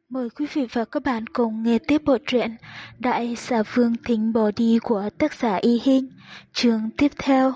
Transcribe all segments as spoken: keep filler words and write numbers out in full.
Mời quý vị và các bạn cùng nghe tiếp bộ truyện Đại xà vương thính bỏ đi của tác giả Y Hinh. Chương tiếp theo.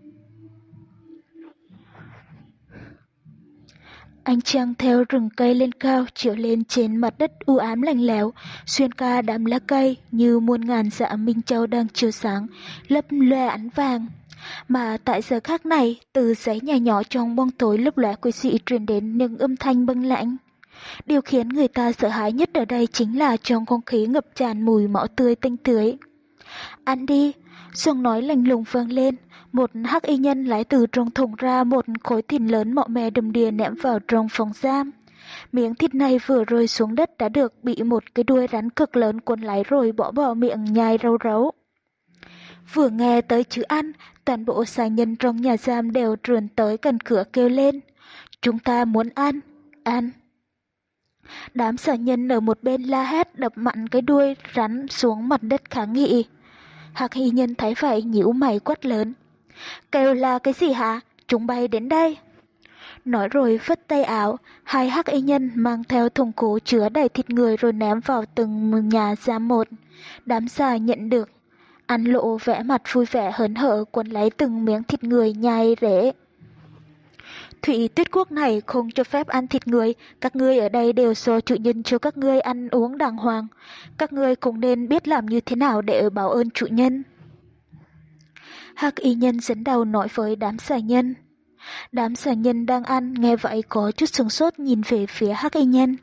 Ánh trăng theo rừng cây lên cao chiếu lên trên mặt đất u ám lạnh lẽo, xuyên qua đám lá cây như muôn ngàn dạ minh châu đang chiếu sáng, lấp loe ánh vàng. Mà tại giờ khác này, từ dãy nhà nhỏ trong bóng tối lấp lóe quỷ dị truyền đến những âm thanh băng lãnh. Điều khiến người ta sợ hãi nhất ở đây chính là trong không khí ngập tràn mùi máu tươi tanh tưới. Ăn đi, giọng nói lạnh lùng vang lên, một hắc y nhân lái từ trong thùng ra một khối thịt lớn mọ mè đầm đìa ném vào trong phòng giam. Miếng thịt này vừa rơi xuống đất đã được bị một cái đuôi rắn cực lớn cuốn lấy rồi bỏ vào miệng nhai râu ráu. Vừa nghe tới chữ ăn, toàn bộ xà nhân trong nhà giam đều trườn tới gần cửa kêu lên. Chúng ta muốn ăn, ăn. Đám xà nhân ở một bên la hét đập mạnh cái đuôi rắn xuống mặt đất kháng nghị. Hắc y nhân thấy vậy nhíu mày quát lớn. Kêu là cái gì hả? Chúng bay đến đây. Nói rồi phất tay áo, hai hắc y nhân mang theo thùng cố chứa đầy thịt người rồi ném vào từng nhà giam một. Đám xà nhận được, ăn lộ vẻ mặt vui vẻ hớn hở quấn lấy từng miếng thịt người nhai rễ. Thụy Tuyết Quốc này không cho phép ăn thịt người, các ngươi ở đây đều do chủ nhân cho các ngươi ăn uống đàng hoàng. Các ngươi cũng nên biết làm như thế nào để báo ơn chủ nhân. Hắc y nhân dẫn đầu nói với đám xà nhân. Đám xà nhân đang ăn nghe vậy có chút sửng sốt nhìn về phía hắc y nhân.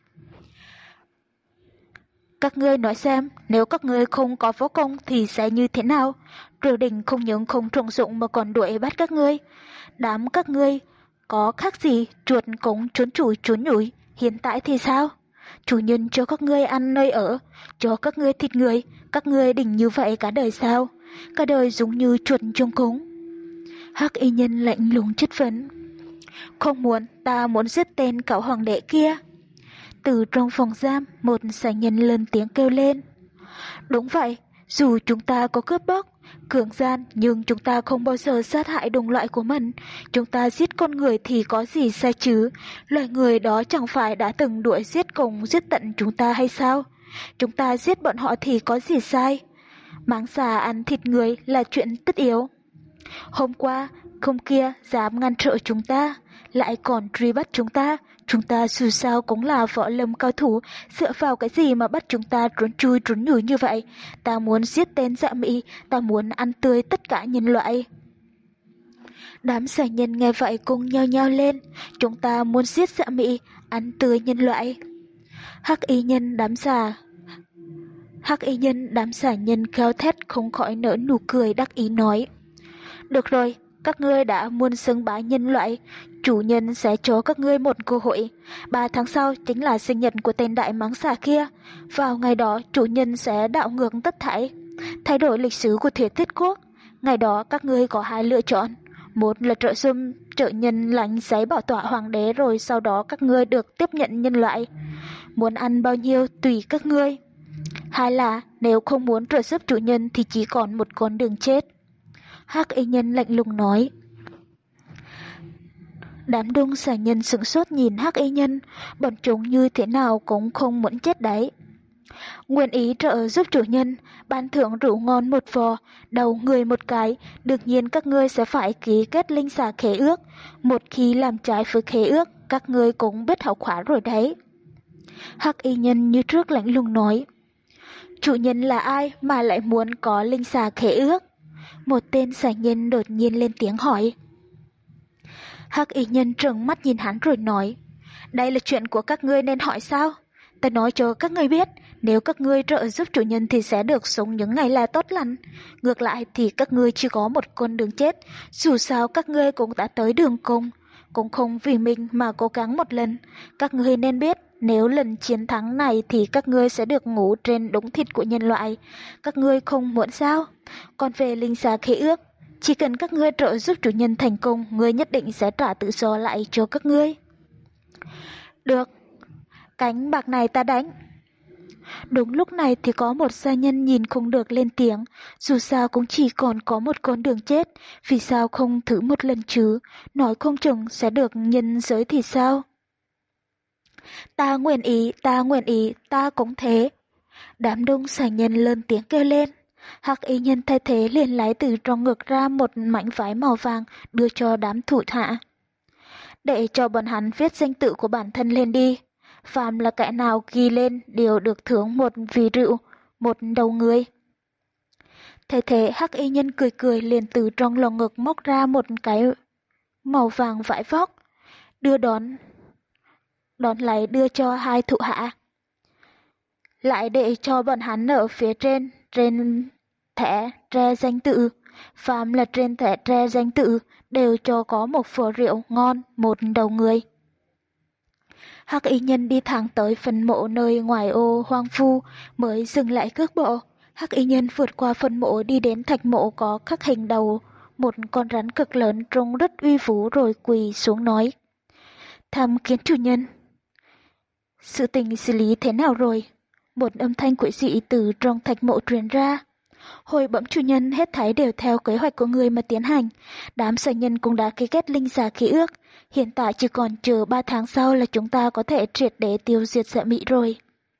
Các ngươi nói xem, nếu các ngươi không có võ công thì sẽ như thế nào? Triều đình không những không trọng dụng mà còn đuổi bắt các ngươi. Đám các ngươi có khác gì chuột cũng trốn chui trốn nhủi, hiện tại thì sao? Chủ nhân cho các ngươi ăn nơi ở, cho các ngươi thịt người, các ngươi định như vậy cả đời sao? Cả đời giống như chuột trong cống. Hắc y nhân lạnh lùng chất vấn. Không muốn, ta muốn giết tên cậu hoàng đệ kia. Từ trong phòng giam, một xà nhân lên tiếng kêu lên. Đúng vậy, dù chúng ta có cướp bóc, cưỡng gian, nhưng chúng ta không bao giờ sát hại đồng loại của mình. Chúng ta giết con người thì có gì sai chứ? Loài người đó chẳng phải đã từng đuổi giết cùng giết tận chúng ta hay sao? Chúng ta giết bọn họ thì có gì sai? Máng xà ăn thịt người là chuyện tất yếu. Hôm qua, không kia dám ngăn trở chúng ta, lại còn truy bắt chúng ta. Chúng ta dù sao cũng là võ lâm cao thủ, dựa vào cái gì mà bắt chúng ta trốn chui trốn nhủi như vậy? Ta muốn giết tên dạ mỹ, ta muốn ăn tươi tất cả nhân loại. Đám xà nhân nghe vậy cùng nhao nhao lên, chúng ta muốn giết dạ mỹ, ăn tươi nhân loại. Hắc y nhân đám xà Hắc y nhân đám xà nhân gào thét không khỏi nở nụ cười đắc ý nói. Được rồi, các ngươi đã muốn xưng bá nhân loại, chủ nhân sẽ cho các ngươi một cơ hội. Ba tháng sau chính là sinh nhật của tên đại mãng xà kia. Vào ngày đó chủ nhân sẽ đảo ngược tất thảy, thay đổi lịch sử của Thuyết Tuyết Quốc. Ngày đó các ngươi có hai lựa chọn. Một là trợ xâm trợ nhân lãnh giấy bảo tọa hoàng đế rồi sau đó các ngươi được tiếp nhận nhân loại. Muốn ăn bao nhiêu tùy các ngươi. Hai là nếu không muốn trợ giúp chủ nhân thì chỉ còn một con đường chết. Hắc y nhân lạnh lùng nói. Đám đông xà nhân sửng sốt nhìn hắc y nhân, bọn chúng như thế nào cũng không muốn chết đấy. Nguyện ý trợ giúp chủ nhân, ban thưởng rượu ngon một vò, đầu người một cái, đương nhiên các ngươi sẽ phải ký kết linh xà khế ước. Một khi làm trái với khế ước, các ngươi cũng biết hậu quả rồi đấy. Hắc y nhân như trước lạnh lùng nói. Chủ nhân là ai mà lại muốn có linh xà khế ước? Một tên xà nhân đột nhiên lên tiếng hỏi. Hắc y nhân trừng mắt nhìn hắn rồi nói. Đây là chuyện của các ngươi nên hỏi sao? Ta nói cho các ngươi biết, nếu các ngươi trợ giúp chủ nhân thì sẽ được sống những ngày là tốt lành. Ngược lại thì các ngươi chỉ có một con đường chết, dù sao các ngươi cũng đã tới đường cùng, cũng không vì mình mà cố gắng một lần. Các ngươi nên biết, nếu lần chiến thắng này thì các ngươi sẽ được ngủ trên đống thịt của nhân loại. Các ngươi không muốn sao? Còn về linh xà khế ước, chỉ cần các ngươi trợ giúp chủ nhân thành công, ngươi nhất định sẽ trả tự do lại cho các ngươi. Được, cánh bạc này ta đánh. Đúng lúc này thì có một gia nhân nhìn không được lên tiếng, dù sao cũng chỉ còn có một con đường chết, vì sao không thử một lần chứ, nói không chừng sẽ được nhân giới thì sao. Ta nguyện ý, ta nguyện ý, ta cũng thế. Đám đông sảnh nhân lớn tiếng kêu lên. Hắc y nhân thay thế liền lấy từ trong ngực ra một mảnh vải màu vàng đưa cho đám thủ hạ. Để cho bọn hắn viết danh tự của bản thân lên đi. Phàm là kẻ nào ghi lên đều được thưởng một vỉ rượu, một đầu người. Thay thế hắc y nhân cười cười liền từ trong lồng ngực móc ra một cái màu vàng vải vóc, đưa đón, đón lấy đưa cho hai thủ hạ. Lại để cho bọn hắn ở phía trên, trên thẻ tre danh tự, phàm là trên thẻ tre danh tự đều cho có một phổ rượu ngon, một đầu người. Hắc y nhân đi thẳng tới phần mộ nơi ngoài ô hoang vu mới dừng lại cước bộ. Hắc y nhân vượt qua phần mộ đi đến thạch mộ có khắc hình đầu một con rắn cực lớn trông rất uy vũ rồi quỳ xuống nói: Tham kiến chủ nhân. Sự tình xử lý thế nào rồi? Một âm thanh quỷ dị từ trong thạch mộ truyền ra. Hồi bẩm chủ nhân, hết thảy đều theo kế hoạch của người mà tiến hành. Đám sở nhân cũng đã ký kết linh giả ký ước. Hiện tại chỉ còn chờ ba tháng sau là chúng ta có thể triệt để tiêu diệt dạ mị rồi.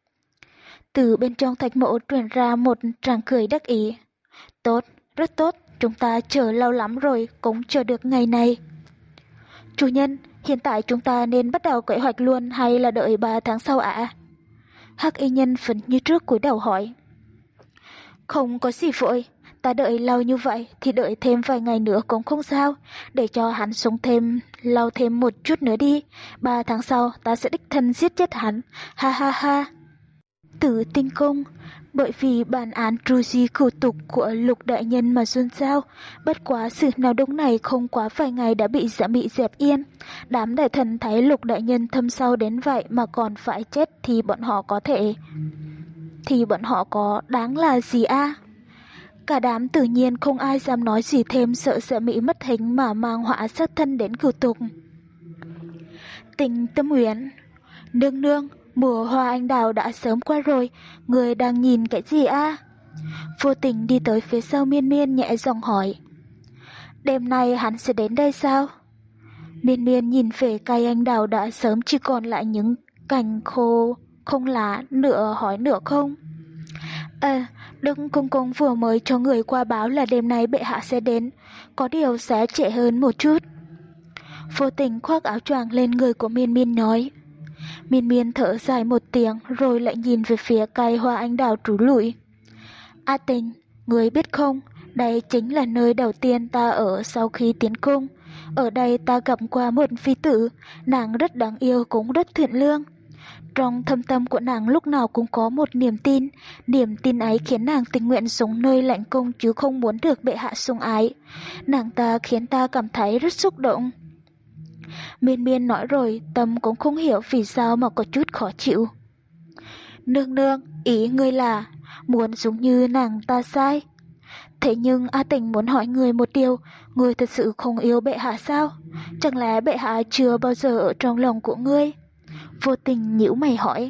Từ bên trong thạch mộ truyền ra một tràng cười đắc ý. Tốt, rất tốt, chúng ta chờ lâu lắm rồi, cũng chờ được ngày này. Chủ nhân, hiện tại chúng ta nên bắt đầu kế hoạch luôn hay là đợi ba tháng sau ạ? À? Hắc y nhân vẫn như trước cúi đầu hỏi. Không có gì vội, ta đợi lâu như vậy thì đợi thêm vài ngày nữa cũng không sao, để cho hắn sống thêm, lâu thêm một chút nữa đi, ba tháng sau ta sẽ đích thân giết chết hắn, ha ha ha. Tử Tinh Cung, bởi vì bản án tru di cửu tục của Lục đại nhân mà xôn xao, bất quá sự nào đúng này không quá vài ngày đã bị dạ mị dẹp yên. Đám đại thần thấy Lục đại nhân thâm sâu đến vậy mà còn phải chết thì bọn họ có thể... Thì bọn họ có đáng là gì a? À? Cả đám tự nhiên không ai dám nói gì thêm, sợ dạ mị mất hình mà mang họa sát thân đến cửu tục. Tình Tâm Uyển, nương nương, mùa hoa anh đào đã sớm qua rồi, người đang nhìn cái gì a? À? Vô Tình đi tới phía sau Miên Miên nhẹ giọng hỏi. Đêm nay hắn sẽ đến đây sao? Miên Miên nhìn về cây anh đào đã sớm chỉ còn lại những cành khô, không lá, nửa hỏi nửa không. À, Đức Công Công vừa mới cho người qua báo là đêm nay bệ hạ sẽ đến, có điều sẽ trễ hơn một chút. Vô Tình khoác áo choàng lên người của Miên Miên nói. Miên Miên thở dài một tiếng rồi lại nhìn về phía cây hoa anh đào trú lụi. A Tình, người biết không, đây chính là nơi đầu tiên ta ở sau khi tiến cung. Ở đây ta gặp qua một phi tử, nàng rất đáng yêu cũng rất thiện lương. Trong thâm tâm của nàng lúc nào cũng có một niềm tin, niềm tin ấy khiến nàng tình nguyện sống nơi lãnh cung chứ không muốn được bệ hạ sủng ái. Nàng ta khiến ta cảm thấy rất xúc động. Miên Miên nói rồi, tâm cũng không hiểu vì sao mà có chút khó chịu. Nương nương, ý ngươi là muốn giống như nàng ta sai? Thế nhưng A Tình muốn hỏi người một điều, người thật sự không yêu bệ hạ sao? Chẳng lẽ bệ hạ chưa bao giờ ở trong lòng của ngươi? Vô Tình nhíu mày hỏi.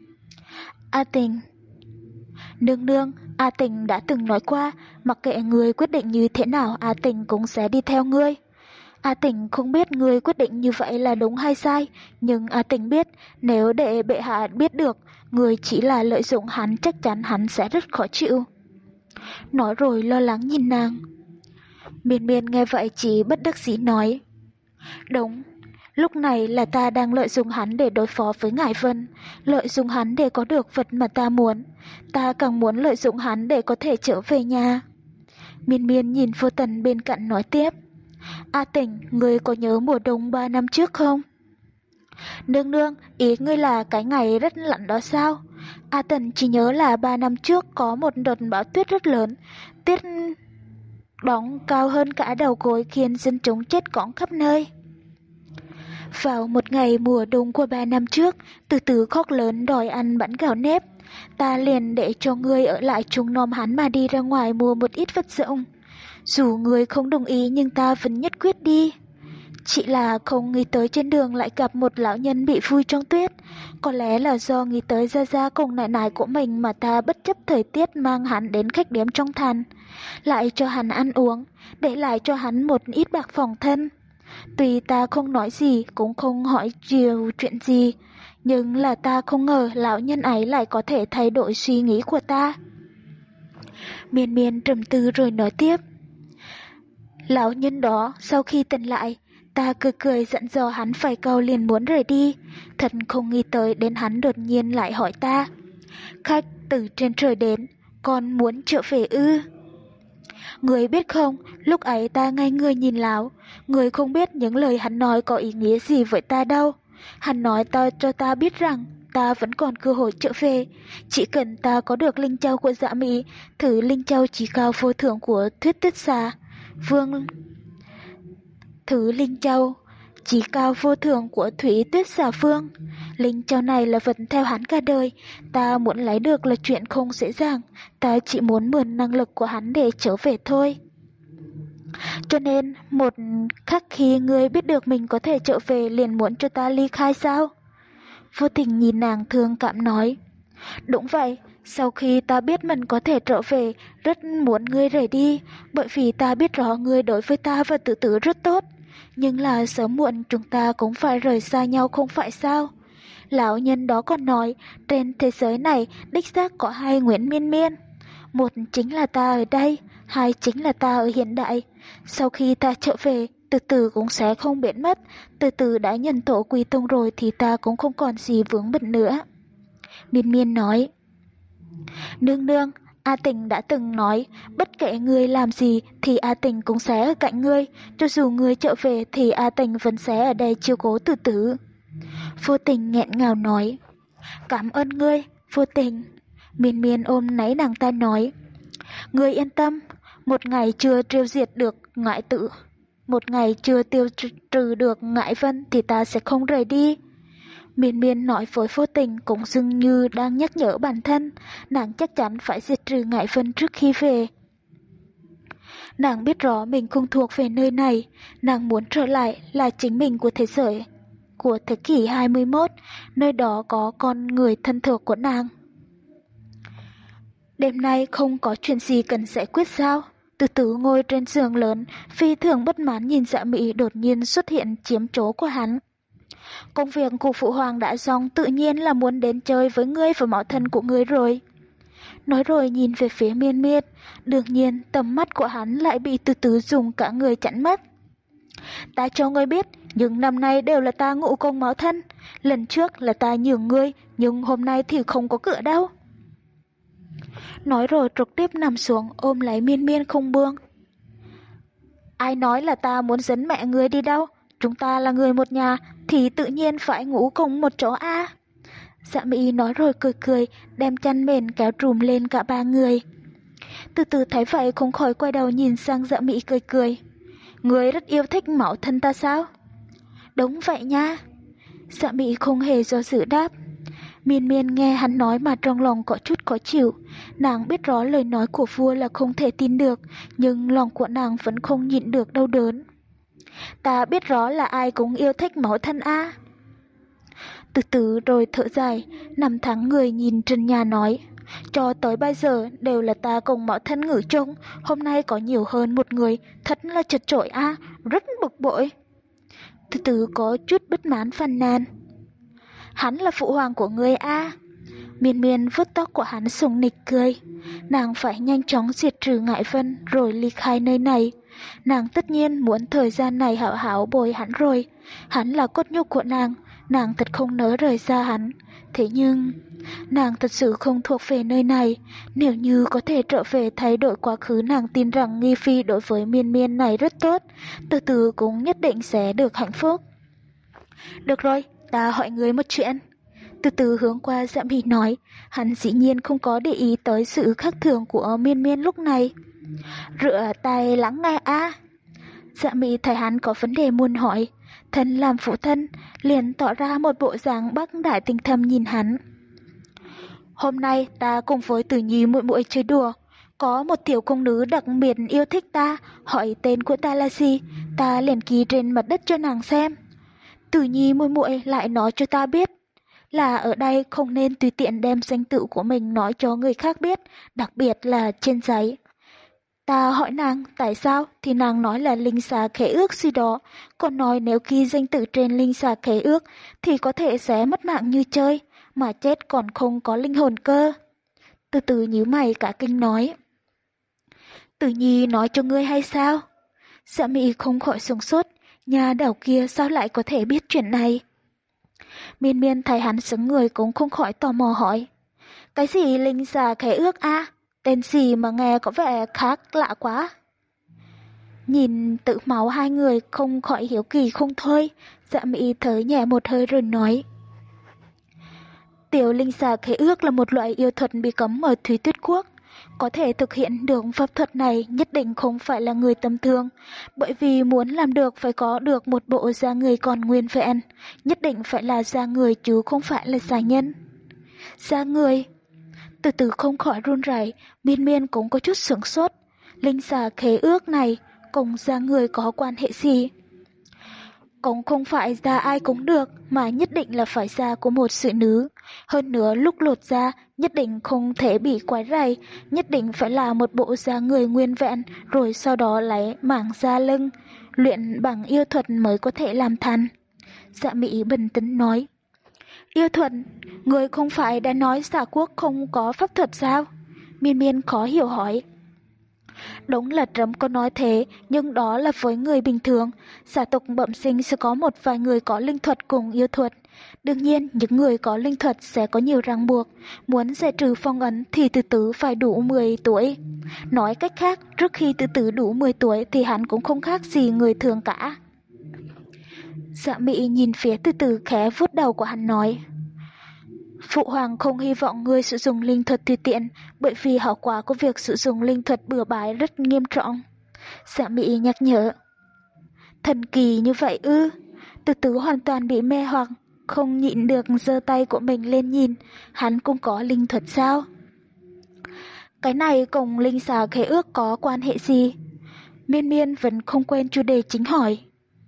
A Tình, nương nương, A Tình đã từng nói qua, mặc kệ ngươi quyết định như thế nào, A Tình cũng sẽ đi theo ngươi. A Tình không biết ngươi quyết định như vậy là đúng hay sai, nhưng A Tình biết nếu để bệ hạ biết được, ngươi chỉ là lợi dụng hắn, chắc chắn hắn sẽ rất khó chịu. Nói rồi lo lắng nhìn nàng. Miên Miên nghe vậy chỉ bất đắc dĩ nói. Đúng, lúc này là ta đang lợi dụng hắn để đối phó với Ngải Vân, lợi dụng hắn để có được vật mà ta muốn. Ta càng muốn lợi dụng hắn để có thể trở về nhà. Miên Miên nhìn Vô Tần bên cạnh nói tiếp. A Tình, ngươi có nhớ mùa đông ba năm trước không? Nương nương, ý ngươi là cái ngày rất lạnh đó sao? A Tần chỉ nhớ là ba năm trước có một đợt bão tuyết rất lớn, tuyết bóng cao hơn cả đầu gối khiến dân chúng chết cóng khắp nơi. Vào một ngày mùa đông của ba năm trước, từ từ khóc lớn đòi ăn bánh gạo nếp. Ta liền để cho ngươi ở lại trông nom hắn mà đi ra ngoài mua một ít vật dụng. Dù ngươi không đồng ý nhưng ta vẫn nhất quyết đi. Chỉ là không nghĩ tới trên đường lại gặp một lão nhân bị vùi trong tuyết. Có lẽ là do nghĩ tới Gia Gia cùng nại nại của mình mà ta bất chấp thời tiết mang hắn đến khách điếm trong thành, lại cho hắn ăn uống, để lại cho hắn một ít bạc phòng thân. Tuy ta không nói gì cũng không hỏi nhiều chuyện gì, Nhưng là ta không ngờ lão nhân ấy lại có thể thay đổi suy nghĩ của ta. Miên Miên trầm tư rồi nói tiếp. Lão nhân đó sau khi tỉnh lại, ta cười cười dặn dò hắn vài câu liền muốn rời đi. Thật không nghĩ tới đến hắn đột nhiên lại hỏi ta. Khách từ trên trời đến, con muốn trở về ư? Người biết không, lúc ấy ta ngay người nhìn lão, người không biết những lời hắn nói có ý nghĩa gì với ta đâu. Hắn nói ta cho ta biết rằng ta vẫn còn cơ hội trở về, chỉ cần ta có được linh châu của Dạ Mỹ, thứ linh châu chí cao vô thượng của Thuyết Tuyết Xà, Vương thứ linh châu chí cao vô thượng của Thủy Tuyết Xà Phương. Linh châu này là vật theo hắn cả đời, ta muốn lấy được là chuyện không dễ dàng, ta chỉ muốn mượn năng lực của hắn để trở về thôi. Cho nên, một khắc khi ngươi biết được mình có thể trở về liền muốn cho ta ly khai sao? Vô Tình nhìn nàng thương cảm nói. Đúng vậy, sau khi ta biết mình có thể trở về, rất muốn ngươi rời đi, bởi vì ta biết rõ ngươi đối với ta và Tử Tử rất tốt. Nhưng là sớm muộn chúng ta cũng phải rời xa nhau không phải sao? Lão nhân đó còn nói, trên thế giới này đích xác có hai Nguyễn Miên Miên. Một chính là ta ở đây, hai chính là ta ở hiện đại. Sau khi ta trở về, Từ Từ cũng sẽ không biến mất. Từ Từ đã nhận tổ quy tông rồi thì ta cũng không còn gì vướng bận nữa. Miên Miên nói. Nương nương, A Tình đã từng nói, bất kể ngươi làm gì thì A Tình cũng sẽ ở cạnh ngươi. Cho dù ngươi trở về thì A Tình vẫn sẽ ở đây chiếu cố Từ Từ. Vô Tình nghẹn ngào nói. Cảm ơn ngươi, Vô Tình. Miên Miên ôm lấy nàng ta nói. Ngươi yên tâm, một ngày chưa tiêu diệt được ngại tự, một ngày chưa tiêu trừ được ngại vân thì ta sẽ không rời đi. Miên Miên nói với Vô Tình cũng dường như đang nhắc nhở bản thân, nàng chắc chắn phải diệt trừ ngại vân trước khi về. Nàng biết rõ mình không thuộc về nơi này, nàng muốn trở lại là chính mình của thế giới, của thế kỷ hai mươi mốt, nơi đó có con người thân thuộc của nàng. Đêm nay không có chuyện gì cần giải quyết sao? Từ Từ ngồi trên giường lớn, phi thường bất mãn nhìn Dạ Mỹ đột nhiên xuất hiện chiếm chỗ của hắn. Công việc của Phụ Hoàng đã xong, tự nhiên là muốn đến chơi với ngươi và mẫu thân của ngươi rồi. Nói rồi nhìn về phía Miên Miên, đương nhiên tầm mắt của hắn lại bị Từ Từ dùng cả người chặn mất. Ta cho ngươi biết, những năm nay đều là ta ngụ công mẫu thân, lần trước là ta nhường ngươi, nhưng hôm nay thì không có cửa đâu. Nói rồi trực tiếp nằm xuống ôm lấy Miên Miên không buông. Ai nói là ta muốn dẫn mẹ ngươi đi đâu? Chúng ta là người một nhà thì tự nhiên phải ngủ cùng một chỗ a. À? Dạ Mỹ nói rồi cười cười, đem chăn mền kéo trùm lên cả ba người. Từ Từ thấy vậy không khỏi quay đầu nhìn sang Dạ Mỹ cười cười. Ngươi rất yêu thích mẫu thân ta sao? Đúng vậy nha. Dạ Mỹ không hề do dự đáp. Miên Miên nghe hắn nói mà trong lòng có chút khó chịu. Nàng biết rõ lời nói của vua là không thể tin được, nhưng lòng của nàng vẫn không nhịn được đau đớn. Ta biết rõ là ai cũng yêu thích mẫu thân a. Từ từ rồi thở dài, nằm thẳng người nhìn trần nhà nói. Cho tới bây giờ đều là ta cùng mẫu thân ngủ chung, hôm nay có nhiều hơn một người, thật là chật chội a, rất bực bội. Từ từ có chút bất mãn phàn nàn. Hắn là phụ hoàng của ngươi a. Miên Miên vuốt tóc của hắn sùng nịch cười. Nàng phải nhanh chóng diệt trừ ngại vân rồi ly khai nơi này. Nàng tất nhiên muốn thời gian này hảo hảo bồi hắn rồi. Hắn là cốt nhục của nàng, nàng thật không nỡ rời xa hắn. Thế nhưng, nàng thật sự không thuộc về nơi này. Nếu như có thể trở về thay đổi quá khứ, nàng tin rằng nghi phi đối với Miên Miên này rất tốt. Từ từ cũng nhất định sẽ được hạnh phúc. Được rồi, ta hỏi ngươi một chuyện. Từ từ hướng qua Dạ Mỹ nói, hắn dĩ nhiên không có để ý tới sự khác thường của Miên Miên lúc này. Rửa tay lắng nghe a. Dạ Mỹ thấy hắn có vấn đề muốn hỏi, thân làm phụ thân, liền tỏ ra một bộ dạng bác đại tình thâm nhìn hắn. Hôm nay ta cùng với Tử Nhi muội muội chơi đùa, có một tiểu công nữ đặc biệt yêu thích ta, hỏi tên của ta là gì, ta liền ký trên mặt đất cho nàng xem. Tử Nhi muội muội lại nói cho ta biết là ở đây không nên tùy tiện đem danh tự của mình nói cho người khác biết, đặc biệt là trên giấy. Ta hỏi nàng tại sao thì nàng nói là linh xà khế ước gì đó, còn nói nếu ghi danh tự trên linh xà khế ước thì có thể sẽ mất mạng như chơi, mà chết còn không có linh hồn cơ. Từ từ nhíu mày cả kinh nói. Tử Nhi nói cho ngươi hay sao? Dạ Mị không khỏi sửng sốt, nhà đảo kia sao lại có thể biết chuyện này? Miên Miên thấy hắn sững người cũng không khỏi tò mò hỏi. Cái gì linh xà khế ước a? Tên gì mà nghe có vẻ khác lạ quá. Nhìn tự máu hai người không khỏi hiếu kỳ không thôi, Dạ Mị thở nhẹ một hơi rồi nói. Tiểu linh xà khế ước là một loại yêu thuật bị cấm ở Thúy Tuyết Quốc. Có thể thực hiện được pháp thuật này nhất định không phải là người tầm thường, bởi vì muốn làm được phải có được một bộ da người còn nguyên vẹn, nhất định phải là da người chứ không phải là xà nhân. Da người? Từ từ không khỏi run rẩy, Miên Miên cũng có chút sửng sốt. Linh xà khế ước này cùng da người có quan hệ gì? Cũng không phải da ai cũng được, mà nhất định là phải da của một sự nữ. Hơn nữa lúc lột da, nhất định không thể bị quái rầy, nhất định phải là một bộ da người nguyên vẹn, rồi sau đó lấy mảng da lưng, luyện bằng yêu thuật mới có thể làm thành. Dạ Mị bình tĩnh nói. Yêu thuật? Người không phải đã nói Xà Quốc không có pháp thuật sao? Miên Miên khó hiểu hỏi. Đúng là trẫm có nói thế, nhưng đó là với người bình thường. Gia tộc bẩm sinh sẽ có một vài người có linh thuật cùng yêu thuật. Đương nhiên, những người có linh thuật sẽ có nhiều ràng buộc. Muốn giải trừ phong ấn thì từ từ phải đủ mười tuổi. Nói cách khác, trước khi từ từ đủ mười tuổi thì hắn cũng không khác gì người thường cả. Dạ Mị nhìn phía từ từ khẽ vuốt đầu của hắn nói. Phụ hoàng không hy vọng ngươi sử dụng linh thuật tùy tiện, bởi vì hậu quả của việc sử dụng linh thuật bừa bãi rất nghiêm trọng. Dạ Mị nhắc nhở. Thần kỳ như vậy ư? Từ từ hoàn toàn bị mê hoặc, không nhịn được giơ tay của mình lên nhìn, hắn cũng có linh thuật sao? Cái này cùng linh xà khế ước có quan hệ gì? Miên Miên vẫn không quên chủ đề chính hỏi.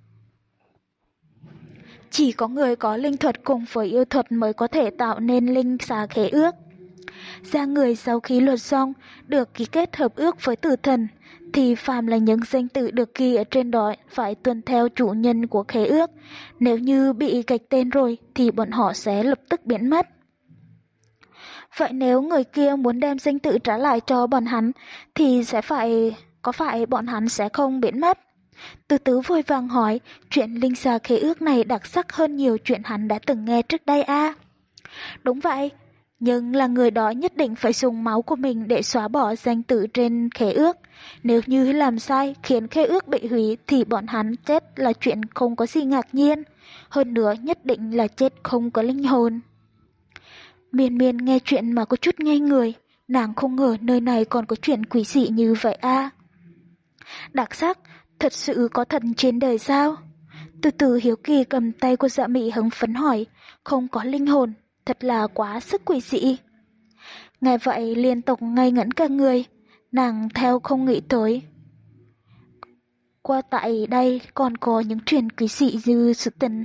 Chỉ có người có linh thuật cùng với yêu thuật mới có thể tạo nên linh xà khế ước. Da người sau khi luật xong được ký kết hợp ước với tử thần, thì phàm là những danh tự được ghi ở trên đó phải tuân theo chủ nhân của khế ước. Nếu như bị gạch tên rồi thì bọn họ sẽ lập tức biến mất. Vậy nếu người kia muốn đem danh tự trả lại cho bọn hắn thì sẽ phải có phải bọn hắn sẽ không biến mất? Từ Tứ vội vàng hỏi, chuyện linh xà khế ước này đặc sắc hơn nhiều chuyện hắn đã từng nghe trước đây a. À? Đúng vậy, nhưng là người đó nhất định phải dùng máu của mình để xóa bỏ danh tự trên khế ước. Nếu như làm sai khiến khế ước bị hủy thì bọn hắn chết là chuyện không có gì ngạc nhiên. Hơn nữa nhất định là chết không có linh hồn. Miên Miên nghe chuyện mà có chút ngây người, nàng không ngờ nơi này còn có chuyện quỷ dị như vậy a. À? Đặc sắc, thật sự có thần trên đời sao? Từ từ hiếu kỳ cầm tay của Dạ Mị hứng phấn hỏi, không có linh hồn, thật là quá sức quỷ dị. Nghe vậy liên tục ngây ngẩn cả người, nàng theo không nghĩ tới. Qua tại đây còn có những chuyện quỷ dị như sự tình.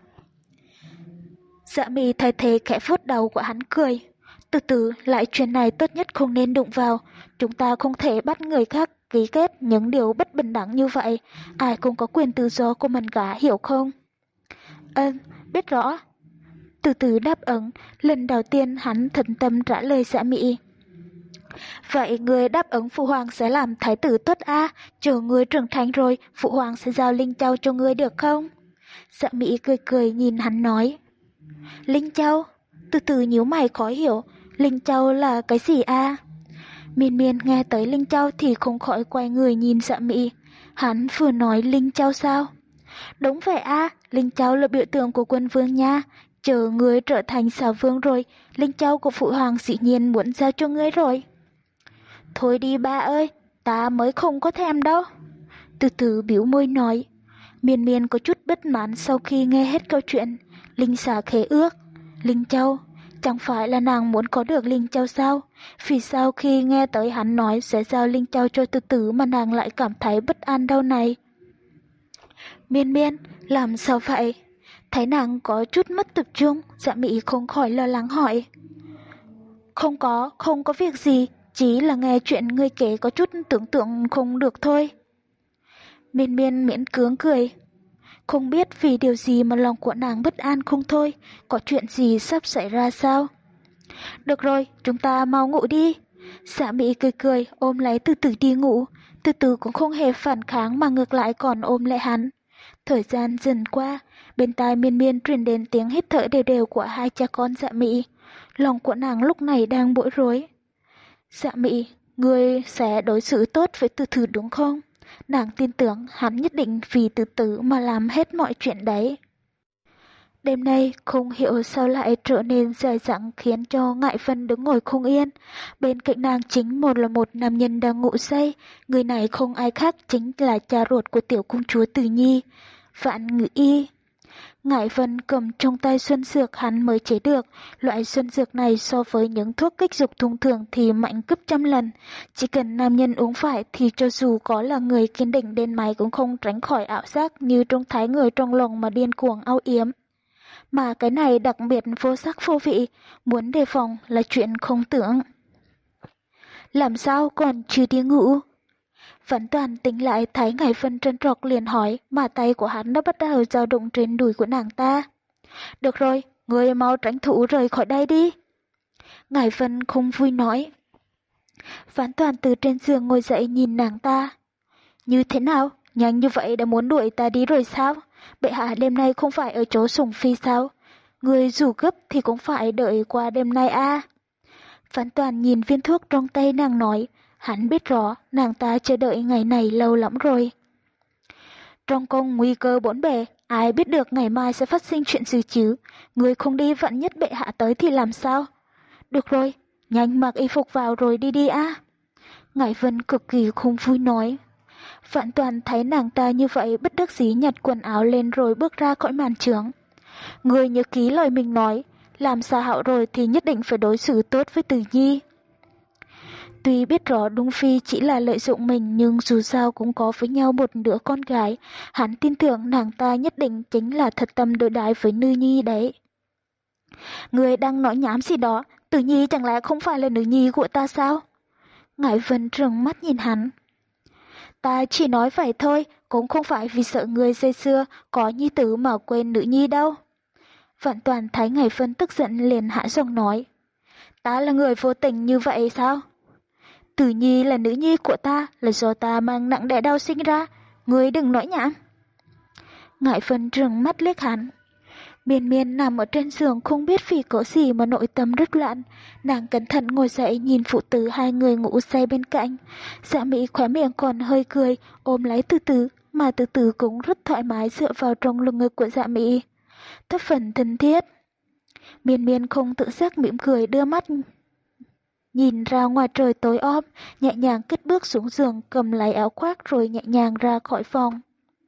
Dạ Mị thay thế khẽ vuốt đầu của hắn cười. Từ từ lại chuyện này tốt nhất không nên đụng vào, chúng ta không thể bắt người khác ký kết những điều bất bình đẳng như vậy, ai cũng có quyền tự do của mình cả, hiểu không? Ừm, biết rõ. Từ từ đáp ứng, lần đầu tiên hắn thần tâm trả lời Dạ Mị. Vậy người đáp ứng phụ hoàng sẽ làm thái tử tốt a, à? Chờ người trưởng thành rồi, phụ hoàng sẽ giao Linh Châu cho ngươi được không? Dạ Mị cười cười nhìn hắn nói. Linh Châu? Từ từ nhíu mày khó hiểu, Linh Châu là cái gì a? À? Miên Miên nghe tới Linh Châu thì không khỏi quay người nhìn Dạ Mị. Hắn vừa nói Linh Châu sao? Đúng vậy a, à, Linh Châu là biểu tượng của quân vương nha. Chờ ngươi trở thành xà vương rồi, Linh Châu của phụ hoàng dĩ nhiên muốn giao cho ngươi rồi. Thôi đi ba ơi, ta mới không có thèm đâu. Từ từ biểu môi nói. Miên Miên có chút bất mãn sau khi nghe hết câu chuyện. Linh xà khế ước, Linh Châu, chẳng phải là nàng muốn có được Linh Châu sao? Vì sao khi nghe tới hắn nói sẽ giao Linh Châu cho Từ Từ mà nàng lại cảm thấy bất an đâu này? Miên Miên, làm sao vậy? Thấy nàng có chút mất tập trung, Dạ Mị không khỏi lo lắng hỏi. Không có, không có việc gì, chỉ là nghe chuyện ngươi kể có chút tưởng tượng không được thôi. Miên miên miễn cưỡng cười. Không biết vì điều gì mà lòng của nàng bất an không thôi, có chuyện gì sắp xảy ra sao? Được rồi, chúng ta mau ngủ đi. Dạ Mỹ cười cười ôm lấy Từ Từ đi ngủ, Từ Từ cũng không hề phản kháng mà ngược lại còn ôm lại hắn. Thời gian dần qua, bên tai Miên Miên truyền đến tiếng hít thở đều đều của hai cha con Dạ Mỹ. Lòng của nàng lúc này đang bối rối. Dạ Mỹ, ngươi sẽ đối xử tốt với Từ Từ đúng không? Nàng tin tưởng hắn nhất định vì Từ Từ mà làm hết mọi chuyện đấy. Đêm nay không hiểu sao lại trở nên dài dẳng khiến cho Ngại Vân đứng ngồi không yên. Bên cạnh nàng chính một là một nam nhân đang ngủ say, người này không ai khác chính là cha ruột của tiểu công chúa Từ Nhi, Vạn Ngự Y. Ngại Vân cầm trong tay xuân dược hắn mới chế được, loại xuân dược này so với những thuốc kích dục thông thường thì mạnh gấp trăm lần. Chỉ cần nam nhân uống phải thì cho dù có là người kiên định đến mấy cũng không tránh khỏi ảo giác như trông thấy người trong lòng mà điên cuồng âu yếm. Mà cái này đặc biệt vô sắc vô vị, muốn đề phòng là chuyện không tưởng. Làm sao còn chưa đi ngủ? Vẫn Toàn tỉnh lại thấy Ngải Vân trân trọc liền hỏi, mà tay của hắn đã bắt đầu dao động trên đùi của nàng ta. Được rồi, người mau tránh thủ rời khỏi đây đi. Ngải Vân không vui nói. Vẫn Toàn từ trên giường ngồi dậy nhìn nàng ta. Như thế nào? Nhanh như vậy đã muốn đuổi ta đi rồi sao? Bệ hạ đêm nay không phải ở chỗ sủng phi sao? Người dù gấp thì cũng phải đợi qua đêm nay a. À. Phán Toàn nhìn viên thuốc trong tay nàng nói, hắn biết rõ nàng ta chờ đợi ngày này lâu lắm rồi. Trong cung nguy cơ bốn bề, ai biết được ngày mai sẽ phát sinh chuyện gì chứ? Người không đi vạn nhất bệ hạ tới thì làm sao? Được rồi, nhanh mặc y phục vào rồi đi đi a. À. Ngải Vân cực kỳ không vui nói. Vạn Toàn thấy nàng ta như vậy bất đắc dĩ nhặt quần áo lên rồi bước ra khỏi màn trướng. Người nhớ ký lời mình nói, làm xa hạo rồi thì nhất định phải đối xử tốt với Từ Nhi. Tuy biết rõ Dung Phi chỉ là lợi dụng mình nhưng dù sao cũng có với nhau một đứa con gái, hắn tin tưởng nàng ta nhất định chính là thật tâm đối đãi với Nữ Nhi đấy. Người đang nói nhảm gì đó, Từ Nhi chẳng lẽ không phải là nữ nhi của ta sao? Ngải Vân trừng mắt nhìn hắn. Ta chỉ nói vậy thôi, cũng không phải vì sợ người dây xưa có nhi tử mà quên nữ nhi đâu. Vạn Toàn thấy Ngải Vân tức giận liền hạ giọng nói. Ta là người vô tình như vậy sao? Tử Nhi là nữ nhi của ta, là do ta mang nặng đẻ đau sinh ra, người đừng nói nhảm. Ngải Vân trừng mắt liếc hắn. Miên Miên nằm ở trên giường không biết vì có gì mà nội tâm rất loạn. Nàng cẩn thận ngồi dậy nhìn phụ tử hai người ngủ say bên cạnh. Dạ Mỹ khóe miệng còn hơi cười, ôm lấy Từ Từ, mà Từ Từ cũng rất thoải mái dựa vào trong lưng ngực của Dạ Mỹ. Thấp phần thân thiết. Miên Miên không tự giác mỉm cười đưa mắt nhìn ra ngoài trời tối om, nhẹ nhàng cất bước xuống giường cầm lấy áo khoác rồi nhẹ nhàng ra khỏi phòng.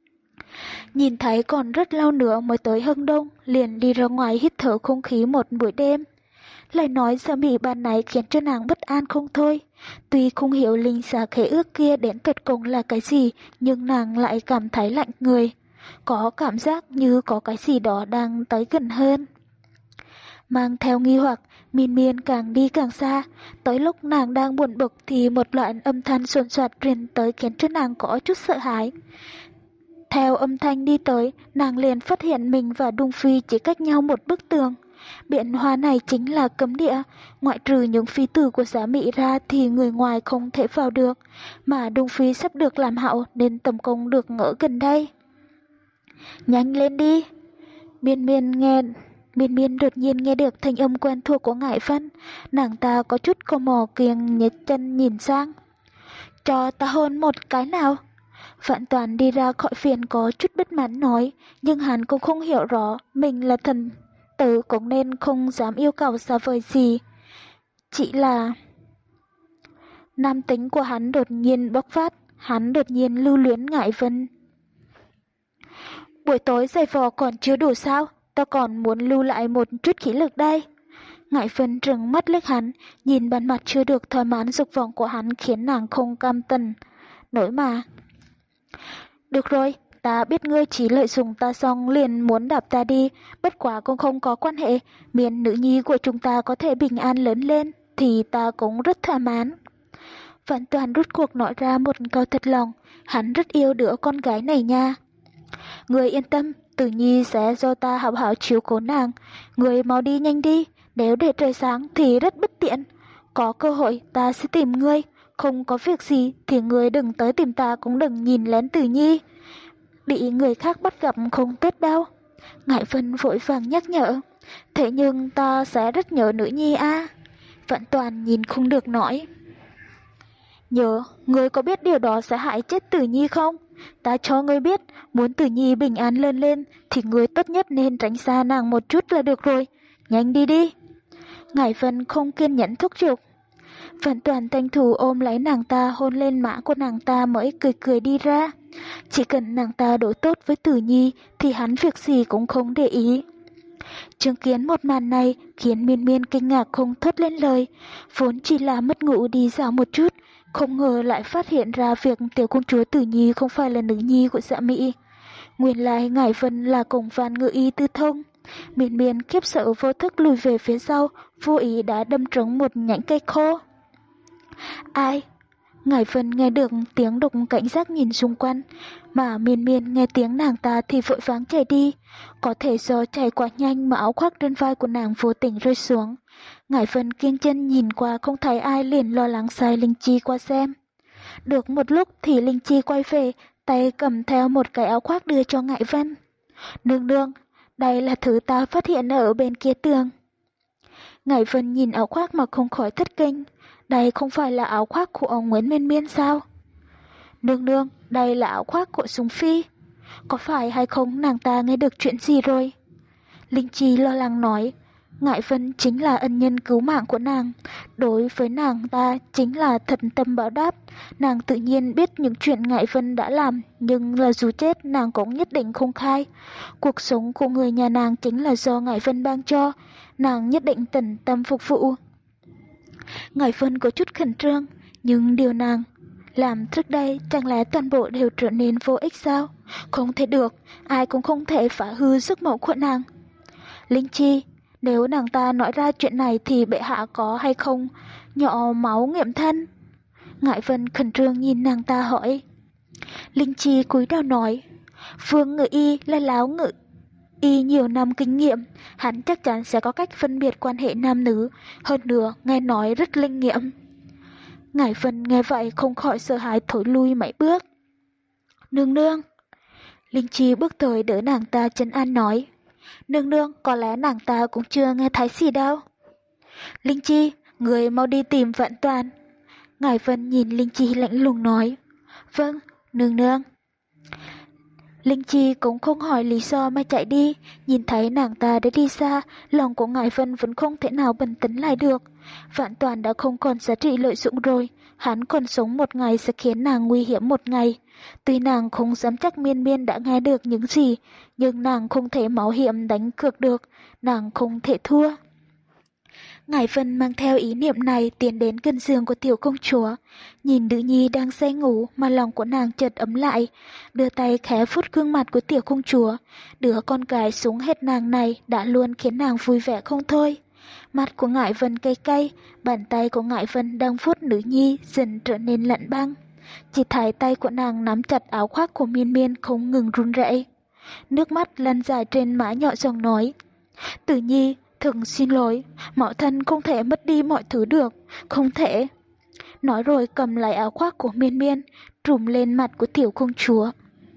Nhìn thấy còn rất lâu nữa mới tới hưng đông, liền đi ra ngoài hít thở không khí một buổi đêm. Lời nói Dạ Mỹ ban nãy khiến cho nàng bất an không thôi. Tuy không hiểu linh xà khế ước kia đến tuyệt cùng là cái gì, nhưng nàng lại cảm thấy lạnh người. Có cảm giác như có cái gì đó đang tới gần hơn. Mang theo nghi hoặc, Miên Miên càng đi càng xa. Tới lúc nàng đang buồn bực thì một loại âm thanh xuân soạt truyền tới khiến cho nàng có chút sợ hãi. Theo âm thanh đi tới, nàng liền phát hiện mình và Dung Phi chỉ cách nhau một bức tường. Biển hoa này chính là cấm địa, ngoại trừ những phi tử của Giá Mỹ ra thì người ngoài không thể vào được, mà Dung Phi sắp được làm hậu nên tầm công được ở gần đây. Nhanh lên đi! Miên Miên nghe... Miên Miên đột nhiên nghe được thanh âm quen thuộc của Ngải Vân, nàng ta có chút co mò kiêng nhếch chân nhìn sang. Cho ta hôn một cái nào? Vạn Toàn đi ra khỏi viện có chút bất mãn nói, nhưng hắn cũng không hiểu rõ mình là thần tử cũng nên không dám yêu cầu xa vời gì. Chỉ là... Nam tính của hắn đột nhiên bộc phát, hắn đột nhiên lưu luyến Ngải Vân. Buổi tối giày vò còn chưa đủ sao? Ta còn muốn lưu lại một chút khí lực đây. Ngải Vân trừng mắt liếc hắn, nhìn bản mặt chưa được thỏa mãn dục vọng của hắn khiến nàng không cam tâm nổi mà. Được rồi, ta biết ngươi chỉ lợi dụng ta xong liền muốn đạp ta đi, bất quá cũng không có quan hệ, miễn nữ nhi của chúng ta có thể bình an lớn lên thì ta cũng rất thỏa mãn. Vạn Toàn rút cuộc nói ra một câu thật lòng, hắn rất yêu đứa con gái này nha. Người yên tâm, Tử Nhi sẽ do ta hảo hảo chiếu cố nàng, người mau đi nhanh đi, nếu để trời sáng thì rất bất tiện. Có cơ hội ta sẽ tìm ngươi, không có việc gì thì ngươi đừng tới tìm ta, cũng đừng nhìn lén Tử Nhi. Bị người khác bắt gặp không tốt đâu. Ngải Vân vội vàng nhắc nhở, thế nhưng ta sẽ rất nhớ nữ nhi a. Vạn Toàn nhìn không được nói. Nhớ, ngươi có biết điều đó sẽ hại chết Tử Nhi không? Ta cho ngươi biết, muốn Tử Nhi bình an lớn lên thì ngươi tốt nhất nên tránh xa nàng một chút là được rồi. Nhanh đi đi. Ngải Vân không kiên nhẫn thúc giục. Vạn Toàn tranh thủ ôm lấy nàng ta, hôn lên má của nàng ta mới cười cười đi ra. Chỉ cần nàng ta đối tốt với Tử Nhi thì hắn việc gì cũng không để ý. Chứng kiến một màn này khiến Miên Miên kinh ngạc không thốt lên lời, vốn chỉ là mất ngủ đi dạo một chút, không ngờ lại phát hiện ra việc tiểu công chúa Tử Nhi không phải là nữ nhi của Dạ Mỹ. Nguyên lai Ngải Vân là cổng vạn ngự y tư thông. Miên Miên khiếp sợ vô thức lùi về phía sau, vô ý đã đâm trúng một nhánh cây khô. Ai? Ngải Vân nghe được tiếng đục cảnh giác nhìn xung quanh, mà Miên Miên nghe tiếng nàng ta thì vội vàng chạy đi. Có thể do chạy quá nhanh mà áo khoác trên vai của nàng vô tình rơi xuống. Ngải Vân kiêng chân nhìn qua không thấy ai liền lo lắng sai Linh Chi qua xem. Được một lúc thì Linh Chi quay về, tay cầm theo một cái áo khoác đưa cho Ngải Vân. Nương nương, đây là thứ ta phát hiện ở bên kia tường. Ngải Vân nhìn áo khoác mà không khỏi thất kinh. Đây không phải là áo khoác của ông Nguyễn Miên Miên sao? Nương nương, đây là áo khoác của Súng Phi. Có phải hay không nàng ta nghe được chuyện gì rồi? Linh Chi lo lắng nói, Ngải Vân chính là ân nhân cứu mạng của nàng. Đối với nàng ta chính là thần tâm báo đáp. Nàng tự nhiên biết những chuyện Ngải Vân đã làm, nhưng là dù chết nàng cũng nhất định không khai. Cuộc sống của người nhà nàng chính là do Ngải Vân ban cho. Nàng nhất định tận tâm phục vụ. Ngải Vân có chút khẩn trương, nhưng điều nàng làm trước đây chẳng lẽ toàn bộ đều trở nên vô ích sao? Không thể được, ai cũng không thể phá hư giấc mộng của nàng. Linh Chi, nếu nàng ta nói ra chuyện này thì bệ hạ có hay không nhỏ máu nghiệm thân? Ngải Vân khẩn trương nhìn nàng ta hỏi. Linh Chi cúi đầu nói, Vương Ngự Y là láo ngự y nhiều năm kinh nghiệm, hắn chắc chắn sẽ có cách phân biệt quan hệ nam nữ, hơn nữa nghe nói rất linh nghiệm. Ngải Vân nghe vậy không khỏi sợ hãi thối lui mấy bước. Nương nương. Linh Chi bước tới đỡ nàng ta trấn an nói, nương nương, có lẽ nàng ta cũng chưa nghe thấy gì đâu. Linh Chi, người mau đi tìm Vạn Toàn. Ngải Vân nhìn Linh Chi lạnh lùng nói, vâng, nương nương. Linh Chi cũng không hỏi lý do mà chạy đi, nhìn thấy nàng ta đã đi xa, lòng của Ngải Vân vẫn không thể nào bình tĩnh lại được. Vạn Toàn đã không còn giá trị lợi dụng rồi, hắn còn sống một ngày sẽ khiến nàng nguy hiểm một ngày. Tuy nàng không dám chắc Miên Miên đã nghe được những gì, nhưng nàng không thể mạo hiểm đánh cược được, nàng không thể thua. Ngải Vân mang theo ý niệm này tiến đến gần giường của tiểu công chúa, nhìn nữ nhi đang say ngủ mà lòng của nàng chợt ấm lại, đưa tay khẽ vuốt gương mặt của tiểu công chúa, đứa con gái súng hết nàng này đã luôn khiến nàng vui vẻ không thôi. Mắt của Ngải Vân cay cay, bàn tay của Ngải Vân đang vuốt nữ nhi dần trở nên lạnh băng, chỉ thấy tay của nàng nắm chặt áo khoác của Miên Miên không ngừng run rẩy. Nước mắt lăn dài trên má nhỏ giọng nói, Tử Nhi, thật xin lỗi, mẫu thân không thể mất đi mọi thứ được, không thể. Nói rồi cầm lấy áo khoác của Miên Miên, trùm lên mặt của tiểu công chúa.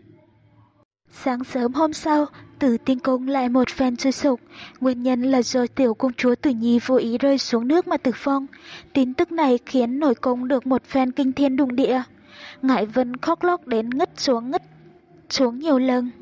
Sáng sớm hôm sau, Tử Tiên Cung lại một phen sôi sục, nguyên nhân là do tiểu công chúa Tử Nhi vô ý rơi xuống nước mà tử vong. Tin tức này khiến nội cung được một phen kinh thiên đùng địa. Ngải Vân khóc lóc đến ngất xuống ngất xuống nhiều lần.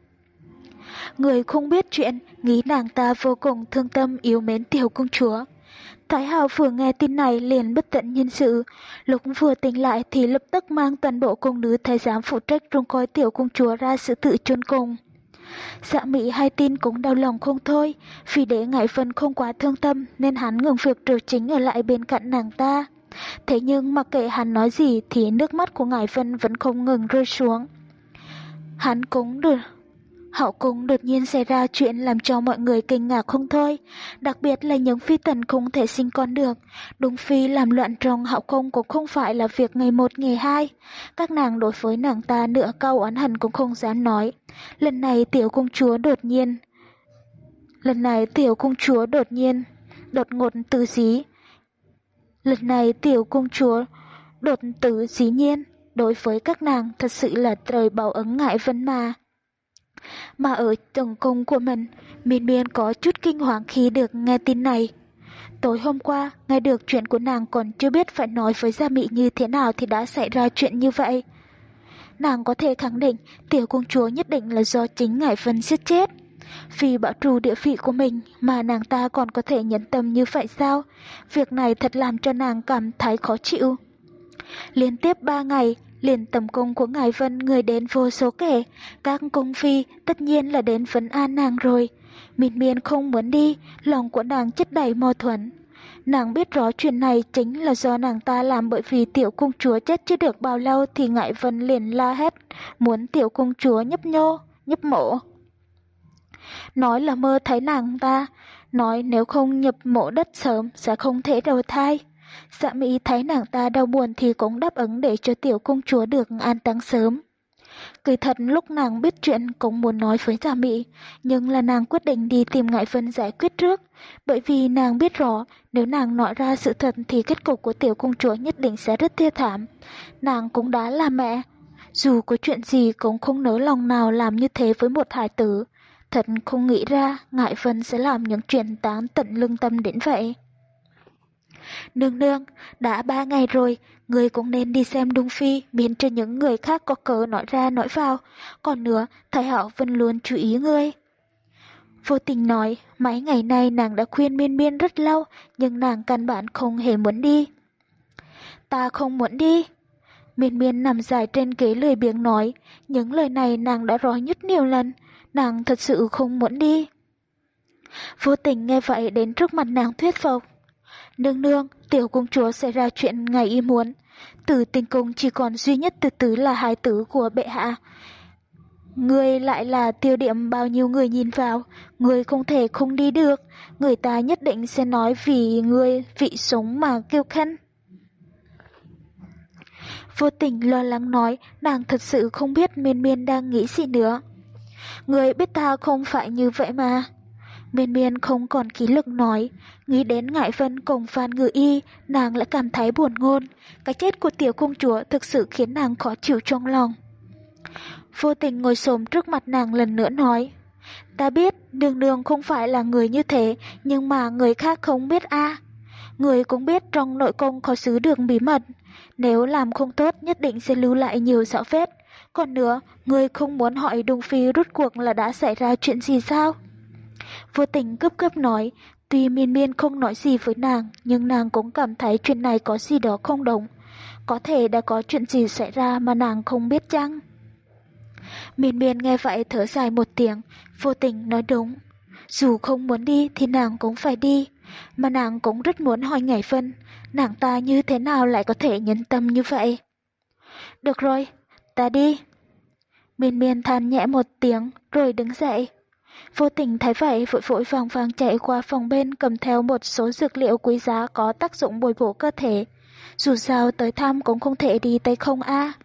Người không biết chuyện, nghĩ nàng ta vô cùng thương tâm yếu mến tiểu công chúa. Thái Hạo vừa nghe tin này liền bất tận nhân sự, lúc vừa tỉnh lại thì lập tức mang toàn bộ cung nữ thái giám phụ trách trông coi tiểu công chúa ra sự tự chôn cùng. Dạ Mỹ hay tin cũng đau lòng không thôi, vì để Ngải Vân không quá thương tâm nên hắn ngừng việc triều chính ở lại bên cạnh nàng ta. Thế nhưng mặc kệ hắn nói gì thì nước mắt của Ngải Vân vẫn không ngừng rơi xuống. Hắn cũng được Hậu cung đột nhiên xảy ra chuyện làm cho mọi người kinh ngạc không thôi, đặc biệt là những phi tần không thể sinh con được. Đúng phi làm loạn trong hậu cung cũng không phải là việc ngày một ngày hai. Các nàng đối với nàng ta nửa câu oán hận cũng không dám nói. Lần này tiểu công chúa đột nhiên, lần này tiểu công chúa đột nhiên, đột ngột tự dí. Lần này tiểu công chúa đột tử dĩ nhiên, đối với các nàng thật sự là trời báo ứng Ngải Vân mà. Mà ở tầng cung của mình, Miên Miên có chút kinh hoàng khi được nghe tin này. Tối hôm qua, nghe được chuyện của nàng còn chưa biết phải nói với Gia Mị như thế nào thì đã xảy ra chuyện như vậy. Nàng có thể khẳng định tiểu công chúa nhất định là do chính Ngải Vân giết chết. Vì bảo trù địa vị của mình mà nàng ta còn có thể nhẫn tâm như vậy sao? Việc này thật làm cho nàng cảm thấy khó chịu. Liên tiếp ba ngày, liền tầm cung của Ngải Vân người đến vô số kể, các cung phi tất nhiên là đến vấn an nàng rồi. Miên Miên không muốn đi, lòng của nàng chất đầy mâu thuẫn. Nàng biết rõ chuyện này chính là do nàng ta làm, bởi vì tiểu công chúa chết chưa được bao lâu thì Ngải Vân liền la hét, muốn tiểu công chúa nhấp nhô, nhấp mộ. Nói là mơ thấy nàng ta, nói nếu không nhập mộ đất sớm sẽ không thể đầu thai. Dạ Mỹ thấy nàng ta đau buồn thì cũng đáp ứng để cho tiểu công chúa được an táng sớm. Kỳ thật lúc nàng biết chuyện cũng muốn nói với Dạ Mỹ, nhưng là nàng quyết định đi tìm Ngải Vân giải quyết trước, bởi vì nàng biết rõ nếu nàng nói ra sự thật thì kết cục của tiểu công chúa nhất định sẽ rất thê thảm. Nàng cũng đã là mẹ, dù có chuyện gì cũng không nỡ lòng nào làm như thế với một hài tử. Thật không nghĩ ra Ngải Vân sẽ làm những chuyện táng tận lương tâm đến vậy. Nương nương, đã ba ngày rồi, người cũng nên đi xem Dung Phi, miễn cho những người khác có cớ nói ra nói vào. Còn nữa, Thái hậu vẫn luôn chú ý ngươi. Vô Tình nói, mấy ngày nay nàng đã khuyên Miên Miên rất lâu, nhưng nàng căn bản không hề muốn đi. Ta không muốn đi. Miên Miên nằm dài trên ghế lười biếng nói, những lời này nàng đã nói rất nhiều lần, nàng thật sự không muốn đi. Vô Tình nghe vậy đến trước mặt nàng thuyết phục. Nương nương, tiểu công chúa xảy ra chuyện ngày ý muốn. Tử Tình cung chỉ còn duy nhất Từ Tứ là hài tử của bệ hạ. Ngươi lại là tiêu điểm bao nhiêu người nhìn vào, ngươi không thể không đi được, người ta nhất định sẽ nói vì ngươi vị sống mà kiêu khăn. Vô Tình lo lắng nói, nàng thật sự không biết Miên Miên đang nghĩ gì nữa. Ngươi biết ta không phải như vậy mà. Miên Miên không còn khí lực nói, nghĩ đến Ngải Vân cùng Phan Ngự Y, nàng lại cảm thấy buồn ngôn. Cái chết của tiểu công chúa thực sự khiến nàng khó chịu trong lòng. Vô Tình ngồi xổm trước mặt nàng lần nữa nói, ta biết nương nương không phải là người như thế, nhưng mà người khác không biết a. À. Người cũng biết trong nội cung có giữ được bí mật, nếu làm không tốt nhất định sẽ lưu lại nhiều dấu vết. Còn nữa, người không muốn hỏi Dung Phi rốt cuộc là đã xảy ra chuyện gì sao? Vô Tình gấp gấp nói, tuy Miên Miên không nói gì với nàng, nhưng nàng cũng cảm thấy chuyện này có gì đó không đúng. Có thể đã có chuyện gì xảy ra mà nàng không biết chăng? Miên Miên nghe vậy thở dài một tiếng, Vô Tình nói đúng. Dù không muốn đi thì nàng cũng phải đi, mà nàng cũng rất muốn hỏi Ngải Vân, nàng ta như thế nào lại có thể nhẫn tâm như vậy. Được rồi, ta đi. Miên Miên than nhẹ một tiếng rồi đứng dậy. Vô Tình thấy vậy vội vội vàng vàng chạy qua phòng bên cầm theo một số dược liệu quý giá có tác dụng bồi bổ cơ thể. Dù sao tới thăm cũng không thể đi tay không a. À.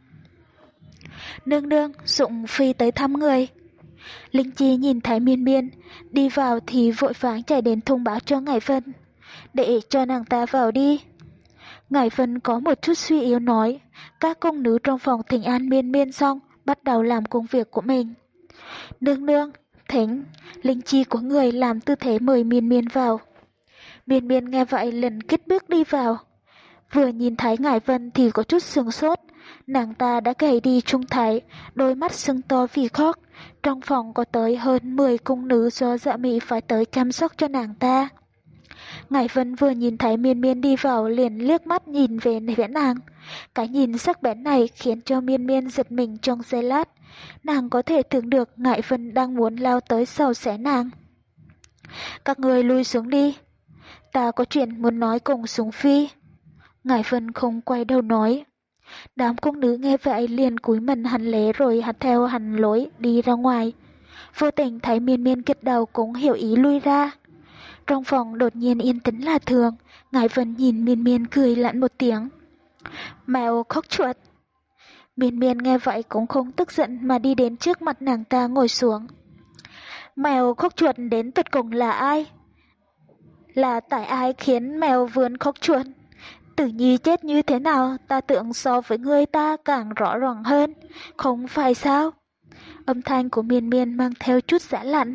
Nương nương, Dụng Phi tới thăm người. Linh Chi nhìn thấy Miên Miên đi vào thì vội vàng chạy đến thông báo cho Ngải Vân, để cho nàng ta vào đi. Ngải Vân có một chút suy yếu nói, các công nữ trong phòng thỉnh an Miên Miên xong bắt đầu làm công việc của mình. Nương nương, thỉnh. Linh Chi của người làm tư thế mời Miên Miên vào. Miên Miên nghe vậy liền kết bước đi vào. Vừa nhìn thấy Ngải Vân thì có chút sừng sốt, nàng ta đã gầy đi trung thái, đôi mắt sưng to vì khóc. Trong phòng có tới hơn mười cung nữ do Dạ Mị phải tới chăm sóc cho nàng ta. Ngải Vân vừa nhìn thấy Miên Miên đi vào liền liếc mắt nhìn về phía nàng. Cái nhìn sắc bén này khiến cho Miên Miên giật mình trong giây lát. Nàng có thể tưởng được Ngải Vân đang muốn lao tới sầu xé nàng. Các người lui xuống đi. Ta có chuyện muốn nói cùng Súng Phi. Ngải Vân không quay đầu nói. Đám cung nữ nghe vậy liền cúi mình hành lễ rồi hạt theo hành lối đi ra ngoài. Vô tình thấy Miên Miên gật đầu cũng hiểu ý lui ra. Trong phòng đột nhiên yên tĩnh lạ thường, Ngải Vân nhìn Miên Miên cười lạnh một tiếng. Mèo khóc chuột. Miên Miên nghe vậy cũng không tức giận mà đi đến trước mặt nàng ta ngồi xuống. Mèo khóc chuột đến tận cùng là ai? Là tại ai khiến mèo vươn khóc chuột? Tử Nhi chết như thế nào ta tưởng so với người ta càng rõ ràng hơn, không phải sao? Âm thanh của Miên Miên mang theo chút giã lặn.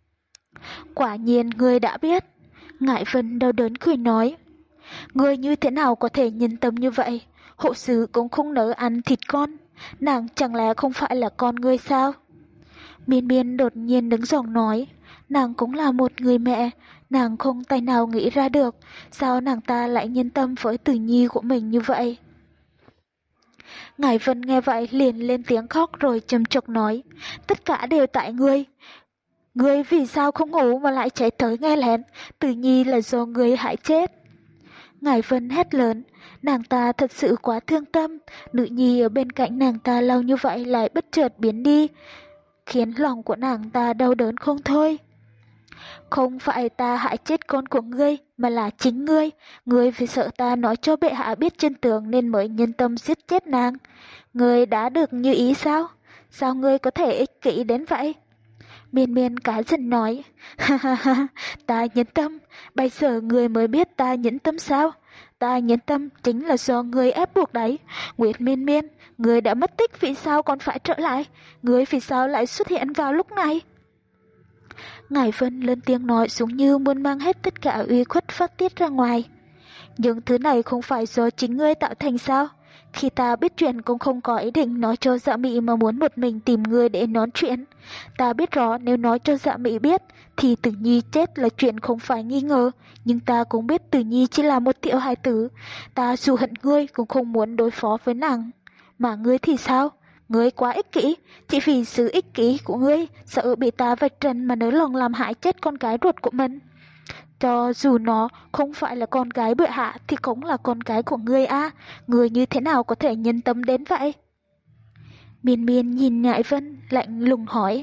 Quả nhiên ngươi đã biết. Ngải Vân đau đớn cười nói. Ngươi như thế nào có thể nhân tâm như vậy? Hộ sứ cũng không nỡ ăn thịt con. Nàng chẳng lẽ không phải là con ngươi sao? Miên Miên đột nhiên đứng giọng nói. Nàng cũng là một người mẹ. Nàng không tài nào nghĩ ra được. Sao nàng ta lại nhân tâm với Tử Nhi của mình như vậy? Ngải Vân nghe vậy liền lên tiếng khóc rồi trầm trọc nói. Tất cả đều tại ngươi. Ngươi vì sao không ngủ mà lại chạy tới nghe lén? Tử Nhi là do ngươi hại chết. Ngải Vân hét lớn. Nàng ta thật sự quá thương tâm. Nữ nhi ở bên cạnh nàng ta lâu như vậy lại bất chợt biến đi, khiến lòng của nàng ta đau đớn không thôi. Không phải ta hại chết con của ngươi, mà là chính ngươi. Ngươi vì sợ ta nói cho bệ hạ biết chân tướng nên mới nhân tâm giết chết nàng. Ngươi đã được như ý sao? Sao ngươi có thể ích kỷ đến vậy? Miên Miên cá giận nói. Ha ha ha, ta nhẫn tâm. Bây giờ ngươi mới biết ta nhẫn tâm sao? Ta nhẫn tâm chính là do ngươi ép buộc đấy. Nguyệt Miên Miên, ngươi đã mất tích vì sao còn phải trở lại? Ngươi vì sao lại xuất hiện vào lúc này? Ngải Vân lên tiếng nói giống như muốn mang hết tất cả uy khuất phát tiết ra ngoài. Những thứ này không phải do chính ngươi tạo thành sao? Khi ta biết chuyện cũng không có ý định nói cho Dạ Mị mà muốn một mình tìm ngươi để nói chuyện. Ta biết rõ nếu nói cho Dạ Mị biết thì Tử Nhi chết là chuyện không phải nghi ngờ, nhưng ta cũng biết Tử Nhi chỉ là một tiểu hài tử. Ta dù hận ngươi cũng không muốn đối phó với nàng. Mà ngươi thì sao? Ngươi quá ích kỷ, chỉ vì sự ích kỷ của ngươi, sợ bị ta vạch trần mà nỡ lòng làm hại chết con gái ruột của mình. Cho dù nó không phải là con gái bệ hạ thì cũng là con gái của ngươi à, ngươi như thế nào có thể nhân tâm đến vậy? Miên Miên nhìn Ngải Vân lạnh lùng hỏi.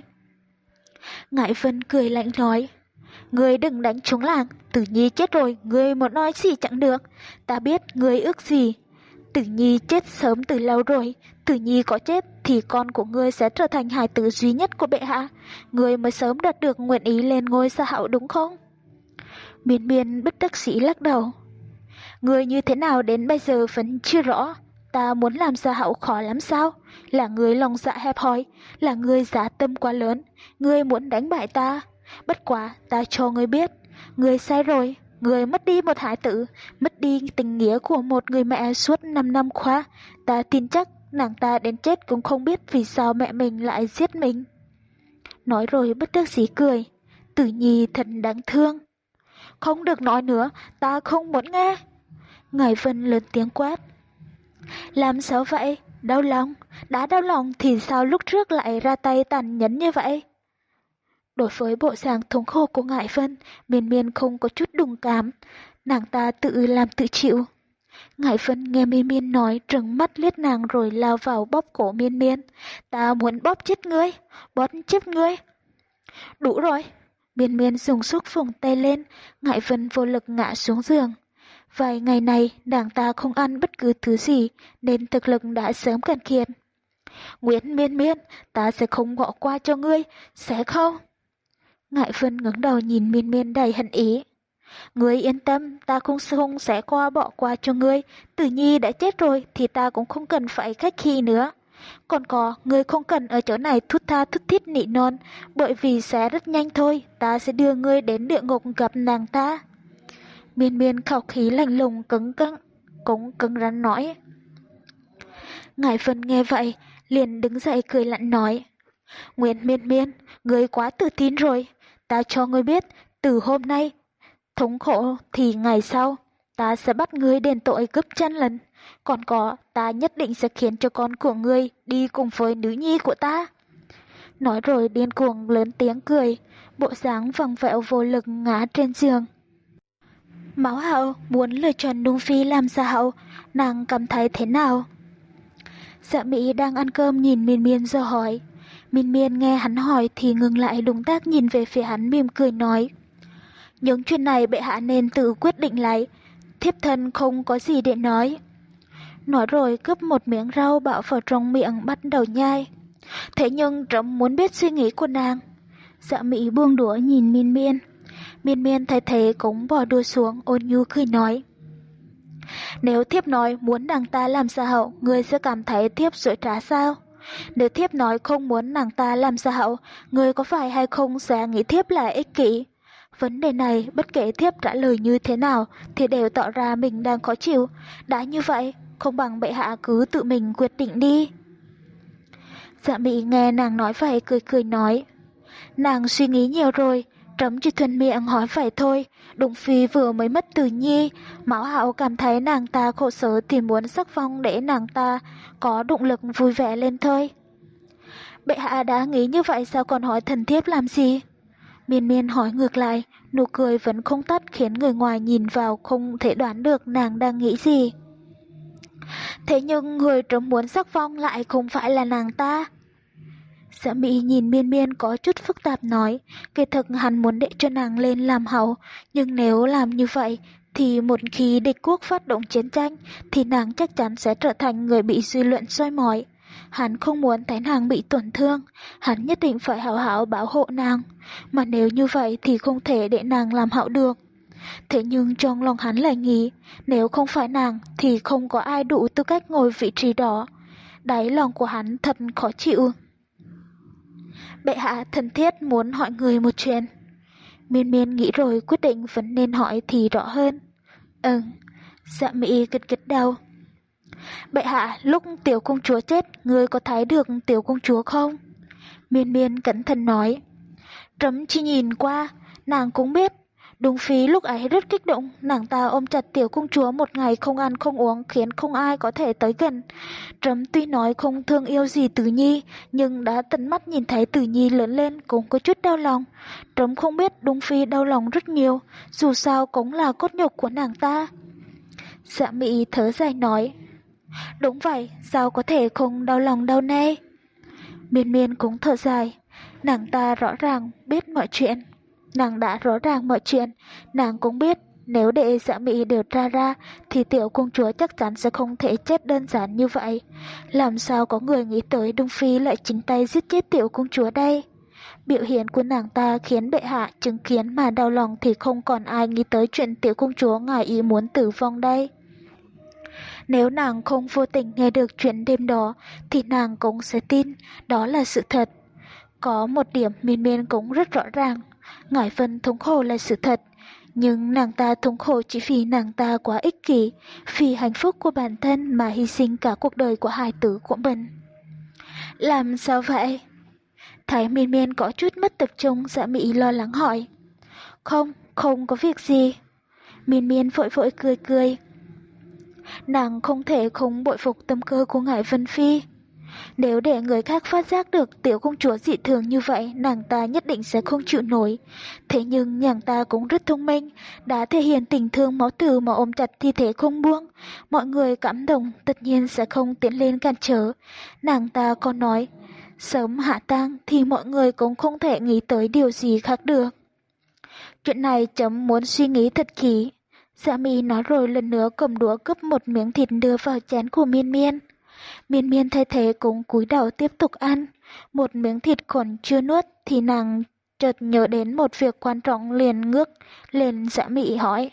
Ngải Vân cười lạnh nói. Ngươi đừng đánh trống làng, Tử Nhi chết rồi, ngươi muốn nói gì chẳng được. Ta biết ngươi ước gì. Tử Nhi chết sớm từ lâu rồi, Tử Nhi có chết thì con của ngươi sẽ trở thành hài tử duy nhất của bệ hạ. Ngươi mới sớm đạt được nguyện ý lên ngôi Gia Hậu đúng không? Miên Miên bất đắc dĩ lắc đầu. Ngươi như thế nào đến bây giờ vẫn chưa rõ. Ta muốn làm Gia Hậu khó lắm sao? Là ngươi lòng dạ hẹp hòi, là ngươi giá tâm quá lớn, ngươi muốn đánh bại ta. Bất quá ta cho ngươi biết, ngươi sai rồi. Ngươi mất đi một hải tử, mất đi tình nghĩa của một người mẹ suốt năm năm qua. Ta tin chắc nàng ta đến chết cũng không biết vì sao mẹ mình lại giết mình. Nói rồi bất đắc dĩ cười. Tử Nhi thật đáng thương. Không được nói nữa, ta không muốn nghe. Ngải Vân lớn tiếng quát. Làm sao vậy? Đau lòng? Đã đau lòng thì sao lúc trước lại ra tay tàn nhẫn như vậy? Đối với bộ dạng thống khổ của Ngải Vân, Miên Miên không có chút đồng cảm. Nàng ta tự làm tự chịu. Ngải Vân nghe Miên Miên nói trừng mắt liếc nàng rồi lao vào bóp cổ Miên Miên. Ta muốn bóp chết ngươi, bóp chết ngươi. Đủ rồi. Miên Miên dùng sức phồng tay lên, Ngải Vân vô lực ngã xuống giường. Vài ngày này nàng ta không ăn bất cứ thứ gì nên thực lực đã sớm cạn kiệt. Nguyễn Miên Miên, ta sẽ không bỏ qua cho ngươi, sẽ không? Ngải Vân ngẩng đầu nhìn Miên Miên đầy hận ý. Ngươi yên tâm, ta không không sẽ qua bỏ qua cho ngươi. Tử Nhi đã chết rồi thì ta cũng không cần phải khách khí nữa. Còn có, ngươi không cần ở chỗ này thút tha thút thít nị non, bởi vì sẽ rất nhanh thôi, ta sẽ đưa ngươi đến địa ngục gặp nàng ta. Miên Miên khẩu khí lạnh lùng cứng cứng, cũng cứng rắn nói. Ngải Vân nghe vậy, liền đứng dậy cười lạnh nói. Nguyễn Miên Miên, ngươi quá tự tin rồi, ta cho ngươi biết, từ hôm nay, thống khổ thì ngày sau, ta sẽ bắt ngươi đền tội gấp trăm lần. Còn có, ta nhất định sẽ khiến cho con của ngươi đi cùng với nữ nhi của ta. Nói rồi điên cuồng lớn tiếng cười, bộ dáng vòng vẹo vô lực ngã trên giường. Máu Hậu muốn lựa chọn Nung Phi làm Gia Hậu, nàng cảm thấy thế nào? Dạ Mỹ đang ăn cơm nhìn Miên Miên rồi hỏi. Miên Miên nghe hắn hỏi thì ngừng lại động tác nhìn về phía hắn mỉm cười nói. Những chuyện này bệ hạ nên tự quyết định lấy, thiếp thân không có gì để nói. Nói rồi cướp một miếng rau bỏ vào trong miệng bắt đầu nhai. Thế nhưng trẫm muốn biết suy nghĩ của nàng. Dạ Mỹ buông đũa nhìn Miên Miên. Miên Miên thấy thế cũng bỏ đũa xuống, ôn nhu cười nói. Nếu thiếp nói muốn nàng ta làm gia hậu, người sẽ cảm thấy thiếp dối trá sao? Nếu thiếp nói không muốn nàng ta làm gia hậu, người có phải hay không sẽ nghĩ thiếp là ích kỷ? Vấn đề này, bất kể thiếp trả lời như thế nào, thì đều tỏ ra mình đang khó chịu. Đã như vậy, không bằng bệ hạ cứ tự mình quyết định đi. Dạ Mỹ nghe nàng nói vậy cười cười nói. Nàng suy nghĩ nhiều rồi, trẫm chỉ thuận miệng hỏi vậy thôi. Đụng Phi vừa mới mất Tử Nhi, Mão Hạo cảm thấy nàng ta khổ sở thì muốn sắc phong để nàng ta có động lực vui vẻ lên thôi. Bệ hạ đã nghĩ như vậy sao còn hỏi thần thiếp làm gì? Miên Miên hỏi ngược lại, nụ cười vẫn không tắt khiến người ngoài nhìn vào không thể đoán được nàng đang nghĩ gì. Thế nhưng người trẫm muốn sắc phong lại không phải là nàng ta. Dạ Mỹ nhìn Miên Miên có chút phức tạp nói, kỳ thực hắn muốn để cho nàng lên làm hậu, nhưng nếu làm như vậy, thì một khi địch quốc phát động chiến tranh, thì nàng chắc chắn sẽ trở thành người bị dư luận soi mói. Hắn không muốn thấy nàng bị tổn thương, hắn nhất định phải hảo hảo bảo hộ nàng, mà nếu như vậy thì không thể để nàng làm hậu được. Thế nhưng trong lòng hắn lại nghĩ, nếu không phải nàng thì không có ai đủ tư cách ngồi vị trí đó. Đáy lòng của hắn thật khó chịu. Bệ hạ thân thiết muốn hỏi người một chuyện. Miên Miên nghĩ rồi quyết định vẫn nên hỏi thì rõ hơn. Ừ, Dạ Mỹ gật gật đầu. Bệ hạ, lúc tiểu công chúa chết, ngươi có thấy được tiểu công chúa không? Miên Miên cẩn thận nói. Trẫm chỉ nhìn qua, nàng cũng biết. Đúng Phi lúc ấy rất kích động, nàng ta ôm chặt tiểu công chúa một ngày không ăn không uống khiến không ai có thể tới gần. Trẫm tuy nói không thương yêu gì Tử Nhi, nhưng đã tận mắt nhìn thấy Tử Nhi lớn lên cũng có chút đau lòng. Trẫm không biết Đúng Phi đau lòng rất nhiều, dù sao cũng là cốt nhục của nàng ta. Dạ Mỹ thở dài nói. Đúng vậy, sao có thể không đau lòng đâu nè. Miên Miên cũng thở dài, nàng ta rõ ràng biết mọi chuyện. Nàng đã rõ ràng mọi chuyện, nàng cũng biết nếu để Dạ Mỹ điều tra ra thì tiểu công chúa chắc chắn sẽ không thể chết đơn giản như vậy. Làm sao có người nghĩ tới Đông Phi lại chính tay giết chết tiểu công chúa đây? Biểu hiện của nàng ta khiến bệ hạ chứng kiến mà đau lòng thì không còn ai nghĩ tới chuyện tiểu công chúa ngoài ý muốn tử vong đây. Nếu nàng không vô tình nghe được chuyện đêm đó thì nàng cũng sẽ tin đó là sự thật. Có một điểm Miên Miên cũng rất rõ ràng, Ngải Vân thống khổ là sự thật, nhưng nàng ta thống khổ chỉ vì nàng ta quá ích kỷ, vì hạnh phúc của bản thân mà hy sinh cả cuộc đời của hài tử của mình. Làm sao vậy? Thấy Miên Miên có chút mất tập trung, Dạ Mỹ lo lắng hỏi. Không, không có việc gì. Miên Miên vội vội cười cười. Nàng không thể không bội phục tâm cơ của Ngải Vân Phi. Nếu để người khác phát giác được tiểu công chúa dị thường như vậy, nàng ta nhất định sẽ không chịu nổi. Thế nhưng nàng ta cũng rất thông minh, đã thể hiện tình thương máu tử mà ôm chặt thi thể không buông. Mọi người cảm động tất nhiên sẽ không tiến lên cản trở. Nàng ta còn nói, sớm hạ tang thì mọi người cũng không thể nghĩ tới điều gì khác được. Chuyện này chấm muốn suy nghĩ thật kỹ. Dạ Mi nói rồi lần nữa cầm đũa cướp một miếng thịt đưa vào chén của Miên Miên. Miên Miên thay thế cũng cúi đầu tiếp tục ăn. Một miếng thịt còn chưa nuốt thì nàng chợt nhớ đến một việc quan trọng liền ngước lên Dạ Mị hỏi.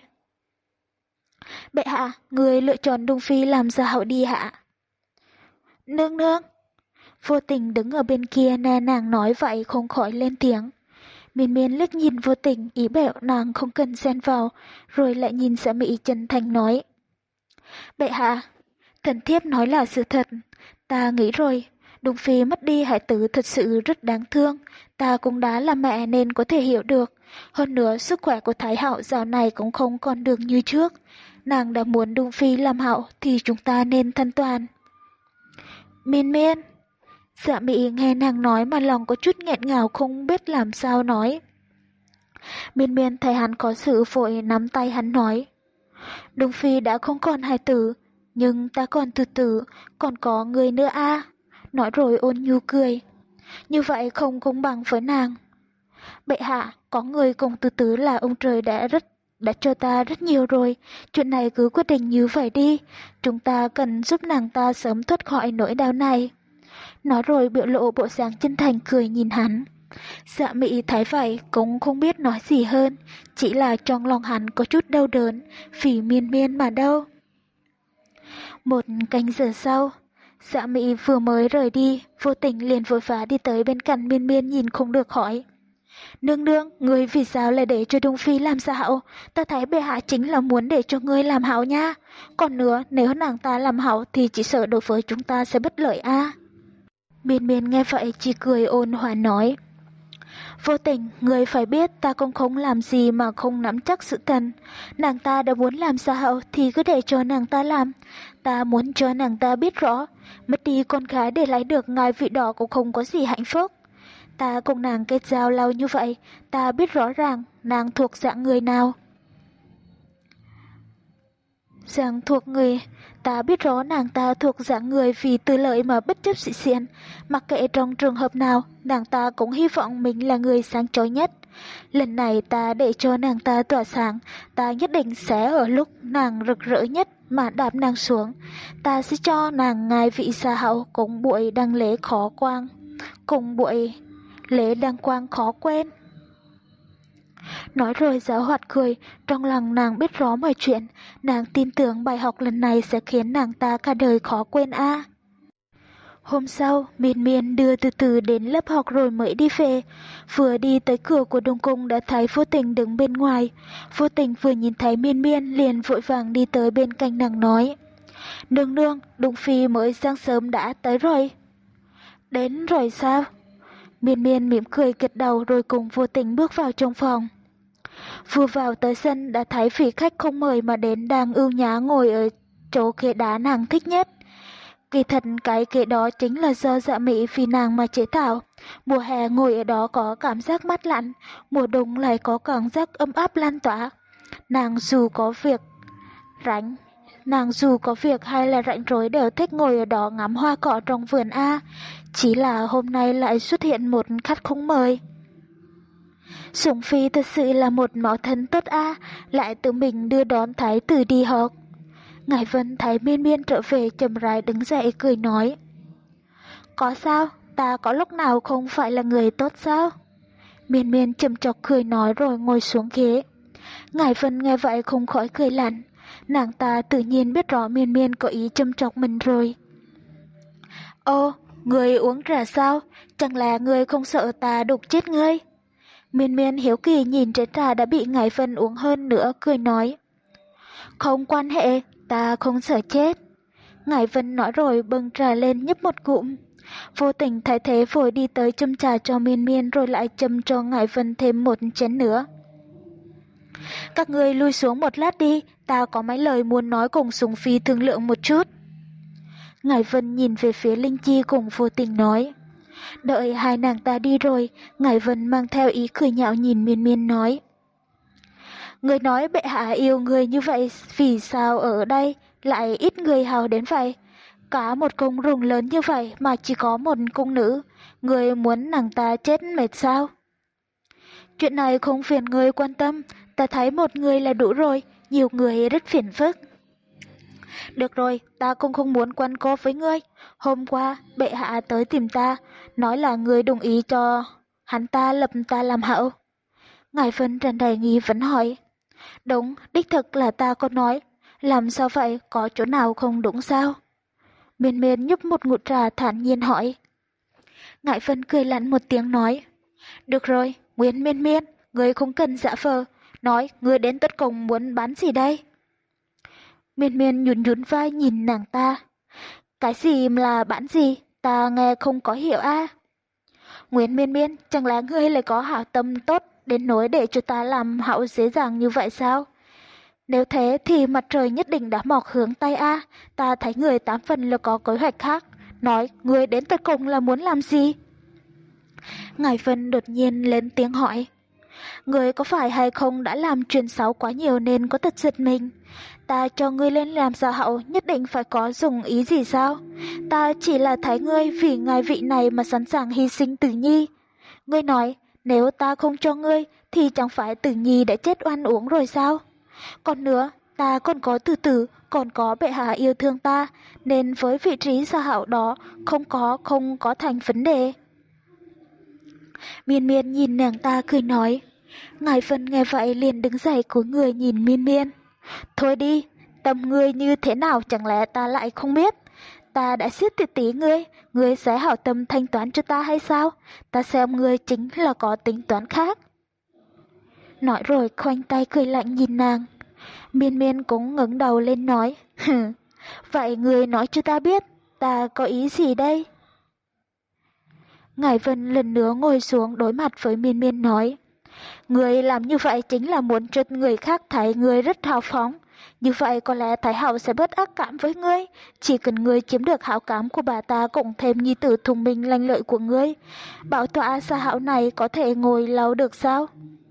Bệ hạ, người lựa chọn Đông Phi làm gia hậu đi hạ. Nương nương. Vô tình đứng ở bên kia nghe nàng nói vậy không khỏi lên tiếng. Miên Miên liếc nhìn Vô Tình ý bảo nàng không cần xen vào, rồi lại nhìn Dạ Mị chân thành nói. Bệ hạ, thần thiếp nói là sự thật, ta nghĩ rồi, Đông Phi mất đi hải tử thật sự rất đáng thương, ta cũng đã là mẹ nên có thể hiểu được. Hơn nữa sức khỏe của Thái Hậu dạo này cũng không còn được như trước, nàng đã muốn Đông Phi làm hậu thì chúng ta nên thân toàn. Miên Miên. Dạ Mị nghe nàng nói mà lòng có chút nghẹn ngào không biết làm sao nói. Miên Miên thấy hắn có sự vội nắm tay hắn nói. Đông Phi đã không còn hài tử, nhưng ta còn từ từ, còn có người nữa a. Nói rồi ôn nhu cười. Như vậy không công bằng với nàng. Bệ hạ, có người cùng tứ tứ là ông trời đã rất đã cho ta rất nhiều rồi, chuyện này cứ quyết định như vậy đi, chúng ta cần giúp nàng ta sớm thoát khỏi nỗi đau này. Nói rồi biểu lộ bộ dáng chân thành cười nhìn hắn. Dạ Mị thấy vậy cũng không biết nói gì hơn, chỉ là trong lòng hắn có chút đau đớn, vì Miên Miên mà đâu. Một canh giờ sau, Dạ Mị vừa mới rời đi, vô tình liền vội vã đi tới bên cạnh Miên Miên nhìn không được hỏi. Nương nương, người vì sao lại để cho Đông Phi làm hảo? Ta thấy bệ hạ chính là muốn để cho ngươi làm hảo nha. Còn nữa, nếu nàng ta làm hảo thì chỉ sợ đối với chúng ta sẽ bất lợi a. Miên Miên nghe vậy chỉ cười ôn hòa nói. Vô tình, người phải biết ta cũng không làm gì mà không nắm chắc sự tình. Nàng ta đã muốn làm sao thì cứ để cho nàng ta làm. Ta muốn cho nàng ta biết rõ, mất đi con gái để lấy được ngài vị đó cũng không có gì hạnh phúc. Ta cùng nàng kết giao lâu như vậy, ta biết rõ ràng nàng thuộc dạng người nào. Dạng thuộc người, ta biết rõ nàng ta thuộc dạng người vì tư lợi mà bất chấp sĩ diện. Mặc kệ trong trường hợp nào, nàng ta cũng hy vọng mình là người sáng chói nhất. Lần này ta để cho nàng ta tỏa sáng, ta nhất định sẽ ở lúc nàng rực rỡ nhất mà đạp nàng xuống. Ta sẽ cho nàng ngài vị gia hậu cùng buổi đăng lễ khó quang, cùng buổi lễ đăng quang khó quên. Nói rồi giáo hoạt cười, trong lòng nàng biết rõ mọi chuyện, nàng tin tưởng bài học lần này sẽ khiến nàng ta cả đời khó quên a. À. Hôm sau, Miên Miên đưa từ từ đến lớp học rồi mới đi về. Vừa đi tới cửa của Đông Cung đã thấy Vô Tình đứng bên ngoài. Vô Tình vừa nhìn thấy Miên Miên liền vội vàng đi tới bên cạnh nàng nói. Nương nương, Đông Phi mới sáng sớm đã tới rồi. Đến rồi sao? Miên Miên mỉm cười gật đầu rồi cùng Vô Tình bước vào trong phòng. Vừa vào tới sân đã thấy vị khách không mời mà đến đang ưu nhã ngồi ở chỗ ghế đá nàng thích nhất. Kỳ thật cái ghế đó chính là do Dạ Mị vì nàng mà chế tạo. Mùa hè ngồi ở đó có cảm giác mát lạnh, mùa đông lại có cảm giác ấm áp lan tỏa. Nàng dù có việc rảnh, nàng dù có việc hay là rảnh rỗi đều thích ngồi ở đó ngắm hoa cỏ trong vườn A. Chỉ là hôm nay lại xuất hiện một khách không mời. Sủng Phi thật sự là một mẫu thân tốt a, lại tự mình đưa đón thái tử đi học. Ngải Vân thấy Miên Miên trở về chậm rãi đứng dậy cười nói. Có sao, ta có lúc nào không phải là người tốt sao? Miên Miên châm chọc cười nói rồi ngồi xuống ghế. Ngải Vân nghe vậy không khỏi cười lạnh, nàng ta tự nhiên biết rõ Miên Miên có ý châm chọc mình rồi. Ô, người uống trà sao? Chẳng lẽ người không sợ ta đục chết ngươi? Miên Miên hiếu kỳ nhìn trái trà đã bị Ngải Vân uống hơn nữa cười nói. Không quan hệ, ta không sợ chết. Ngải Vân nói rồi bưng trà lên nhấp một ngụm. Vô Tình thấy thế vội đi tới châm trà cho Miên Miên rồi lại châm cho Ngải Vân thêm một chén nữa. Các ngươi lui xuống một lát đi, ta có mấy lời muốn nói cùng Sủng Phi thương lượng một chút. Ngải Vân nhìn về phía Linh Chi cùng Vô Tình nói. Đợi hai nàng ta đi rồi, Ngải Vân mang theo ý cười nhạo nhìn Miên Miên nói. Người nói bệ hạ yêu người như vậy, vì sao ở đây lại ít người hào đến vậy? Cả một cung rồng lớn như vậy mà chỉ có một cung nữ, người muốn nàng ta chết mệt sao? Chuyện này không phiền người quan tâm, ta thấy một người là đủ rồi, nhiều người rất phiền phức. Được rồi, ta cũng không muốn quanh co với ngươi. Hôm qua, bệ hạ tới tìm ta, nói là ngươi đồng ý cho hắn ta lập ta làm hậu. Ngải Vân tràn đầy nghi vấn hỏi. Đúng, đích thực là ta có nói. Làm sao vậy, có chỗ nào không đúng sao? Miên Miên nhấp một ngụm trà thản nhiên hỏi. Ngải Vân cười lạnh một tiếng nói. Được rồi, Nguyễn Miên Miên, ngươi không cần giả vờ. Nói, ngươi đến tất cùng muốn bán gì đây? Miên Miên nhún nhún vai nhìn nàng ta. Cái gì là bán gì? Ta nghe không có hiểu a. À? Nguyễn Miên Miên, chẳng lẽ ngươi lại có hảo tâm tốt đến nỗi để cho ta làm hậu dễ dàng như vậy sao? Nếu thế thì mặt trời nhất định đã mọc hướng Tây a. À? Ta thấy người tám phần là có kế hoạch khác. Nói, ngươi đến tất cùng là muốn làm gì? Ngải Vân đột nhiên lên tiếng hỏi. Ngươi có phải hay không đã làm chuyện xấu quá nhiều nên có tật giật mình? Ta cho ngươi lên làm gia hậu nhất định phải có dùng ý gì sao? Ta chỉ là thấy ngươi vì ngài vị này mà sẵn sàng hy sinh Tử Nhi. Ngươi nói, nếu ta không cho ngươi thì chẳng phải Tử Nhi đã chết oan uổng rồi sao? Còn nữa, ta còn có Tử Tử, còn có bệ hạ yêu thương ta, nên với vị trí gia hậu đó không có không có thành vấn đề. Miên Miên nhìn nàng ta cười nói. Ngài Vân nghe vậy liền đứng dậy cúi người nhìn Miên Miên. Thôi đi, tâm ngươi như thế nào chẳng lẽ ta lại không biết? Ta đã siết tỷ tỷ ngươi, ngươi sẽ hảo tâm thanh toán cho ta hay sao? Ta xem ngươi chính là có tính toán khác. Nói rồi khoanh tay cười lạnh nhìn nàng. Miên Miên cũng ngẩng đầu lên nói. Vậy ngươi nói cho ta biết, ta có ý gì đây? Ngài Vân lần nữa ngồi xuống đối mặt với Miên Miên nói. Người làm như vậy chính là muốn cho người khác thấy người rất hào phóng. Như vậy có lẽ Thái Hậu sẽ bớt ác cảm với ngươi. Chỉ cần ngươi chiếm được hảo cảm của bà ta cộng thêm nhi tử thông minh lanh lợi của ngươi. Bảo tọa gia hảo này có thể ngồi lâu được sao?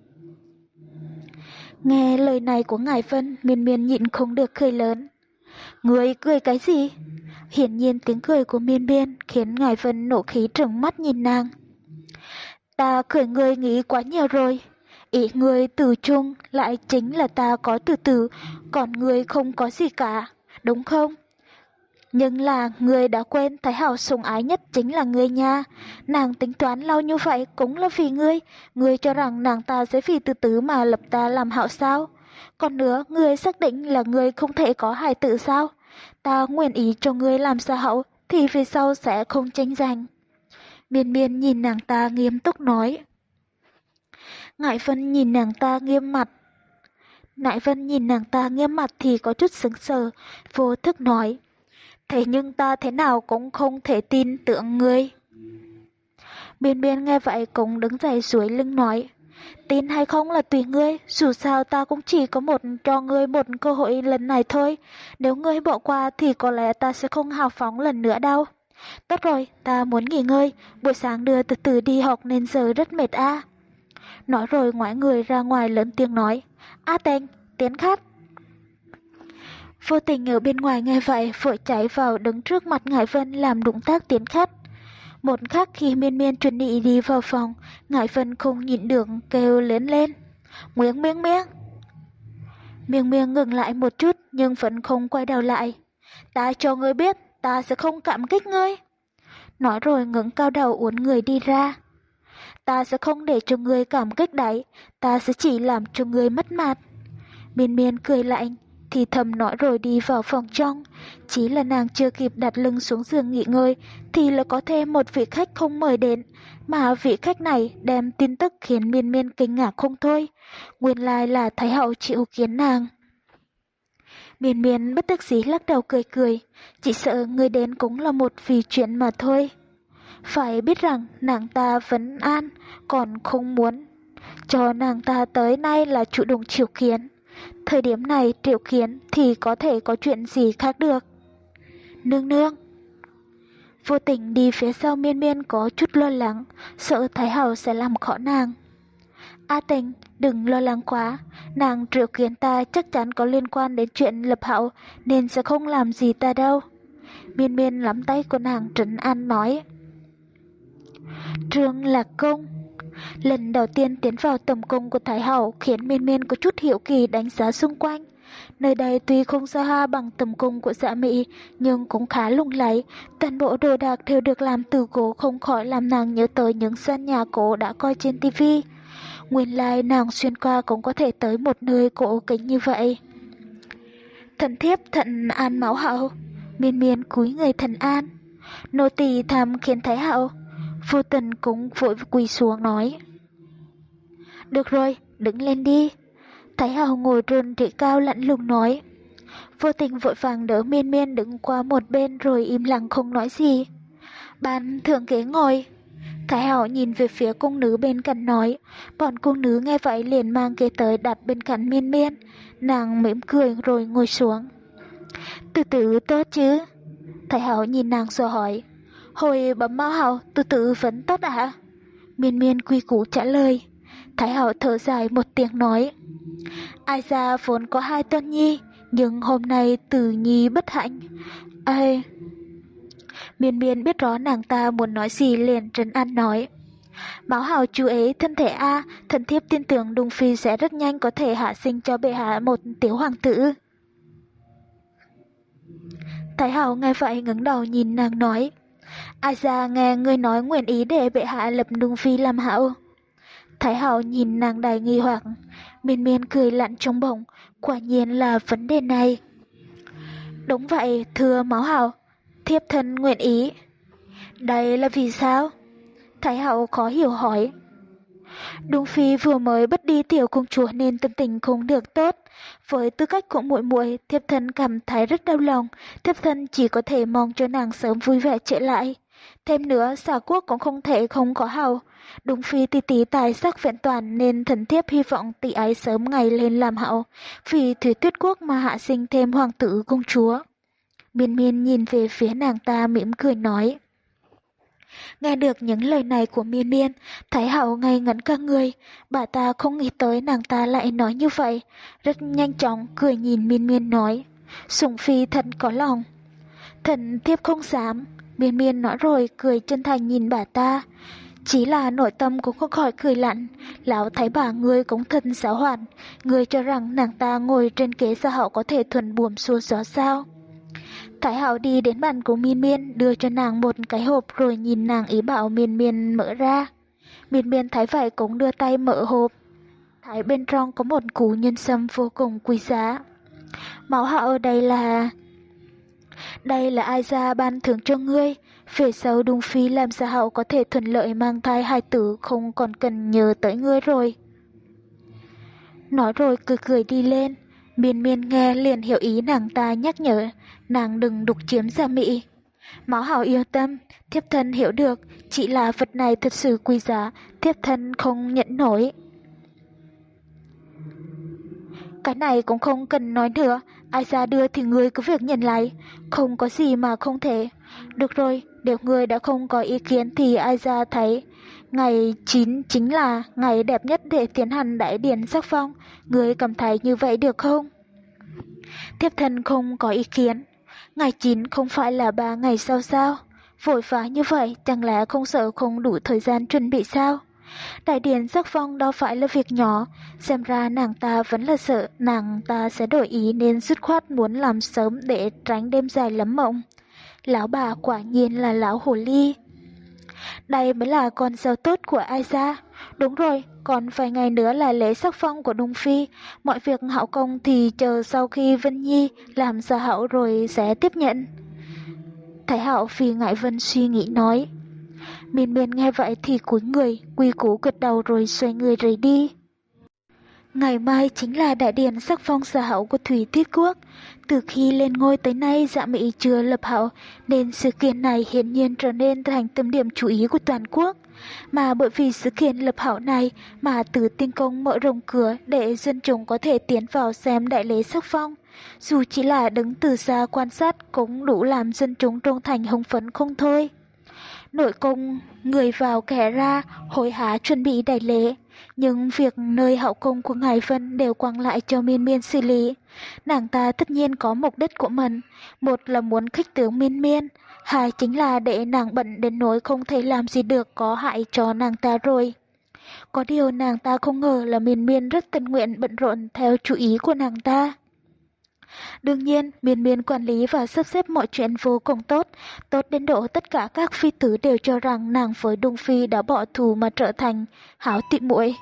Nghe lời này của Ngài Vân, Miên Miên nhịn không được cười lớn. Ngươi cười cái gì? Hiển nhiên tiếng cười của Miên Miên khiến Ngài Vân nổ khí trừng mắt nhìn nàng. Ta cười ngươi nghĩ quá nhiều rồi. Ý ngươi từ chung lại chính là ta có từ từ, còn ngươi không có gì cả, đúng không? Nhưng là ngươi đã quên Thái Hậu sủng ái nhất chính là ngươi nha. Nàng tính toán lâu như vậy cũng là vì ngươi. Ngươi cho rằng nàng ta sẽ vì từ từ mà lập ta làm hậu sao? Còn nữa, ngươi xác định là ngươi không thể có hài tử sao? Ta nguyện ý cho ngươi làm gia hậu thì vì sau sẽ không tranh giành. Miên Miên nhìn nàng ta nghiêm túc nói. Ngải Vân nhìn nàng ta nghiêm mặt. Ngải Vân nhìn nàng ta nghiêm mặt thì có chút sững sờ, vô thức nói. Thế nhưng ta thế nào cũng không thể tin tưởng ngươi. Miên Miên nghe vậy cũng đứng dậy suối lưng nói. Tin hay không là tùy ngươi, dù sao ta cũng chỉ có một cho ngươi một cơ hội lần này thôi. Nếu ngươi bỏ qua thì có lẽ ta sẽ không hào phóng lần nữa đâu. Tốt rồi, ta muốn nghỉ ngơi, buổi sáng đưa từ từ đi học nên giờ rất mệt a. À. Nói rồi ngoái người ra ngoài lớn tiếng nói. A Tênh, tiến khách. Vô Tình ở bên ngoài nghe vậy vội chạy vào đứng trước mặt Ngải Vân làm động tác tiến khách. Một khắc khi Miên Miên chuẩn bị đi vào phòng, Ngải Vân không nhịn được kêu lớn lên. Miếng miếng miếng. Miếng miếng ngừng lại một chút nhưng vẫn không quay đầu lại. Ta cho ngươi biết, ta sẽ không cảm kích ngươi. Nói rồi ngẩng cao đầu uốn người đi ra. Ta sẽ không để cho ngươi cảm kích đấy, ta sẽ chỉ làm cho ngươi mất mặt. Miên Miên cười lạnh, thì thầm nói rồi đi vào phòng trong. Chỉ là nàng chưa kịp đặt lưng xuống giường nghỉ ngơi, thì là có thêm một vị khách không mời đến. Mà vị khách này đem tin tức khiến Miên Miên kinh ngạc không thôi. Nguyên lai là Thái Hậu chịu kiến nàng. Miên Miên bất đắc dĩ lắc đầu cười cười, chỉ sợ người đến cũng là một vì chuyện mà thôi. Phải biết rằng nàng ta vẫn an, còn không muốn cho nàng ta tới nay là chủ động triệu kiến. Thời điểm này triệu kiến thì có thể có chuyện gì khác được. Nương nương. Vô Tình đi phía sau Miên Miên có chút lo lắng, sợ Thái Hậu sẽ làm khó nàng. A Tình, đừng lo lắng quá, nàng triệu kiến ta chắc chắn có liên quan đến chuyện lập hậu nên sẽ không làm gì ta đâu. Miên Miên nắm tay của nàng trấn an nói. Trương Lạc Cung. Lần đầu tiên tiến vào tầm cung của Thái Hậu khiến Miên Miên có chút hiếu kỳ đánh giá xung quanh. Nơi đây tuy không xa hoa bằng tầm cung của Dạ Mỹ nhưng cũng khá lung lay. Toàn bộ đồ đạc đều được làm từ gỗ, không khỏi làm nàng nhớ tới những gian nhà cổ đã coi trên tivi. Nguyên lai nàng xuyên qua cũng có thể tới một nơi cổ kính như vậy. Thần thiếp thận an máu hậu. Miên Miên cúi người thần an. Nô tỳ thầm khiến Thái Hậu. Vô Tình cũng vội quỳ xuống nói. Được rồi, đứng lên đi. Thái Hậu ngồi run rỉ cao lạnh lùng nói. Vô Tình vội vàng đỡ Miên Miên đứng qua một bên rồi im lặng không nói gì. Bàn thượng ghế ngồi. Thái Hậu nhìn về phía cung nữ bên cạnh nói. Bọn cung nữ nghe vậy liền mang ghế tới đặt bên cạnh Miên Miên. Nàng mỉm cười rồi ngồi xuống. Từ từ tốt chứ? Thái Hậu nhìn nàng rồi hỏi. Hồi bấm máu hậu từ từ vẫn tốt ạ? À? Miên Miên quy củ trả lời. Thái hậu thở dài một tiếng nói, ai ra vốn có hai tôn nhi, nhưng hôm nay tử nhi bất hạnh. Ai... Miên miên biết rõ nàng ta muốn nói gì liền trấn an nói, Máu hào chú ý thân thể A, thần thiếp tin tưởng Đùng Phi sẽ rất nhanh có thể hạ sinh cho bệ hạ một tiểu hoàng tử. Thái hậu nghe vậy ngẩng đầu nhìn nàng nói, ai ra nghe ngươi nói nguyện ý để bệ hạ lập Đùng Phi làm hậu. Thái hậu nhìn nàng đầy nghi hoặc, miên miên cười lặn trong bụng, quả nhiên là vấn đề này. Đúng vậy, thưa máu hào, thiếp thân nguyện ý. Đây là vì sao? Thái hậu khó hiểu hỏi. Đùng Phi vừa mới mất đi tiểu công chúa nên tâm tình không được tốt. Với tư cách của muội muội, thiếp thân cảm thấy rất đau lòng. Thiếp thân chỉ có thể mong cho nàng sớm vui vẻ trở lại. Thêm nữa, xà quốc cũng không thể không có hậu. Đùng Phi tỷ tỷ tài sắc vẹn toàn nên thần thiếp hy vọng tỷ ấy sớm ngày lên làm hậu. Vì Thủy Tuyết quốc mà hạ sinh thêm hoàng tử công chúa. Miên miên nhìn về phía nàng ta mỉm cười nói. Nghe được những lời này của miên miên, Thái hậu ngây ngẩn cả người, bà ta không nghĩ tới nàng ta lại nói như vậy, rất nhanh chóng cười nhìn miên miên nói, Sủng Phi thật có lòng. Thần thiếp không dám, miên miên nói rồi cười chân thành nhìn bà ta, chỉ là nội tâm cũng không khỏi cười lạnh, lão thấy bà ngươi cũng thân xảo hoạt, ngươi cho rằng nàng ta ngồi trên ghế gia hậu có thể thuần buồm xuôi gió sao? Thái hậu đi đến bàn của miên miên, đưa cho nàng một cái hộp rồi nhìn nàng ý bảo miên miên mở ra. Miên miên thấy vậy cũng đưa tay mở hộp. Thấy bên trong có một củ nhân sâm vô cùng quý giá. Máu hậu đây là... Đây là ai ra ban thưởng cho ngươi. Về sau Đùng Phi làm gia hậu có thể thuận lợi mang thai hài tử, không còn cần nhờ tới ngươi rồi. Nói rồi cười cười đi lên. Miên miên nghe liền hiểu ý nàng ta nhắc nhở, nàng đừng đục chiếm Gia Mị. Máu hào yêu tâm, thiếp thân hiểu được, chỉ là vật này thật sự quý giá, thiếp thân không nhận nổi. Cái này cũng không cần nói nữa, ai ra đưa thì ngươi cứ việc nhận lại, không có gì mà không thể. Được rồi, nếu ngươi đã không có ý kiến thì ai ra thấy ngày chín chính là ngày đẹp nhất để tiến hành đại điển sắc phong, ngươi cảm thấy như vậy được không? Thiếp thân không có ý kiến. Ngày chín không phải là ba ngày sau sao? Vội vã như vậy chẳng lẽ không sợ không đủ thời gian chuẩn bị sao? Đại điển sắc phong đâu phải là việc nhỏ, xem ra nàng ta vẫn là sợ nàng ta sẽ đổi ý nên dứt khoát muốn làm sớm để tránh đêm dài lắm mộng. Lão bà quả nhiên là lão hồ ly. Đây mới là con dâu tốt của ai ra. Đúng rồi, còn vài ngày nữa là lễ sắc phong của Đùng Phi. Mọi việc hậu công thì chờ sau khi Vân Nhi làm gia hậu rồi sẽ tiếp nhận. Thái hậu Phi Ngại Vân suy nghĩ nói. Miên miên nghe vậy thì cúi người, quy củ gật đầu rồi xoay người rời đi. Ngày mai chính là đại điển sắc phong gia hậu của Thủy Tuyết quốc. Từ khi lên ngôi tới nay Dạ Mị chưa lập hậu, nên sự kiện này hiển nhiên trở nên thành tâm điểm chú ý của toàn quốc. Mà bởi vì sự kiện lập hậu này mà Tử Tinh Cung mở rộng cửa để dân chúng có thể tiến vào xem đại lễ sắc phong. Dù chỉ là đứng từ xa quan sát cũng đủ làm dân chúng trung thành hưng phấn không thôi. Nội cung, người vào kẻ ra, hối hả chuẩn bị đại lễ. Nhưng việc nơi hậu cung của Ngài Vân đều quăng lại cho miên miên xử lý. Nàng ta tất nhiên có mục đích của mình. Một là muốn khích tướng miên miên. Hai chính là để nàng bận đến nỗi không thể làm gì được có hại cho nàng ta rồi. Có điều nàng ta không ngờ là miên miên rất tình nguyện bận rộn theo chủ ý của nàng ta. Đương nhiên, miên miên quản lý và sắp xếp mọi chuyện vô cùng tốt, tốt đến độ tất cả các phi tử đều cho rằng nàng với Đùng Phi đã bỏ thù mà trở thành hảo tị muội.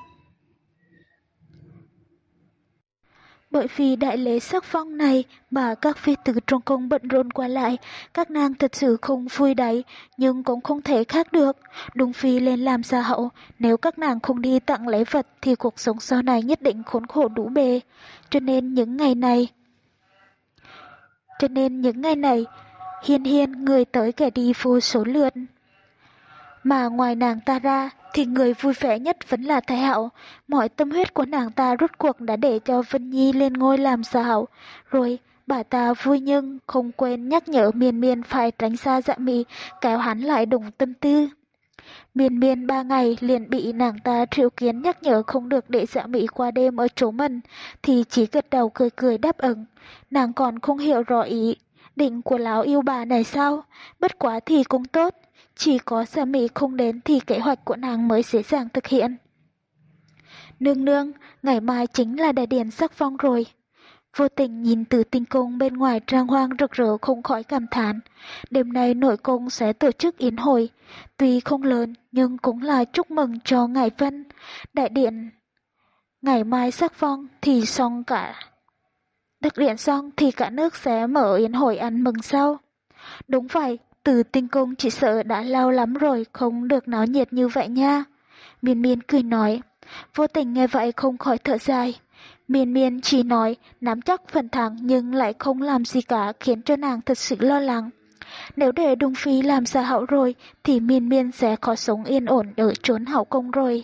Bởi vì đại lễ sắc phong này mà các phi tử trong cung bận rộn qua lại, các nàng thật sự không vui đấy, nhưng cũng không thể khác được. Đùng Phi lên làm gia hậu, nếu các nàng không đi tặng lễ vật thì cuộc sống sau này nhất định khốn khổ đủ bề. Cho nên những ngày này, cho nên những ngày này, hiên hiên người tới kẻ đi vô số lượt. Mà ngoài nàng ta ra, thì người vui vẻ nhất vẫn là Thái hậu. Mọi tâm huyết của nàng ta rốt cuộc đã để cho Vân Nhi lên ngôi làm gia hậu. Rồi, bà ta vui nhưng không quên nhắc nhở miên miên phải tránh xa Dạ Mị, kéo hắn lại đồng tâm tư. Miên miên ba ngày liền bị nàng ta triệu kiến nhắc nhở không được để Dạ Mỹ qua đêm ở chỗ mình, thì chỉ gật đầu cười cười đáp ứng. Nàng còn không hiểu rõ ý định của lão yêu bà này sao, bất quá thì cũng tốt, chỉ có Dạ Mỹ không đến thì kế hoạch của nàng mới dễ dàng thực hiện. Nương nương, ngày mai chính là đại điển sắc phong rồi. Vô tình nhìn từ tinh cung bên ngoài trang hoang rực rỡ không khỏi cảm thán. Đêm nay nội cung sẽ tổ chức yến hội, tuy không lớn nhưng cũng là chúc mừng cho Ngài Vân. Đại điện ngày mai sắc phong thì xong cả. Đặc điện xong thì cả nước sẽ mở yến hội ăn mừng sau. Đúng vậy, từ tinh cung chỉ sợ đã lâu lắm rồi không được náo nhiệt như vậy nha. Miên miên cười nói. Vô tình nghe vậy không khỏi thở dài. Miên miên chỉ nói nắm chắc phần thắng nhưng lại không làm gì cả, khiến cho nàng thật sự lo lắng. Nếu để Dung Phi làm gia hậu rồi thì miên miên sẽ khó sống yên ổn ở chốn hậu cung rồi.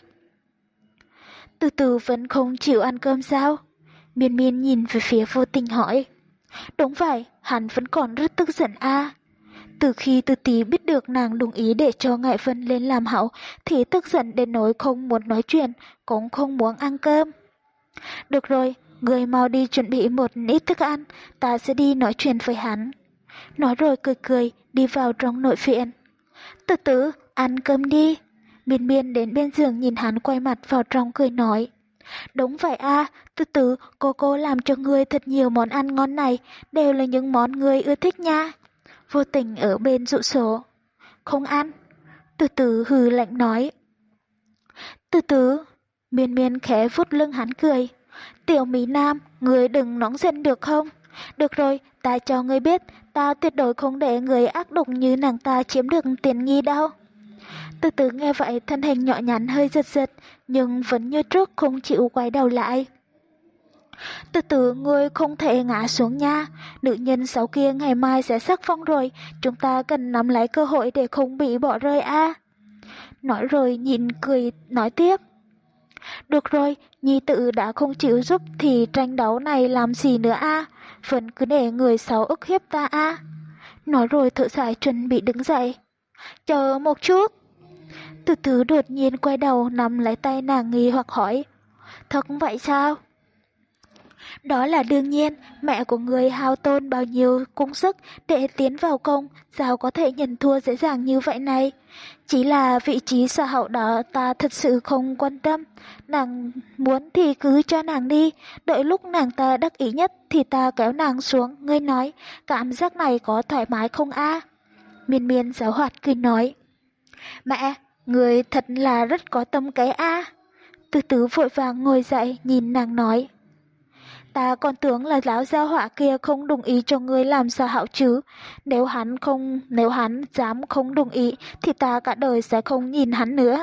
Từ từ vẫn không chịu ăn cơm sao? Miên miên nhìn về phía Vô Tình hỏi. Đúng vậy, hắn vẫn còn rất tức giận a. Từ khi Từ Tí biết được nàng đồng ý để cho Ngải Vân lên làm hậu thì tức giận đến nỗi không muốn nói chuyện, cũng không muốn ăn cơm. Được rồi, người mau đi chuẩn bị một ít thức ăn, ta sẽ đi nói chuyện với hắn. Nói rồi cười cười, đi vào trong nội viện. Từ từ, ăn cơm đi. Miên miên đến bên giường nhìn hắn quay mặt vào trong cười nói. Đúng vậy a, từ từ, cô cô làm cho người thật nhiều món ăn ngon này, đều là những món người ưa thích nha. Vô Tình ở bên dụ số. Không ăn. Từ từ hừ lạnh nói. Từ từ, miên miên khẽ vuốt lưng hắn cười. Tiểu Mỹ Nam, người đừng nóng giận được không? Được rồi, ta cho ngươi biết, ta tuyệt đối không để người ác độc như nàng ta chiếm được tiền nghi đâu. Từ từ nghe vậy thân hình nhỏ nhắn hơi giật giật, nhưng vẫn như trước không chịu quay đầu lại. Từ từ ngươi không thể ngã xuống nha, nữ nhân sáu kia ngày mai sẽ sắc phong rồi, chúng ta cần nắm lấy cơ hội để không bị bỏ rơi a. Nói rồi nhìn cười nói tiếp. Được rồi, nhi tự đã không chịu giúp thì tranh đấu này làm gì nữa a, vẫn cứ để người xấu ức hiếp ta a. Nói rồi thợ dài chuẩn bị đứng dậy. Chờ một chút. Từ từ đột nhiên quay đầu nắm lấy tay nàng nghi hoặc hỏi. Thật vậy sao? Đó là đương nhiên, mẹ của người hao tôn bao nhiêu công sức để tiến vào công, sao có thể nhận thua dễ dàng như vậy này. Chỉ là vị trí xã hậu đó ta thật sự không quan tâm, nàng muốn thì cứ cho nàng đi, đợi lúc nàng ta đắc ý nhất thì ta kéo nàng xuống, ngươi nói, cảm giác này có thoải mái không a? Miên miên giáo hoạt cười nói. Mẹ, người thật là rất có tâm cái a. Từ từ vội vàng ngồi dậy nhìn nàng nói. Ta còn tưởng là lão gia họa kia không đồng ý cho ngươi làm gia hạo chứ. Nếu hắn không, nếu hắn dám không đồng ý thì ta cả đời sẽ không nhìn hắn nữa.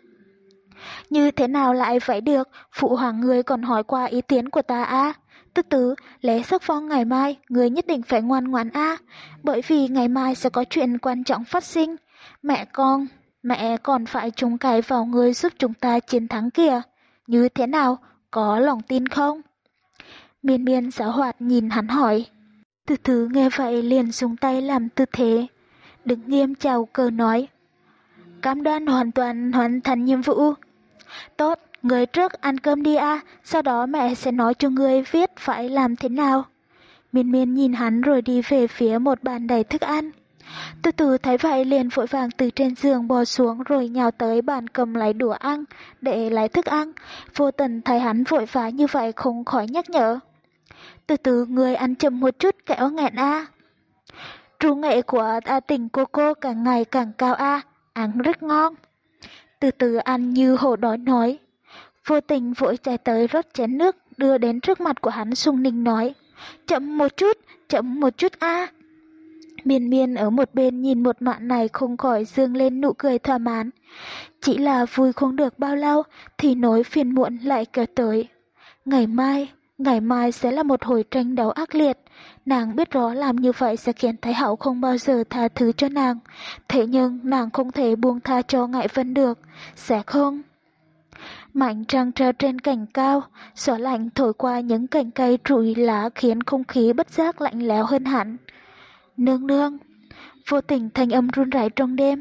Như thế nào lại vậy được, phụ hoàng ngươi còn hỏi qua ý kiến của ta a. À? Từ từ, lễ sắc phong ngày mai, ngươi nhất định phải ngoan ngoãn a, à? Bởi vì ngày mai sẽ có chuyện quan trọng phát sinh. Mẹ con, mẹ còn phải trông cậy vào ngươi giúp chúng ta chiến thắng kìa. Như thế nào, có lòng tin không? Miên miên giáo hoạt nhìn hắn hỏi. Từ từ nghe vậy liền dùng tay làm tư thế. Đứng nghiêm chào cờ nói. Cam đoan hoàn toàn hoàn thành nhiệm vụ. Tốt, người trước ăn cơm đi a, sau đó mẹ sẽ nói cho người viết phải làm thế nào. Miên miên nhìn hắn rồi đi về phía một bàn đầy thức ăn. Từ từ thấy vậy liền vội vàng từ trên giường bò xuống rồi nhào tới bàn cầm lấy đũa ăn, để lấy thức ăn. Vô Tình thấy hắn vội vã như vậy không khỏi nhắc nhở. Từ từ người ăn chậm một chút kẻo nghẹn a. Rượu nghệ của A Tình cô cô càng ngày càng cao a, ăn rất ngon. Từ từ ăn như hổ đói nói. Vô Tình vội chạy tới rót chén nước đưa đến trước mặt của hắn sung ninh nói. Chậm một chút, chậm một chút a. Miên miên ở một bên nhìn một màn này không khỏi dương lên nụ cười thỏa mãn. Chỉ là vui không được bao lâu thì nỗi phiền muộn lại kéo tới. Ngày mai, ngày mai sẽ là một hồi tranh đấu ác liệt. Nàng biết rõ làm như vậy sẽ khiến Thái Hậu không bao giờ tha thứ cho nàng. Thế nhưng nàng không thể buông tha cho Ngải Vân được. Sẽ không? Mạnh trăng treo trên cành cao, gió lạnh thổi qua những cành cây rụi lá khiến không khí bất giác lạnh lẽo hơn hẳn. Nương nương, Vô Tình thanh âm run rẩy trong đêm.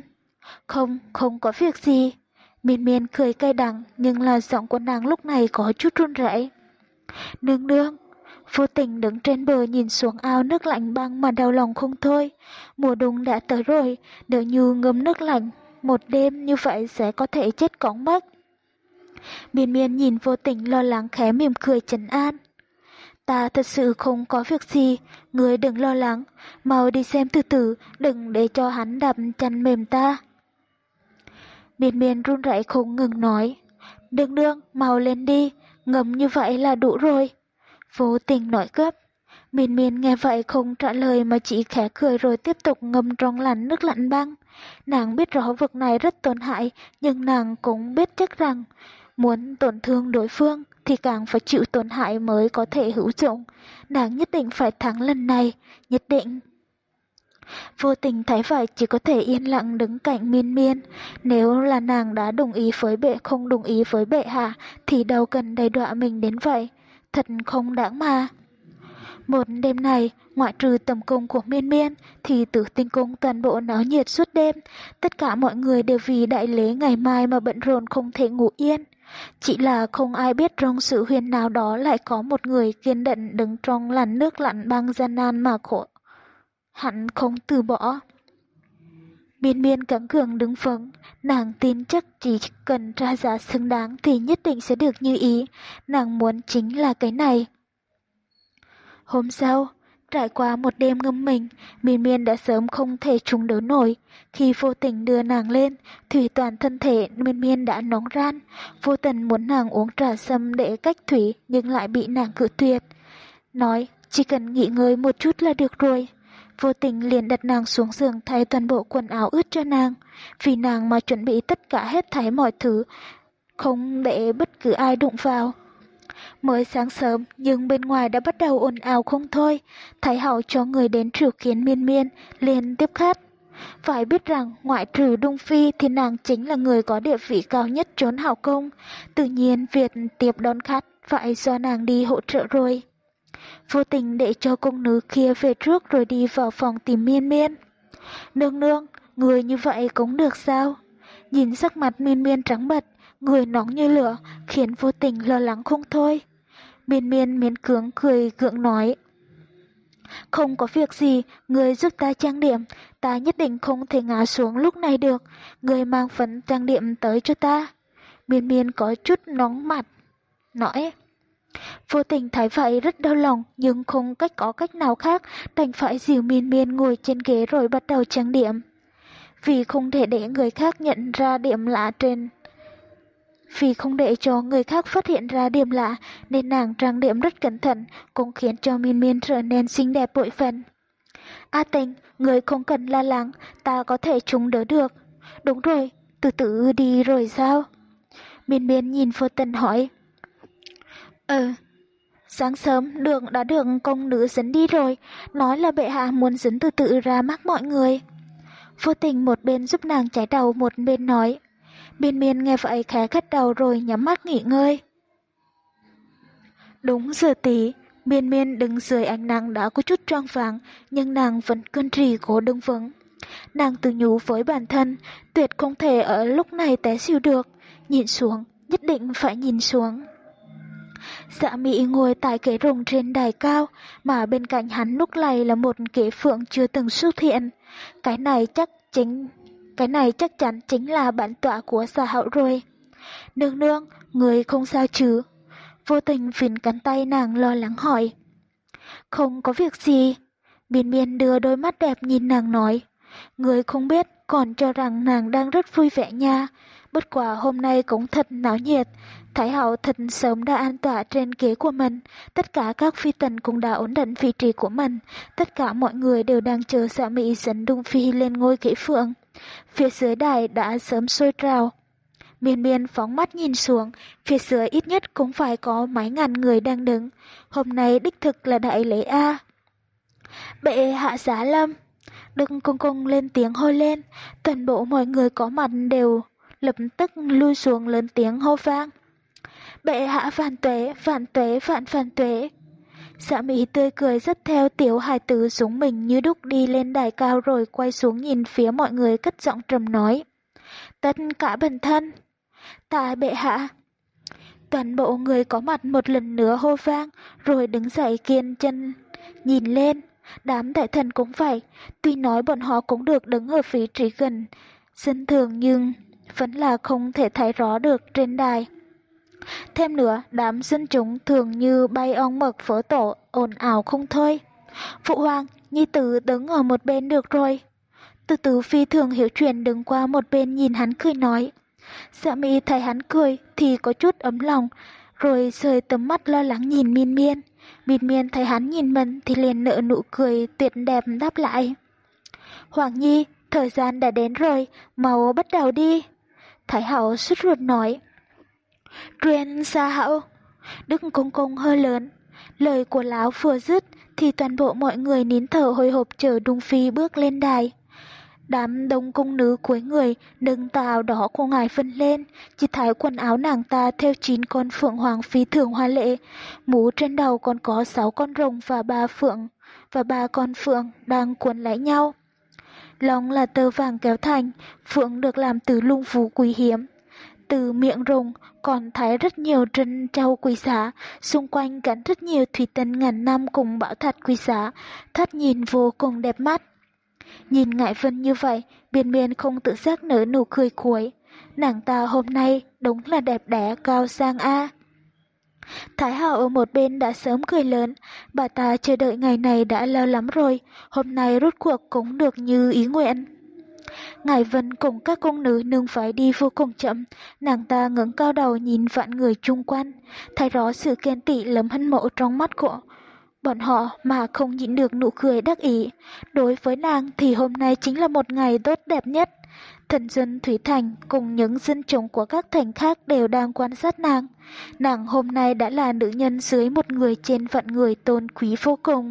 Không, không có việc gì. Miên miên cười cay đắng nhưng là giọng của nàng lúc này có chút run rẩy. Nương nương, vô tình đứng trên bờ nhìn xuống ao nước lạnh băng mà đau lòng không thôi. Mùa đông đã tới rồi, nếu như ngâm nước lạnh một đêm như vậy sẽ có thể chết cóng mất. Miên miên nhìn vô tình lo lắng khẽ mỉm cười trấn an. Ta thật sự không có việc gì, ngươi đừng lo lắng, mau đi xem từ từ, đừng để cho hắn đạp chân mềm ta. Miên miên run rẩy không ngừng nói, đừng đương, mau lên đi, ngầm như vậy là đủ rồi. Vô tình nói gấp. Miên miên nghe vậy không trả lời mà chỉ khẽ cười rồi tiếp tục ngâm trong làn nước lạnh băng. Nàng biết rõ vực này rất tổn hại, nhưng nàng cũng biết chắc rằng muốn tổn thương đối phương thì càng phải chịu tổn hại mới có thể hữu dụng. Nàng nhất định phải thắng lần này, nhất định. Vô tình thấy vậy chỉ có thể yên lặng đứng cạnh miên miên. Nếu là nàng đã đồng ý với bệ không đồng ý với bệ hạ thì đâu cần đầy đọa mình đến vậy. Thật không đáng mà. Một đêm này, ngoại trừ tầm cung của miên miên thì tử tinh cung toàn bộ náo nhiệt suốt đêm. Tất cả mọi người đều vì đại lễ ngày mai mà bận rộn không thể ngủ yên. Chỉ là không ai biết trong sự huyền nào đó lại có một người kiên định đứng trong làn nước lạnh băng gian nan mà khổ. Hắn không từ bỏ. Miên miên cắn cường đứng vững, nàng tin chắc chỉ cần ra giá xứng đáng thì nhất định sẽ được như ý, nàng muốn chính là cái này. Hôm sau, trải qua một đêm ngâm mình, miên miên đã sớm không thể chống đỡ nổi. Khi vô tình đưa nàng lên, thủy toàn thân thể miên miên đã nóng ran. Vô tình muốn nàng uống trà sâm để cách thủy nhưng lại bị nàng cự tuyệt. Nói, chỉ cần nghỉ ngơi một chút là được rồi. Vô tình liền đặt nàng xuống giường thay toàn bộ quần áo ướt cho nàng. Vì nàng mà chuẩn bị tất cả hết thảy mọi thứ, không để bất cứ ai đụng vào. Mới sáng sớm nhưng bên ngoài đã bắt đầu ồn ào không thôi. Thái hậu cho người đến triệu kiến miên miên, liền tiếp khách. Phải biết rằng ngoại trừ Đông Phi thì nàng chính là người có địa vị cao nhất trốn hậu cung. Tự nhiên việc tiếp đón khách phải do nàng đi hỗ trợ rồi. Vô tình để cho cung nữ kia về trước rồi đi vào phòng tìm miên miên. Nương nương, người như vậy cũng được sao? Nhìn sắc mặt miên miên trắng bệch, người nóng như lửa, khiến vô tình lo lắng không thôi. Miên miên miễn cưỡng cười gượng nói. Không có việc gì, người giúp ta trang điểm, ta nhất định không thể ngã xuống lúc này được, người mang phấn trang điểm tới cho ta. Miên miên có chút nóng mặt, nói. Vô tình thấy vậy rất đau lòng nhưng không cách có cách nào khác, đành phải dìu miên miên ngồi trên ghế rồi bắt đầu trang điểm. Vì không thể để người khác nhận ra điểm lạ trên Vì không để cho người khác phát hiện ra điểm lạ nên nàng trang điểm rất cẩn thận, cũng khiến cho miên miên trở nên xinh đẹp bội phần. A Tình, người không cần lo lắng, ta có thể chống đỡ được. Đúng rồi, từ từ đi rồi sao? Miên miên nhìn vô tình hỏi. Ừ, sáng sớm đường đã được công nữ dẫn đi rồi, nói là bệ hạ muốn dẫn từ từ ra mắt mọi người. Vô tình một bên giúp nàng chải đầu một bên nói. Miên miên nghe vậy khẽ khắt đầu rồi nhắm mắt nghỉ ngơi. Đúng giờ tí, miên miên đứng dưới ánh nắng đã có chút choáng váng, nhưng nàng vẫn kiên trì cố đứng vững. Nàng tự nhủ với bản thân, tuyệt không thể ở lúc này té xỉu được, nhìn xuống, nhất định phải nhìn xuống. Dạ Mỹ ngồi tại cái rồng trên đài cao, mà bên cạnh hắn lúc này là một kế phượng chưa từng xuất hiện. Cái này chắc chính, cái này chắc chắn chính là bản tọa của Gia Hậu rồi. Nương nương, người không sao chứ? Vô tình phình cánh tay nàng lo lắng hỏi. Không có việc gì. Miên miên đưa đôi mắt đẹp nhìn nàng nói. Người không biết còn cho rằng nàng đang rất vui vẻ nha. Bất quả hôm nay cũng thật náo nhiệt. Thái hậu thật sớm đã an tọa trên ghế của mình. Tất cả các phi tần cũng đã ổn định vị trí của mình. Tất cả mọi người đều đang chờ Dạ Mỹ dẫn Đông Phi lên ngôi kế phượng. Phía dưới đài đã sớm sôi trào. Miên miên phóng mắt nhìn xuống, phía dưới ít nhất cũng phải có mấy ngàn người đang đứng. Hôm nay đích thực là đại lễ A. Bệ hạ Giá Lâm. Đừng cung cung lên tiếng hô lên, toàn bộ mọi người có mặt đều lập tức lui xuống lớn tiếng hô vang. Bệ hạ vạn tuế, vạn tuế, vạn vạn tuế. Dạ Mỹ tươi cười rất theo tiểu hài tử giống mình như đúc đi lên đài cao rồi quay xuống nhìn phía mọi người cất giọng trầm nói. tất cả bản thân. Tạ bệ hạ. Toàn bộ người có mặt một lần nữa hô vang, rồi đứng dậy kiên chân nhìn lên. Đám đại thần cũng vậy, tuy nói bọn họ cũng được đứng ở vị trí gần dân thường nhưng vẫn là không thể thấy rõ được trên đài. Thêm nữa, đám dân chúng thường như bay ong mật vỡ tổ, ồn ào không thôi. Phụ hoàng, nhi tử đứng ở một bên được rồi. Từ từ phi thường hiểu chuyện đứng qua một bên nhìn hắn cười nói. Dạ Mỹ thấy hắn cười thì có chút ấm lòng, rồi rời tấm mắt lo lắng nhìn Miên Miên. Miên Miên thấy hắn nhìn mình thì liền nở nụ cười tuyệt đẹp đáp lại. Hoàng nhi, thời gian đã đến rồi, mau bắt đầu đi. Thái hậu sốt ruột nói. Truyền xa hậu. Đức công công hơi lớn. Lời của lão vừa dứt thì toàn bộ mọi người nín thở hồi hộp chờ Dung Phi bước lên đài. Đám đông cung nữ cuối người nâng tà áo đỏ của ngài Vân lên, chỉ thấy quần áo nàng ta theo chín con phượng hoàng phi thường hoa lệ, mũ trên đầu còn có sáu con rồng và ba phượng và ba con phượng đang cuốn lấy nhau. Lông là tơ vàng kéo thành, phượng được làm từ lung vũ quý hiếm. Từ miệng rồng còn thấy rất nhiều trân châu quý giá, xung quanh gắn rất nhiều thủy tinh ngàn năm cùng bảo thạch quý giá, thoạt nhìn vô cùng đẹp mắt. Nhìn Ngải Vân như vậy, Miên Miên không tự giác nở nụ cười cuối. Nàng ta hôm nay đúng là đẹp đẽ cao sang a. Thái hậu ở một bên đã sớm cười lớn, bà ta chờ đợi ngày này đã lâu lắm rồi, hôm nay rốt cuộc cũng được như ý nguyện. Ngải Vân cùng các cung nữ nương phải đi vô cùng chậm, nàng ta ngẩng cao đầu nhìn vạn người chung quanh, thấy rõ sự ghen tị lấm hâm mộ trong mắt của bọn họ mà không nhịn được nụ cười đắc ý. Đối với nàng thì hôm nay chính là một ngày tốt đẹp nhất. Thần dân Thủy Thành cùng những dân chúng của các thành khác đều đang quan sát nàng. Nàng hôm nay đã là nữ nhân dưới một người trên vạn người tôn quý vô cùng.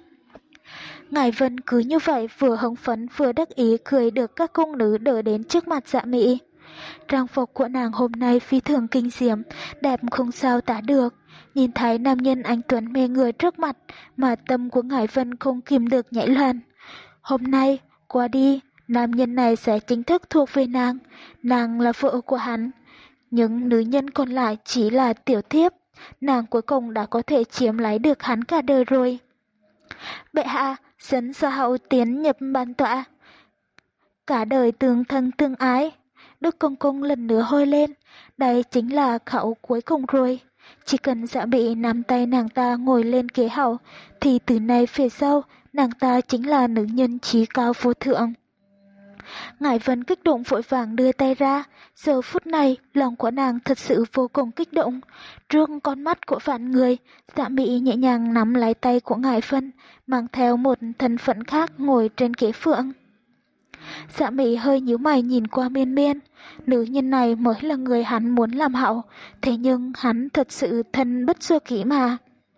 Ngải Vân cứ như vậy vừa hưng phấn vừa đắc ý cười được các cung nữ đỡ đến trước mặt Dạ Mỹ. Trang phục của nàng hôm nay phi thường kinh diễm, đẹp không sao tả được. Nhìn thấy nam nhân anh tuấn mê người trước mặt mà tâm của Ngải Vân không kìm được nhảy loạn. Hôm nay, qua đi, nam nhân này sẽ chính thức thuộc về nàng, nàng là vợ của hắn. Những nữ nhân còn lại chỉ là tiểu thiếp, nàng cuối cùng đã có thể chiếm lấy được hắn cả đời rồi. Bệ hạ, dẫn gia hậu tiến nhập bàn tọa. Cả đời tương thân tương ái. Đức công công lần nữa hôi lên, đây chính là khẩu cuối cùng rồi. Chỉ cần Dạ Bị nắm tay nàng ta ngồi lên ghế hậu, thì từ nay về sau, nàng ta chính là nữ nhân trí cao vô thượng. Ngải Vân kích động vội vàng đưa tay ra, giờ phút này lòng của nàng thật sự vô cùng kích động. Trước con mắt của vạn người, Dạ Bị nhẹ nhàng nắm lấy tay của Ngải Vân, mang theo một thân phận khác ngồi trên ghế phượng. Dạ Mỹ hơi nhíu mày nhìn qua Miên Miên, nữ nhân này mới là người hắn muốn làm hậu, thế nhưng hắn thật sự thân bất do kỹ mà.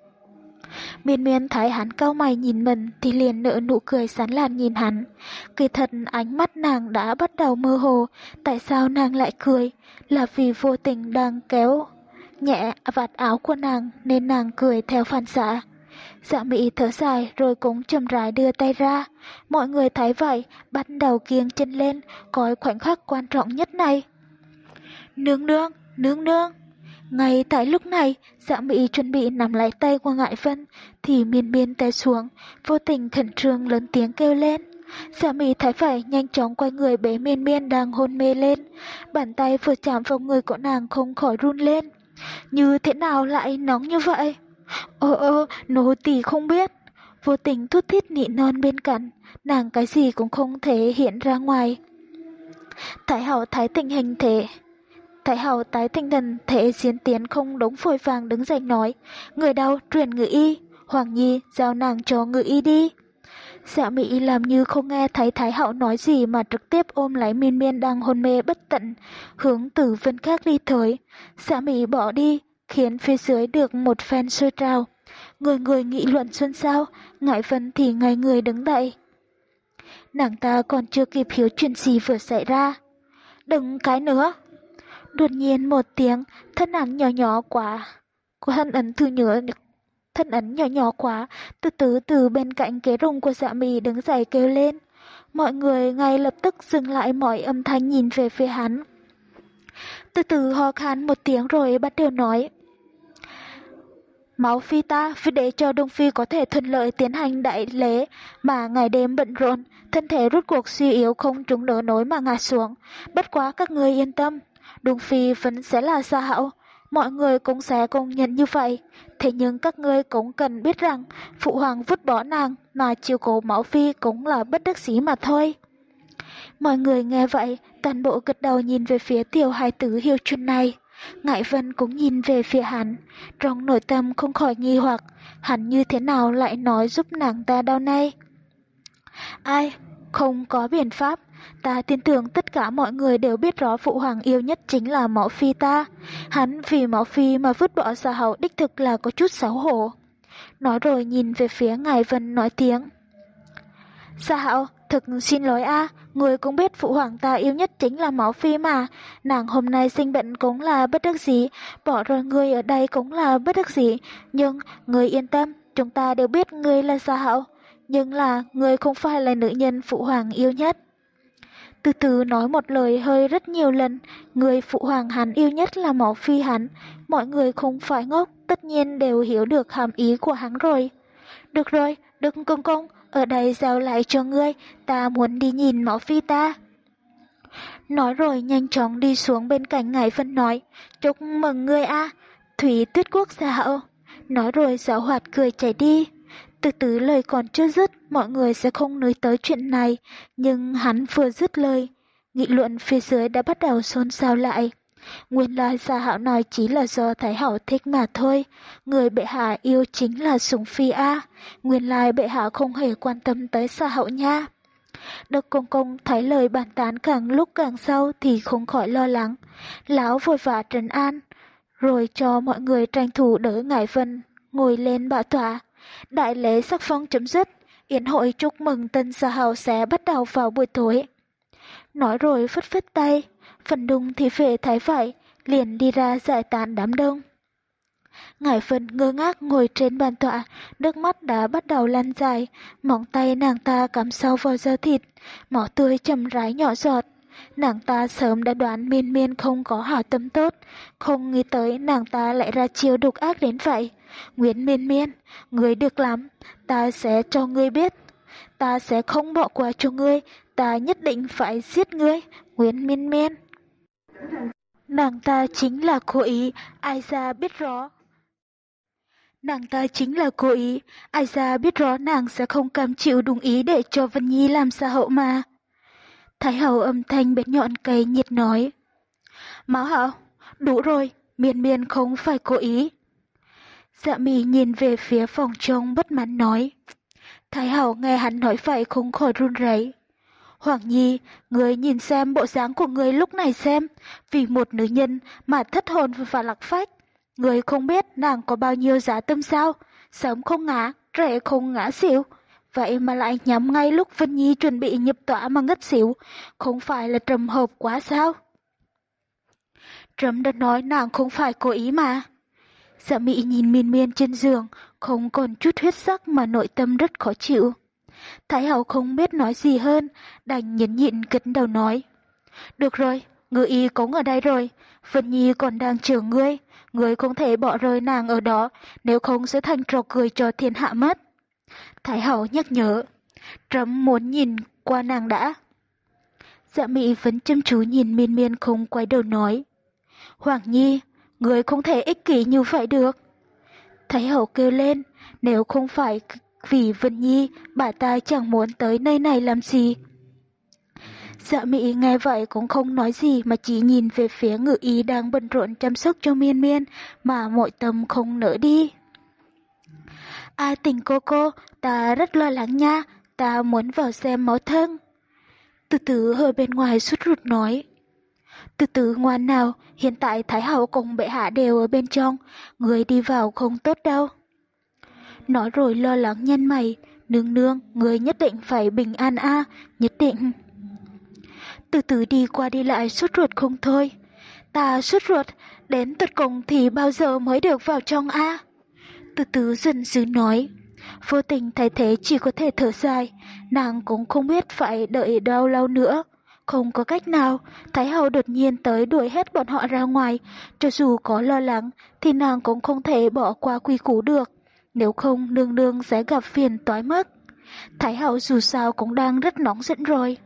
Miên Miên thấy hắn cau mày nhìn mình thì liền nở nụ cười sán lạn nhìn hắn. Kỳ thật ánh mắt nàng đã bắt đầu mơ hồ, tại sao nàng lại cười? Là vì vô tình đang kéo nhẹ vạt áo của nàng nên nàng cười theo phản xạ. Dạ Mỹ thở dài rồi cũng chậm rãi đưa tay ra. Mọi người thấy vậy, bắt đầu kiêng chân lên, coi khoảnh khắc quan trọng nhất này. Nương nương, nương nương. Ngay tại lúc này, Dạ Mỹ chuẩn bị nắm lấy tay của Ngải Vân, thì Miên Miên té xuống, vô tình khẩn trương lớn tiếng kêu lên. Dạ Mỹ thấy vậy nhanh chóng quay người bế Miên Miên đang hôn mê lên. Bàn tay vừa chạm vào người của nàng không khỏi run lên. Như thế nào lại nóng như vậy? Ơ ơ, nô tỳ không biết. Vô tình thút thít nị non bên cạnh, nàng cái gì cũng không thể hiện ra ngoài. Thái hậu thấy tình hình thế. Thái hậu tái tinh thần thể diễn tiến không đống vội vàng đứng dậy nói, người đau truyền ngự y, Hoàng Nhi giao nàng cho ngự y đi. Dạ Mỹ làm như không nghe thấy Thái hậu nói gì mà trực tiếp ôm lấy Miên Miên đang hôn mê bất tận, hướng từ bên khác đi tới. Dạ Mỹ bỏ đi, khiến phía dưới được một phen sôi trào. Người người nghị luận xôn xao, Ngải Vân thì ngay người đứng dậy. Nàng ta còn chưa kịp hiểu chuyện gì vừa xảy ra. Đừng cái nữa. Đột nhiên một tiếng, thân ảnh nhỏ nhỏ quá, thân ấn từ nhớ, thân ấn nhỏ nhỏ quá, từ từ từ bên cạnh ghế rồng của Dạ Mỹ đứng dậy kêu lên. Mọi người ngay lập tức dừng lại mọi âm thanh nhìn về phía hắn. Từ từ ho khan một tiếng rồi bắt đầu nói. Máu phi ta vì để cho Đông Phi có thể thuận lợi tiến hành đại lễ mà ngày đêm bận rộn, thân thể rút cuộc suy yếu không chống đỡ nổi mà ngã xuống. Bất quá các ngươi yên tâm, Đông Phi vẫn sẽ là gia hảo, mọi người cũng sẽ công nhận như vậy. Thế nhưng các ngươi cũng cần biết rằng phụ hoàng vứt bỏ nàng mà chiều cố máu phi cũng là bất đắc dĩ mà thôi. Mọi người nghe vậy, toàn bộ gật đầu nhìn về phía tiểu hài tử hiếu chuyện này. Ngải Vân cũng nhìn về phía hắn, trong nội tâm không khỏi nghi hoặc, hắn như thế nào lại nói giúp nàng ta đau nay. Ai, không có biện pháp, ta tin tưởng tất cả mọi người đều biết rõ phụ hoàng yêu nhất chính là Mẫu Phi ta. Hắn vì Mẫu Phi mà vứt bỏ gia hậu đích thực là có chút xấu hổ. Nói rồi nhìn về phía Ngải Vân nói tiếng. Gia hậu, thực xin lỗi a, người cũng biết phụ hoàng ta yêu nhất chính là Mẫu Phi mà, nàng hôm nay sinh bệnh cũng là bất đắc dĩ, bỏ rồi người ở đây cũng là bất đắc dĩ, nhưng người yên tâm, chúng ta đều biết người là gia hậu, nhưng là người không phải là nữ nhân phụ hoàng yêu nhất. Từ từ nói một lời hơi rất nhiều lần, người phụ hoàng hắn yêu nhất là Mẫu Phi hắn, mọi người không phải ngốc, tất nhiên đều hiểu được hàm ý của hắn rồi. Được rồi, đừng công công, ở đây giao lại cho ngươi, ta muốn đi nhìn Mẫu Phi ta. Nói rồi nhanh chóng đi xuống bên cạnh Ngải Vân nói, chúc mừng ngươi a, Thủy Tuyết Quốc gia hậu. Nói rồi giảo hoạt cười chạy đi. Từ từ lời còn chưa dứt, mọi người sẽ không nói tới chuyện này, nhưng hắn vừa dứt lời, nghị luận phía dưới đã bắt đầu xôn xao lại. Nguyên lai gia hạo nói chỉ là do Thái Hậu thích mà thôi, người bệ hạ yêu chính là Sủng Phi a, nguyên lai bệ hạ không hề quan tâm tới gia hậu nha. Độc Công Công thấy lời bàn tán càng lúc càng sâu thì không khỏi lo lắng, lão vội vã trấn an, rồi cho mọi người tranh thủ đỡ Ngải Vân ngồi lên bảo tọa. Đại lễ sắc phong chấm dứt, yến hội chúc mừng tân gia hậu sẽ bắt đầu vào buổi tối. Nói rồi phất phất tay, Phần Đùng thì phệ thấy vậy, liền đi ra giải tán đám đông. Ngải Vân ngơ ngác ngồi trên bàn tọa, nước mắt đã bắt đầu lan dài, móng tay nàng ta cắm sâu vào da thịt, máu tươi chậm rãi nhỏ giọt. Nàng ta sớm đã đoán Miên Miên không có hảo tâm tốt, không nghĩ tới nàng ta lại ra chiêu độc ác đến vậy. Nguyễn Miên Miên, ngươi được lắm, ta sẽ cho ngươi biết. Ta sẽ không bỏ qua cho ngươi, ta nhất định phải giết ngươi, Nguyễn Miên Miên. Nàng ta chính là cố ý, ai ra biết rõ. Nàng ta chính là cố ý, ai ra biết rõ nàng sẽ không cam chịu đồng ý để cho Vân Nhi làm gia hậu mà. Thái hậu âm thanh bén nhọn cay nhiệt nói. Mão hậu, đủ rồi, Miên Miên không phải cố ý. Dạ Mị nhìn về phía phòng trông bất mãn nói. Thái hậu nghe hắn nói vậy không khỏi run rẩy. Hoàng Nhi, người nhìn xem bộ dáng của người lúc này xem, vì một nữ nhân mà thất hồn và lạc phách. Người không biết nàng có bao nhiêu giá tâm sao, sớm không ngã, rẻ không ngã xỉu. Vậy mà lại nhắm ngay lúc Vân Nhi chuẩn bị nhập tọa mà ngất xỉu, không phải là trầm hợp quá sao? Trầm đã nói nàng không phải cố ý mà. Dạ Mị nhìn Miên Miên trên giường, không còn chút huyết sắc mà nội tâm rất khó chịu. Thái hậu không biết nói gì hơn, đành nhẫn nhịn gật đầu nói. Được rồi, ngự y cũng ở đây rồi, Vân Nhi còn đang chờ ngươi, ngươi không thể bỏ rơi nàng ở đó, nếu không sẽ thành trò cười cho thiên hạ mất. Thái hậu nhắc nhở, Trẫm muốn nhìn qua nàng đã. Dạ Mị vẫn chăm chú nhìn Miên Miên không quay đầu nói. Hoàng Nhi, ngươi không thể ích kỷ như vậy được. Thái hậu kêu lên, nếu không phải vì Vân Nhi, bà ta chẳng muốn tới nơi này làm gì. Dạ Mị nghe vậy cũng không nói gì mà chỉ nhìn về phía ngự y đang bận rộn chăm sóc cho Miên Miên mà nội tâm không nỡ đi. A Tình cô cô, ta rất lo lắng nha, ta muốn vào xem máu thân. Từ từ hơi bên ngoài sốt ruột nói. Từ từ ngoan nào, hiện tại Thái hậu cùng bệ hạ đều ở bên trong, người đi vào không tốt đâu. Nói rồi lo lắng nhân mày, nương nương, người nhất định phải bình an a, nhất định. Từ từ đi qua đi lại sốt ruột không thôi. Ta sốt ruột, đến tận cùng thì bao giờ mới được vào trong a? Từ từ dần dữ nói. Vô tình thấy thế chỉ có thể thở dài, nàng cũng không biết phải đợi bao lâu nữa. Không có cách nào, Thái Hậu đột nhiên tới đuổi hết bọn họ ra ngoài, cho dù có lo lắng thì nàng cũng không thể bỏ qua quy củ được, nếu không nương nương sẽ gặp phiền toái mất. Thái Hậu dù sao cũng đang rất nóng giận rồi.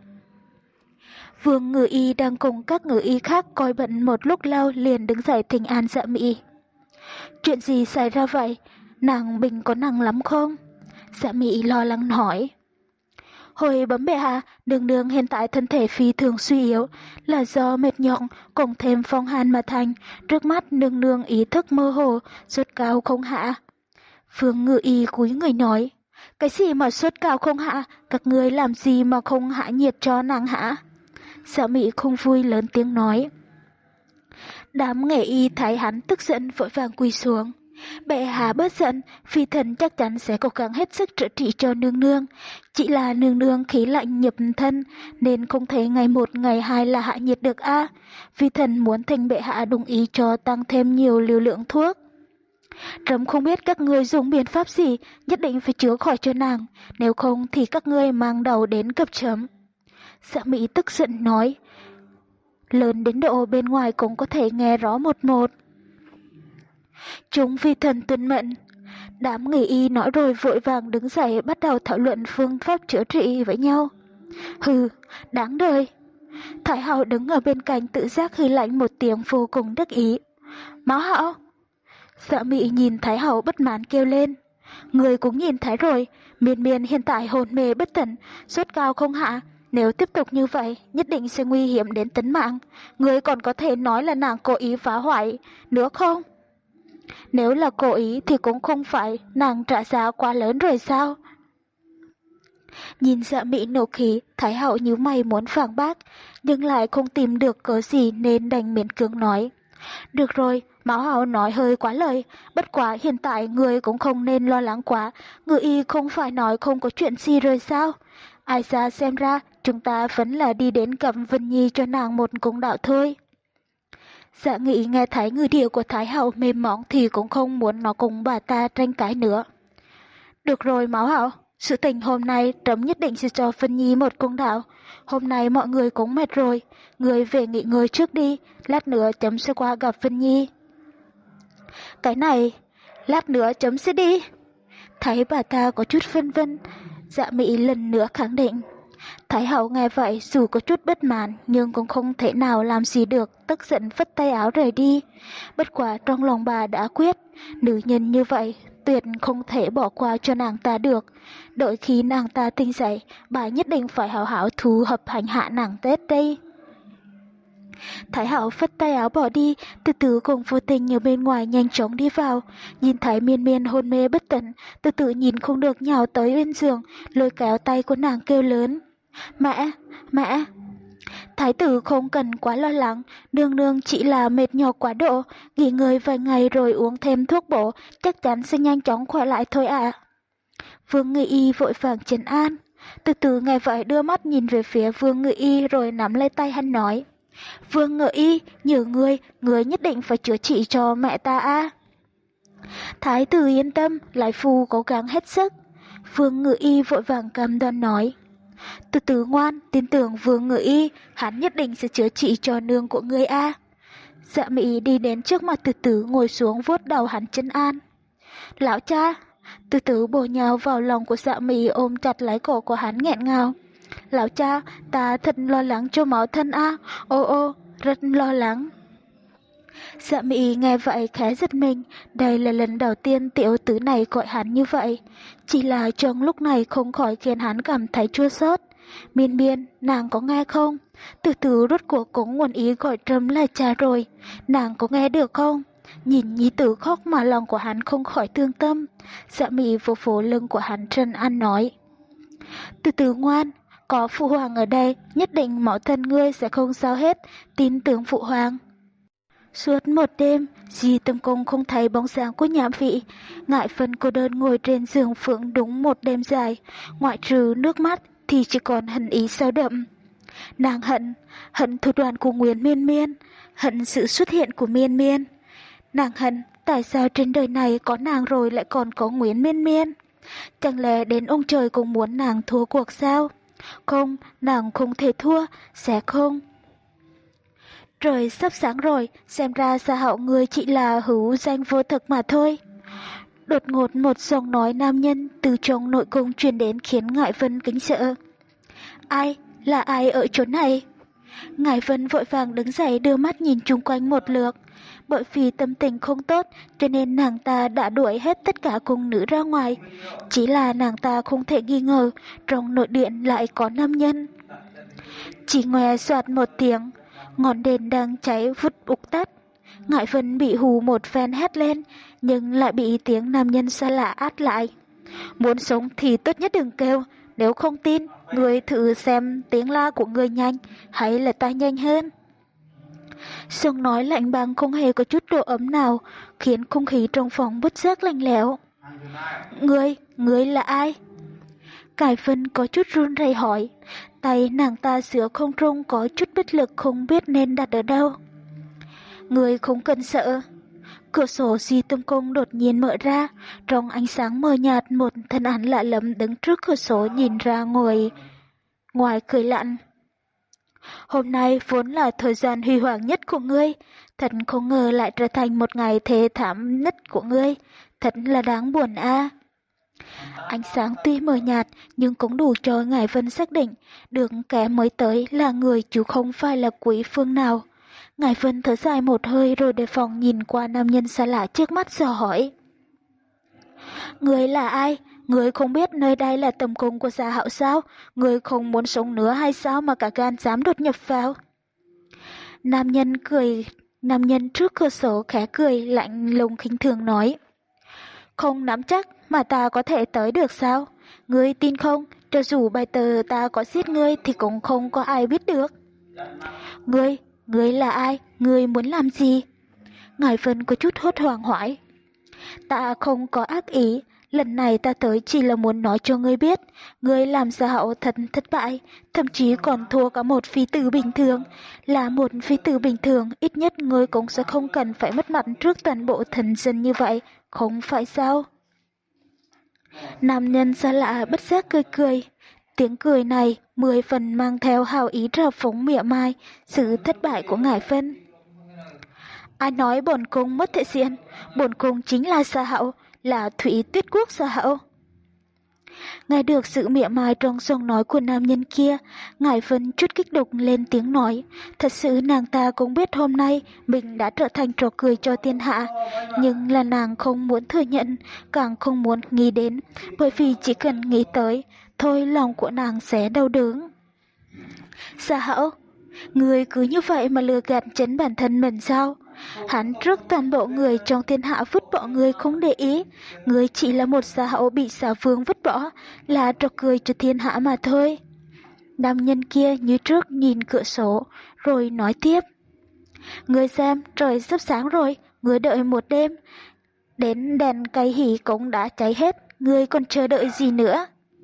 Vương Ngự Y đang cùng các ngự y khác coi bận một lúc lâu liền đứng dậy thỉnh an Dạ Mị. Chuyện gì xảy ra vậy? Nàng bình có nặng lắm không? Dạ Mị lo lắng hỏi. Hồi bấm bệ hạ, nương nương hiện tại thân thể phi thường suy yếu, là do mệt nhọc, cộng thêm phong hàn mà thành, trước mắt nương nương ý thức mơ hồ, sốt cao không hạ. Vương Ngự Y cúi người nói, cái gì mà sốt cao không hạ, các ngươi làm gì mà không hạ nhiệt cho nàng hạ? Dạ Mị không vui lớn tiếng nói. Đám nghệ y thấy hắn tức giận vội vàng quỳ xuống. Bệ hạ bớt giận, phi thần chắc chắn sẽ cố gắng hết sức chữa trị cho nương nương. Chỉ là nương nương khí lạnh nhập thân, nên không thể ngày một ngày hai là hạ nhiệt được a. À. Phi thần muốn thỉnh bệ hạ đồng ý cho tăng thêm nhiều liều lượng thuốc. Trẫm không biết các ngươi dùng biện pháp gì, nhất định phải chữa khỏi cho nàng, nếu không thì các ngươi mang đầu đến gặp trẫm. Dạ Mị tức giận nói, lớn đến độ bên ngoài cũng có thể nghe rõ một một. Chúng phi thần tuân mệnh. Đám người y nói rồi vội vàng đứng dậy bắt đầu thảo luận phương pháp chữa trị với nhau. Hừ, đáng đời. Thái Hậu đứng ở bên cạnh tự giác hừ lạnh một tiếng vô cùng đắc ý. Máu Hậu. Dạ Mị nhìn Thái Hậu bất mãn kêu lên. Người cũng nhìn thấy rồi, Miên Miên hiện tại hồn mê bất tỉnh, sốt cao không hạ. Nếu tiếp tục như vậy, nhất định sẽ nguy hiểm đến tính mạng. Người còn có thể nói là nàng cố ý phá hoại nữa không? Nếu là cố ý thì cũng không phải nàng trả giá quá lớn rồi sao? Nhìn Dạ Mị nổ khí, Thái Hậu nhíu mày muốn phản bác, nhưng lại không tìm được cớ gì nên đành miễn cưỡng nói. Được rồi, Mão Hậu nói hơi quá lời, bất quá hiện tại người cũng không nên lo lắng quá, ngự y không phải nói không có chuyện gì rồi sao? Ai ra xem ra, chúng ta vẫn là đi đến gặp Vân Nhi cho nàng một công đạo thôi. Dạ Nghị nghe thấy ngữ điệu của Thái Hậu mềm mỏng thì cũng không muốn nó cùng bà ta tranh cãi nữa. Được rồi Máu Hậu, sự tình hôm nay trẫm nhất định sẽ cho Vân Nhi một công đạo. Hôm nay mọi người cũng mệt rồi, người về nghỉ ngơi trước đi, lát nữa chấm sẽ qua gặp Vân Nhi. Cái này, lát nữa chấm sẽ đi. Thấy bà ta có chút phân vân, Dạ Mỹ lần nữa khẳng định. Thái Hậu nghe vậy dù có chút bất mãn nhưng cũng không thể nào làm gì được, tức giận phất tay áo rời đi. Bất quả trong lòng bà đã quyết, nữ nhân như vậy tuyệt không thể bỏ qua cho nàng ta được. Đợi khi nàng ta tỉnh dậy, bà nhất định phải hảo hảo thu hợp hành hạ nàng Tết đây. Thái Hậu phất tay áo bỏ đi, từ từ cùng Vô Tình ở bên ngoài nhanh chóng đi vào, nhìn thấy Miên Miên hôn mê bất tỉnh, từ từ nhìn không được nhào tới bên giường, lôi kéo tay của nàng kêu lớn. Mẹ, mẹ. Thái tử không cần quá lo lắng, nương nương chỉ là mệt nhọc quá độ, nghỉ ngơi vài ngày rồi uống thêm thuốc bổ, chắc chắn sẽ nhanh chóng khỏe lại thôi ạ. À. Vương Ngự Y vội vàng trấn an, từ từ nghe vậy đưa mắt nhìn về phía Vương Ngự Y rồi nắm lấy tay hắn nói. Vương Ngự Y, nhờ ngươi, ngươi nhất định phải chữa trị cho mẹ ta a. À. Thái tử yên tâm, Lai Phu cố gắng hết sức. Vương Ngự Y vội vàng cam đoan nói. Từ từ ngoan, tin tưởng Vương Ngự Y, hắn nhất định sẽ chữa trị cho nương của ngươi a. À. Dạ Mỹ đi đến trước mặt Từ Từ ngồi xuống vuốt đầu hắn trấn an. Lão cha, Từ Từ bổ nhào vào lòng của Dạ Mỹ ôm chặt lấy cổ của hắn nghẹn ngào. Lão cha, ta thật lo lắng cho máu thân a, à. Ô ô, rất lo lắng. Dạ Mỹ nghe vậy khẽ giật mình, đây là lần đầu tiên tiểu tử này gọi hắn như vậy. Chỉ là trong lúc này không khỏi khiến hắn cảm thấy chua xót. Miên Miên, nàng có nghe không? Từ từ rốt cuộc cũng nguồn ý gọi Trâm là cha rồi, nàng có nghe được không? Nhìn nhi tử khóc mà lòng của hắn không khỏi thương tâm. Dạ Mỹ vỗ vỗ lưng của hắn trấn an nói. Từ từ ngoan, có phụ hoàng ở đây, nhất định mẫu thân ngươi sẽ không sao hết, tin tưởng phụ hoàng. Suốt một đêm, Di Tâm Cung không thấy bóng dáng của Nhã Vị, ngại phần cô đơn ngồi trên giường phượng đúng một đêm dài, ngoại trừ nước mắt thì chỉ còn hận ý sâu đậm. Nàng hận, hận thủ đoạn của Nguyễn Miên Miên, hận sự xuất hiện của Miên Miên. Nàng hận tại sao trên đời này có nàng rồi lại còn có Nguyễn Miên Miên. Chẳng lẽ đến ông trời cũng muốn nàng thua cuộc sao? Không, nàng không thể thua, sẽ không. Trời sắp sáng rồi, xem ra Gia Hạo người chỉ là hữu danh vô thực mà thôi. Đột ngột một giọng nói nam nhân từ trong nội cung truyền đến khiến Ngải Vân kính sợ. Ai? Là ai ở chỗ này? Ngải Vân vội vàng đứng dậy đưa mắt nhìn chung quanh một lượt. Bởi vì tâm tình không tốt cho nên nàng ta đã đuổi hết tất cả cung nữ ra ngoài. Chỉ là nàng ta không thể nghi ngờ trong nội điện lại có nam nhân. Chỉ nghe soạt một tiếng, ngọn đèn đang cháy vụt ục tắt. Ngải Vân bị hù một phen hét lên, nhưng lại bị tiếng nam nhân xa lạ át lại. Muốn sống thì tốt nhất đừng kêu, nếu không tin, người thử xem tiếng la của người nhanh, hay là ta nhanh hơn. Giọng nói lạnh băng không hề có chút độ ấm nào, khiến không khí trong phòng bất giác lạnh lẽo. Ngươi, ngươi là ai? Cải Vân có chút run rẩy hỏi, tay nàng ta giữa không trung có chút bất lực không biết nên đặt ở đâu. Ngươi không cần sợ. Cửa sổ Di Tâm Cung đột nhiên mở ra, trong ánh sáng mờ nhạt một thân ảnh lạ lẫm đứng trước cửa sổ nhìn ra ngồi ngoài cười lạnh. Hôm nay vốn là thời gian huy hoàng nhất của ngươi, thật không ngờ lại trở thành một ngày thê thảm nhất của ngươi, thật là đáng buồn a. Ánh sáng tuy mờ nhạt nhưng cũng đủ cho Ngải Vân xác định được kẻ mới tới là người chứ không phải là quý phương nào. Ngải Vân thở dài một hơi rồi đề phòng nhìn qua nam nhân xa lạ trước mắt dò hỏi. Người là ai? Người không biết nơi đây là tầm cung của Gia Hạo sao? Người không muốn sống nữa hay sao mà cả gan dám đột nhập vào? Nam nhân cười, nam nhân trước cửa sổ khẽ cười lạnh lùng khinh thường nói. Không nắm chắc mà ta có thể tới được sao? Ngươi tin không? Cho dù bây giờ ta có giết ngươi thì cũng không có ai biết được. Ngươi, ngươi là ai? Ngươi muốn làm gì? Ngải Vân có chút hốt hoảng hỏi. Ta không có ác ý, lần này ta tới chỉ là muốn nói cho ngươi biết, ngươi làm Gia Hạo thật thất bại, thậm chí còn thua cả một phi tử bình thường. Là một phi tử bình thường, ít nhất ngươi cũng sẽ không cần phải mất mặt trước toàn bộ thần dân như vậy, không phải sao? Nam nhân xa lạ bất giác cười cười. Tiếng cười này mười phần mang theo hào ý trào phúng mỉa mai sự thất bại của Ngải Vân. Ai nói bổn cung mất thể diện? Bổn cung chính là Gia Hạo, là Thủy Tuyết Quốc Gia Hạo. Nghe được sự mỉa mai trong giọng nói của nam nhân kia, Ngải Vân chút kích động lên tiếng nói. Thật sự nàng ta cũng biết hôm nay mình đã trở thành trò cười cho thiên hạ, nhưng là nàng không muốn thừa nhận, càng không muốn nghĩ đến, bởi vì chỉ cần nghĩ tới, thôi lòng của nàng sẽ đau đớn. Gia Hạo, người cứ như vậy mà lừa gạt chính bản thân mình sao? Hắn trước toàn bộ người trong thiên hạ vứt bỏ người không để ý, người chỉ là một Gia Hạo bị xà vương vứt bỏ, là trò cười cho thiên hạ mà thôi. Nam nhân kia như trước nhìn cửa sổ, rồi nói tiếp. Người xem, trời sắp sáng rồi, người đợi một đêm, đến đèn cây hỉ cũng đã cháy hết, người còn chờ đợi gì nữa?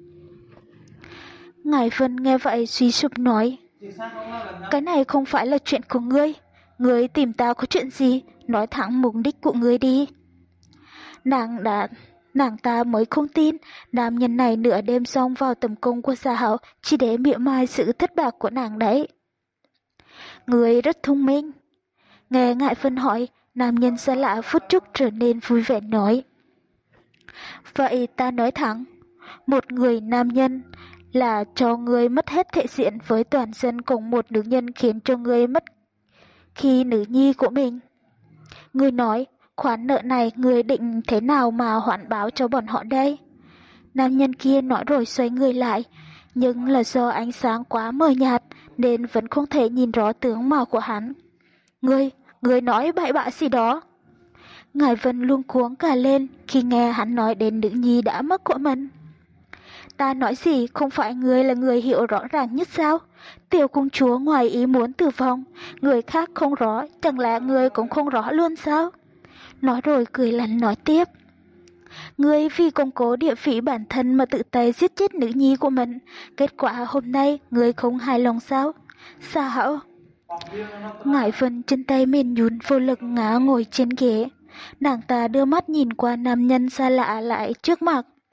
Ngải Vân nghe vậy suy sụp nói. Cái này không phải là chuyện của ngươi. Ngươi tìm ta có chuyện gì? Nói thẳng mục đích của ngươi đi. Nàng đã... Nàng ta mới không tin nam nhân này nửa đêm xông vào tầm cung của Gia Hạo chỉ để mỉa mai sự thất bại của nàng đấy. Ngươi rất thông minh. Nghe Ngải Vân hỏi, nam nhân xa lạ phút chốc trở nên vui vẻ nói. Vậy ta nói thẳng, một người nam nhân là cho ngươi mất hết thể diện với toàn dân, cùng một nữ nhân khiến cho ngươi mất khi nữ nhi của mình. Ngươi nói, khoản nợ này ngươi định thế nào mà hoàn báo cho bọn họ đây? Nam nhân kia nói rồi xoay người lại, nhưng là do ánh sáng quá mờ nhạt nên vẫn không thể nhìn rõ tướng mạo của hắn. Ngươi, ngươi nói bậy bạ gì đó? Ngải Vân luống cuống cả lên khi nghe hắn nói đến nữ nhi đã mất của mình. Ta nói gì, không phải ngươi là người hiểu rõ ràng nhất sao? Tiểu công chúa ngoài ý muốn tử vong, người khác không rõ, chẳng lẽ ngươi cũng không rõ luôn sao? Nói rồi cười lạnh nói tiếp. Ngươi vì củng cố địa vị bản thân mà tự tay giết chết nữ nhi của mình, kết quả hôm nay ngươi không hài lòng sao? Sao hảo? Ngải Vân chân tay mềm nhũn vô lực ngã ngồi trên ghế. Nàng ta đưa mắt nhìn qua nam nhân xa lạ lại trước mặt.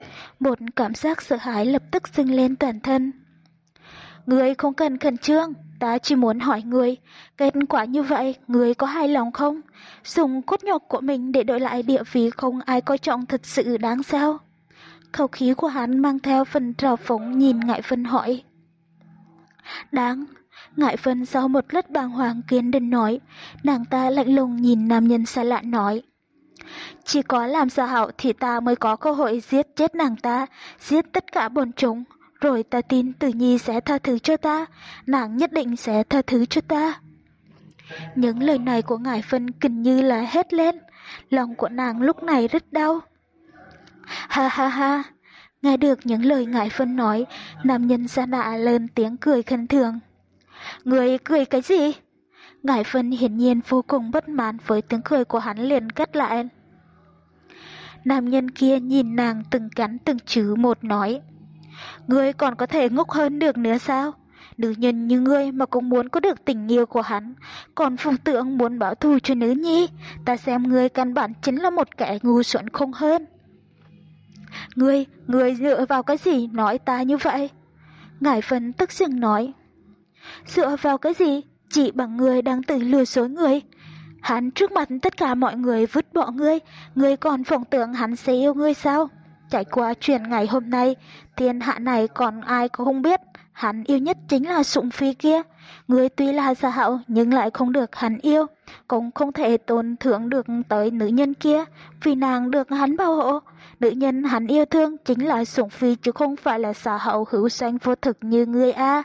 Một cảm giác sợ hãi lập tức dâng lên toàn thân. Ngươi không cần khẩn trương, ta chỉ muốn hỏi ngươi, kết quả như vậy, ngươi có hài lòng không? Dùng cốt nhục của mình để đổi lại địa vị không ai coi trọng thật sự đáng sao? Khẩu khí của hắn mang theo phần trào phúng nhìn Ngải Vân hỏi. Đáng. Ngải Vân sau một lát bàng hoàng kiên định nói, nàng ta lạnh lùng nhìn nam nhân xa lạ nói. Chỉ có làm Gia Hạo thì ta mới có cơ hội giết chết nàng ta, giết tất cả bọn chúng. Rồi ta tin Tử Nhi sẽ tha thứ cho ta, nàng nhất định sẽ tha thứ cho ta. Những lời này của Ngải Vân gần như là hét lên, lòng của nàng lúc này rất đau. Ha ha ha, nghe được những lời Ngải Vân nói, nam nhân xa lạ lên tiếng cười khinh thường. Người cười cái gì? Ngải Vân hiển nhiên vô cùng bất mãn với tiếng cười của hắn liền cắt lại. Nam nhân kia nhìn nàng từng cắn từng chữ một nói. Ngươi còn có thể ngốc hơn được nữa sao? Nữ nhân như ngươi mà cũng muốn có được tình yêu của hắn, còn Phùng Tượng muốn báo thù cho nữ nhi, ta xem ngươi căn bản chính là một kẻ ngu xuẩn không hơn. Ngươi, ngươi dựa vào cái gì nói ta như vậy? Ngải Vân tức giận nói. Dựa vào cái gì? Chỉ bằng ngươi đang tự lừa dối người. Hắn trước mặt tất cả mọi người vứt bỏ ngươi, ngươi còn phỏng tưởng hắn sẽ yêu ngươi sao? Trải qua chuyện ngày hôm nay, thiên hạ này còn ai có không biết, hắn yêu nhất chính là Sủng Phi kia. Ngươi tuy là Gia Hạo nhưng lại không được hắn yêu, cũng không thể tôn thưởng được tới nữ nhân kia, vì nàng được hắn bảo hộ. Nữ nhân hắn yêu thương chính là Sủng Phi chứ không phải là Gia Hạo hữu danh vô thực như ngươi a.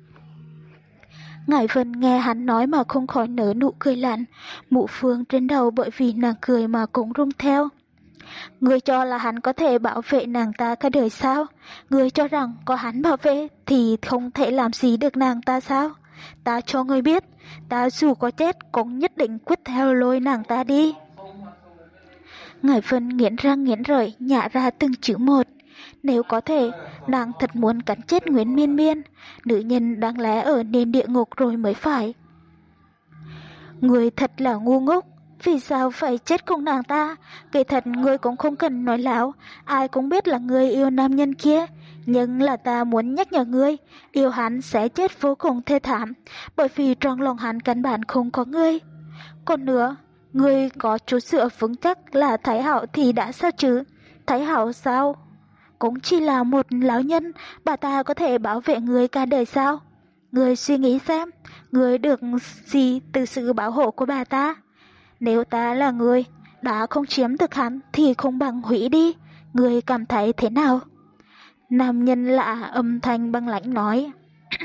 Ngải Vân nghe hắn nói mà không khỏi nở nụ cười lạnh, mụ phương trên đầu bởi vì nàng cười mà cũng rung theo. Ngươi cho là hắn có thể bảo vệ nàng ta cả đời sao? Ngươi cho rằng có hắn bảo vệ thì không thể làm gì được nàng ta sao? Ta cho ngươi biết, ta dù có chết cũng nhất định quyết theo lôi nàng ta đi. Ngải Vân nghiến răng nghiến lợi nhả ra từng chữ một. Nếu có thể, nàng thật muốn cắn chết Nguyễn Miên Miên, nữ nhân đáng lẽ ở nền địa ngục rồi mới phải. Ngươi thật là ngu ngốc, vì sao phải chết cùng nàng ta? Kỳ thật ngươi cũng không cần nói láo, ai cũng biết là ngươi yêu nam nhân kia. Nhưng là ta muốn nhắc nhở ngươi, yêu hắn sẽ chết vô cùng thê thảm, bởi vì trong lòng hắn căn bản không có ngươi. Còn nữa, ngươi có chỗ dựa vững chắc là Thái Hạo thì đã sao chứ? Thái Hạo sao? Cũng chỉ là một lão nhân, bà ta có thể bảo vệ ngươi cả đời sao? Ngươi suy nghĩ xem, ngươi được gì từ sự bảo hộ của bà ta? Nếu ta là ngươi, đã không chiếm được hắn thì không bằng hủy đi. Ngươi cảm thấy thế nào? Nam nhân lạ âm thanh băng lãnh nói.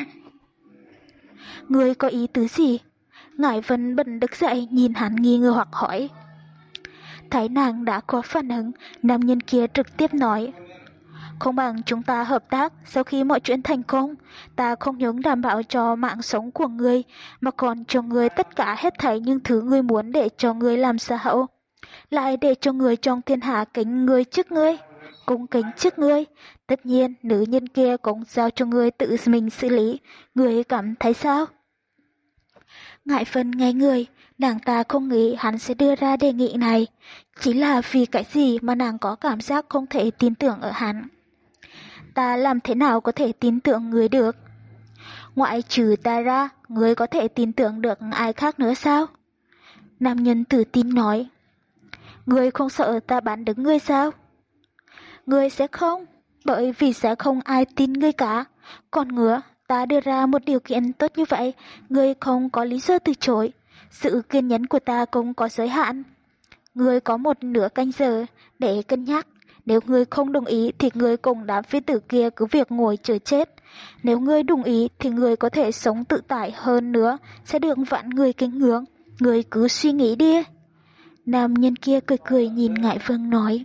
Ngươi có ý tứ gì? Ngải Vân bần đứng dậy nhìn hắn nghi ngờ hoặc hỏi. Thấy nàng đã có phản ứng, nam nhân kia trực tiếp nói. Không bằng chúng ta hợp tác, sau khi mọi chuyện thành công, ta không những đảm bảo cho mạng sống của ngươi, mà còn cho ngươi tất cả hết thảy những thứ ngươi muốn để cho ngươi làm Gia Hậu. Lại để cho người trong thiên hạ kính ngươi trước ngươi, cung kính trước ngươi. Tất nhiên, nữ nhân kia cũng giao cho ngươi tự mình xử lý, ngươi cảm thấy sao? Ngải Vân nghe người, nàng ta không nghĩ hắn sẽ đưa ra đề nghị này, chỉ là vì cái gì mà nàng có cảm giác không thể tin tưởng ở hắn. Ta làm thế nào có thể tin tưởng người được? Ngoại trừ ta ra, người có thể tin tưởng được ai khác nữa sao? Nam nhân tự tin nói. Người không sợ ta bán đứng ngươi sao? Người sẽ không, bởi vì sẽ không ai tin ngươi cả. Còn nữa, ta đưa ra một điều kiện tốt như vậy, ngươi không có lý do từ chối. Sự kiên nhẫn của ta cũng có giới hạn. Ngươi có một nửa canh giờ để cân nhắc. Nếu ngươi không đồng ý thì ngươi cùng đám phi tử kia cứ việc ngồi chờ chết. Nếu ngươi đồng ý thì ngươi có thể sống tự tại hơn nữa, sẽ được vạn người kính ngưỡng. Ngươi cứ suy nghĩ đi. Nam nhân kia cười cười nhìn Ngải Vân nói.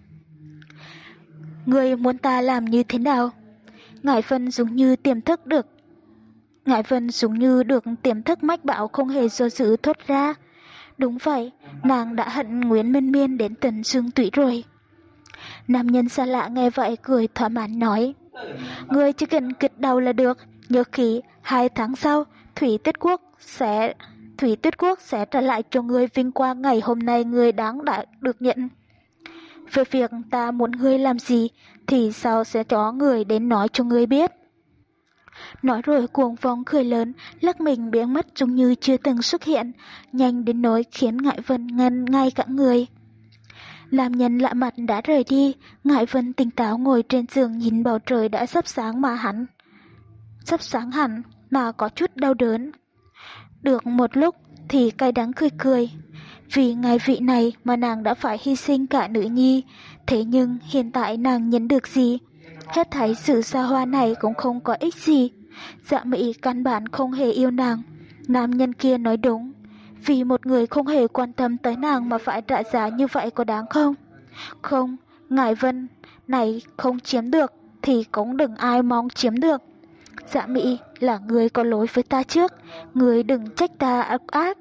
Ngươi muốn ta làm như thế nào? Ngải Vân giống như tiềm thức được. Ngải Vân giống như được tiềm thức mách bảo không hề do dự thốt ra. Đúng vậy, nàng đã hận Nguyễn Miên Miên đến tận xương tủy rồi. Nam nhân xa lạ nghe vậy cười thỏa mãn nói. Ngươi chỉ cần kịch đầu là được, nhớ kỹ, hai tháng sau, Thủy Tuyết Quốc sẽ Thủy Tuyết Quốc sẽ trả lại cho ngươi vinh quang ngày hôm nay ngươi đáng đã được nhận. về việc ta muốn ngươi làm gì thì sao sẽ có người đến nói cho ngươi biết. Nói rồi cuồng phong cười lớn, lắc mình biến mất giống như chưa từng xuất hiện, nhanh đến nỗi khiến Ngải Vân ngăn ngay cả người. Làm nhân lạ mặt đã rời đi, Ngải Vân tỉnh táo ngồi trên giường nhìn bầu trời đã sắp sáng mà hắn. Sắp sáng hẳn mà có chút đau đớn. Được một lúc thì cay đắng cười cười. Vì ngài vị này mà nàng đã phải hy sinh cả nữ nhi, thế nhưng hiện tại nàng nhận được gì? Hết thảy sự xa hoa này cũng không có ích gì. Dạ Mỹ căn bản không hề yêu nàng. Nam nhân kia nói đúng. Vì một người không hề quan tâm tới nàng mà phải trả giá như vậy có đáng không? Không, Ngải Vân này không chiếm được thì cũng đừng ai mong chiếm được. Dạ Mỹ, là người có lỗi với ta trước, người đừng trách ta ác ác.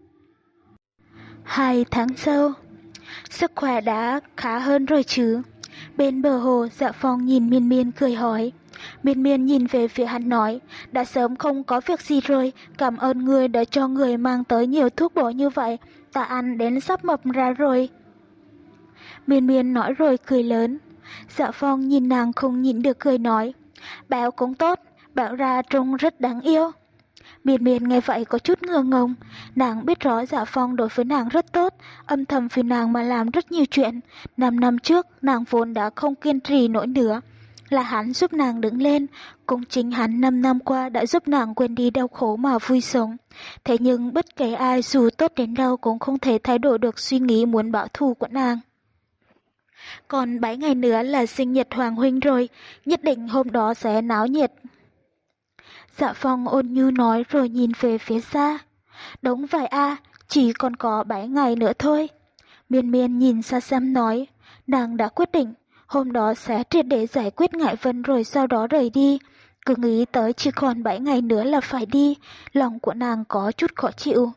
Hai tháng sau, sức khỏe đã khá hơn rồi chứ? Bên bờ hồ, Dạ Phong nhìn Miên Miên cười hỏi. Miên Miên nhìn về phía hắn nói, đã sớm không có việc gì rồi, cảm ơn người đã cho người mang tới nhiều thuốc bổ như vậy, ta ăn đến sắp mập ra rồi. Miên Miên nói rồi cười lớn. Dạ Phong nhìn nàng không nhịn được cười nói, béo cũng tốt, bảo ra trông rất đáng yêu. Miên Miên nghe vậy có chút ngơ ngồng, nàng biết rõ Dạ Phong đối với nàng rất tốt, âm thầm vì nàng mà làm rất nhiều chuyện. Năm năm trước nàng vốn đã không kiên trì nổi nữa, là hắn giúp nàng đứng lên, cũng chính hắn năm năm qua đã giúp nàng quên đi đau khổ mà vui sống. Thế nhưng bất kể ai dù tốt đến đâu cũng không thể thay đổi được suy nghĩ muốn báo thù của nàng. Còn bảy ngày nữa là sinh nhật Hoàng huynh rồi, nhất định hôm đó sẽ náo nhiệt. Dạ Phong ôn nhu nói rồi nhìn về phía xa. Đúng vậy a, chỉ còn có bảy ngày nữa thôi. Miên Miên nhìn xa xăm nói, nàng đã quyết định, hôm đó sẽ triệt để giải quyết Ngải Vân rồi sau đó rời đi. Cứ nghĩ tới chỉ còn bảy ngày nữa là phải đi, lòng của nàng có chút khó chịu.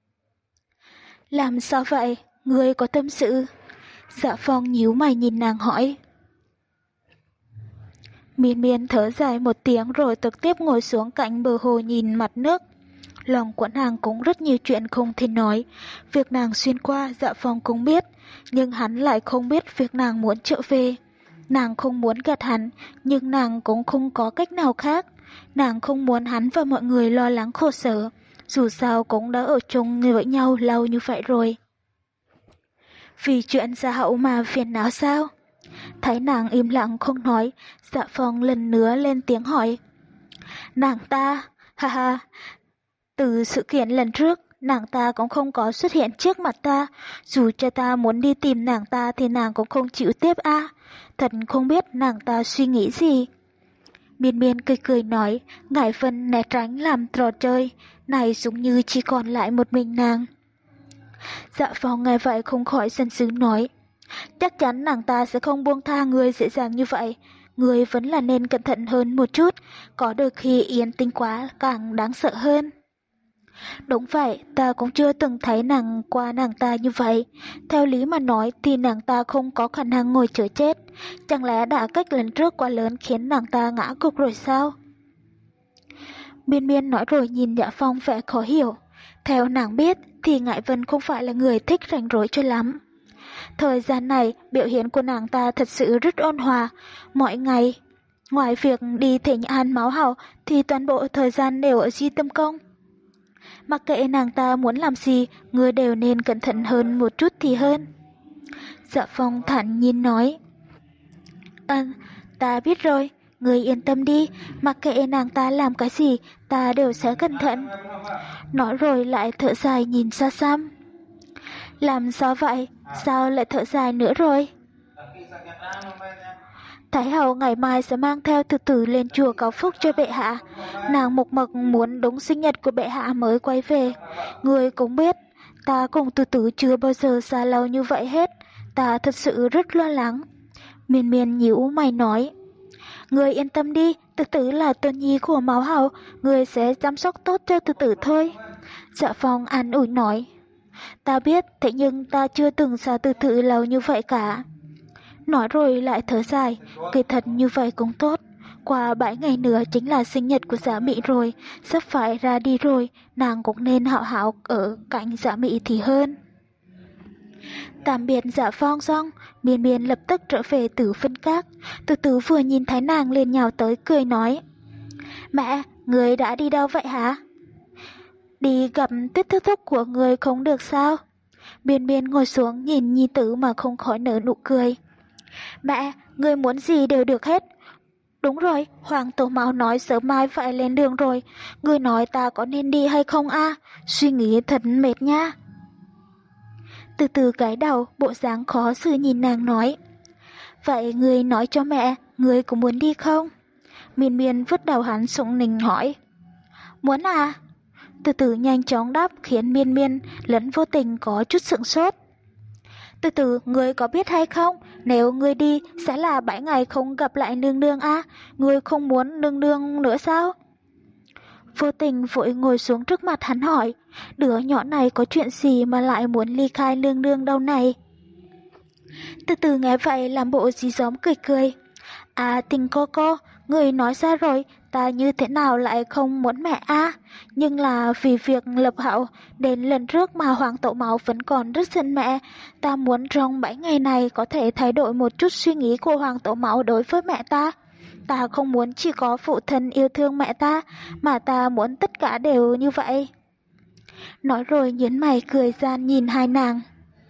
Làm sao vậy? Ngươi có tâm sự? Dạ Phong nhíu mày nhìn nàng hỏi. Miên Miên thở dài một tiếng rồi trực tiếp ngồi xuống cạnh bờ hồ nhìn mặt nước. Lòng của nàng cũng rất nhiều chuyện không thể nói. Việc nàng xuyên qua Dạ Phong cũng biết, nhưng hắn lại không biết việc nàng muốn trở về. Nàng không muốn gạt hắn, nhưng nàng cũng không có cách nào khác. Nàng không muốn hắn và mọi người lo lắng khổ sở, dù sao cũng đã ở chung với nhau lâu như vậy rồi. Vì chuyện Gia Hậu mà phiền não sao? Thấy nàng im lặng không nói, Dạ Phong lần nữa lên tiếng hỏi. Nàng ta, ha ha, từ sự kiện lần trước, nàng ta cũng không có xuất hiện trước mặt ta, dù cho ta muốn đi tìm nàng ta thì nàng cũng không chịu tiếp a. Thật không biết nàng ta suy nghĩ gì. Miên Miên cười cười nói, Ngải Vân né tránh làm trò chơi, này giống như chỉ còn lại một mình nàng. Dạ Phong nghe vậy không khỏi giận dữ nói, chắc chắn nàng ta sẽ không buông tha người dễ dàng như vậy. Người vẫn là nên cẩn thận hơn một chút, có đôi khi yên tĩnh quá càng đáng sợ hơn. Đúng vậy, ta cũng chưa từng thấy nàng qua nàng ta như vậy. Theo lý mà nói thì nàng ta không có khả năng ngồi chờ chết. Chẳng lẽ đã cách lần trước quá lớn khiến nàng ta ngã gục rồi sao? Miên Miên nói rồi nhìn Dạ Phong vẻ khó hiểu. Theo nàng biết thì Ngải Vân không phải là người thích rảnh rỗi cho lắm. Thời gian này, biểu hiện của nàng ta thật sự rất ôn hòa. Mỗi ngày, ngoài việc đi thỉnh an máu hào thì toàn bộ thời gian đều ở Di Tâm Công. Mặc kệ nàng ta muốn làm gì, người đều nên cẩn thận hơn một chút thì hơn. Dạ Phong thản nhiên nói. À, ta biết rồi, người yên tâm đi, mặc kệ nàng ta làm cái gì, ta đều sẽ cẩn thận. Nói rồi lại thở dài nhìn xa xăm. Làm sao vậy? Sao lại thở dài nữa rồi? Thái hậu ngày mai sẽ mang theo từ từ lên chùa cầu phúc cho bệ hạ. Nàng mộc mộc muốn đúng sinh nhật của bệ hạ mới quay về. Người cũng biết, ta cùng từ từ chưa bao giờ xa lâu như vậy hết. Ta thật sự rất lo lắng. Miên Miên nhíu mày nói. Người yên tâm đi, từ từ là tôn nhi của máu hậu, người sẽ chăm sóc tốt cho từ từ thôi. Dạ Phong an ủi nói. Ta biết, thế nhưng ta chưa từng xa từ từ lâu như vậy cả. Nói rồi lại thở dài, kỳ thật như vậy cũng tốt. Qua bảy ngày nữa chính là sinh nhật của Giả Mị rồi, sắp phải ra đi rồi, nàng cũng nên hảo hảo ở cạnh Giả Mị thì hơn. Tạm biệt Dạ Phong xong, Miên Miên lập tức trở về Tử Phân Các. Từ từ vừa nhìn thấy nàng liền nhào tới cười nói: Mẹ, người đã đi đâu vậy hả? Đi gặp Tuyết thúc thúc của người không được sao? Miên Miên ngồi xuống nhìn nhi tử mà không khỏi nở nụ cười. Mẹ, người muốn gì đều được hết. Đúng rồi, Hoàng Tổ Mão nói sớm mai phải lên đường rồi. Người nói ta có nên đi hay không a? Suy nghĩ thật mệt nha. Từ từ gái đầu, bộ dáng khó xử nhìn nàng nói. Vậy người nói cho mẹ, người có muốn đi không? Miên Miên vứt đầu hắn sủng nịnh hỏi. Muốn à? Từ từ nhanh chóng đáp khiến Miên Miên lẫn vô tình có chút sững sốt. Từ từ, ngươi có biết hay không, nếu ngươi đi sẽ là bảy ngày không gặp lại nương nương a, à? Ngươi không muốn nương nương nữa sao? Vô tình vội ngồi xuống trước mặt hắn hỏi, đứa nhỏ này có chuyện gì mà lại muốn ly khai nương nương đâu này? Từ từ nghe vậy làm bộ dí dỏm cười cười. À tình cô cô, người nói ra rồi, ta như thế nào lại không muốn mẹ a? À? Nhưng là vì việc lập hậu, đến lần trước mà Hoàng Tổ Mão vẫn còn rất giận mẹ. Ta muốn trong bảy ngày này có thể thay đổi một chút suy nghĩ của Hoàng Tổ Mão đối với mẹ ta. Ta không muốn chỉ có phụ thân yêu thương mẹ ta, mà ta muốn tất cả đều như vậy. Nói rồi nhớn mày cười gian nhìn hai nàng.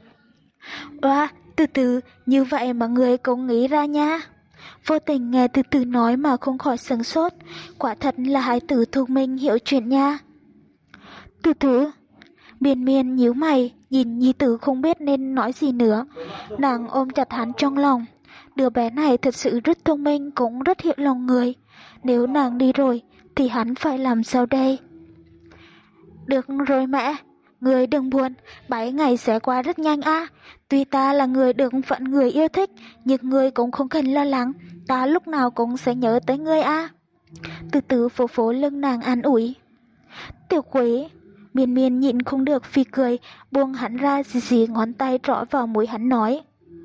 Oa, từ từ, như vậy mà người cũng nghĩ ra nha. Vô tình nghe từ từ nói mà không khỏi sửng sốt, quả thật là hai tử thông minh hiểu chuyện nha. Từ từ, Miên Miên nhíu mày, nhìn nhi tử không biết nên nói gì nữa. Nàng ôm chặt hắn trong lòng, đứa bé này thật sự rất thông minh cũng rất hiểu lòng người. Nếu nàng đi rồi thì hắn phải làm sao đây? Được rồi mẹ, người đừng buồn, bảy ngày sẽ qua rất nhanh a. À. Tuy ta là người được phận người yêu thích, nhưng người cũng không cần lo lắng, ta lúc nào cũng sẽ nhớ tới ngươi a. À. Từ từ phố phố lưng nàng an ủi. Tiểu Quế, Miên Miên nhịn không được phi cười, buông hắn ra xì xì ngón tay trỏ vào mũi hắn nói.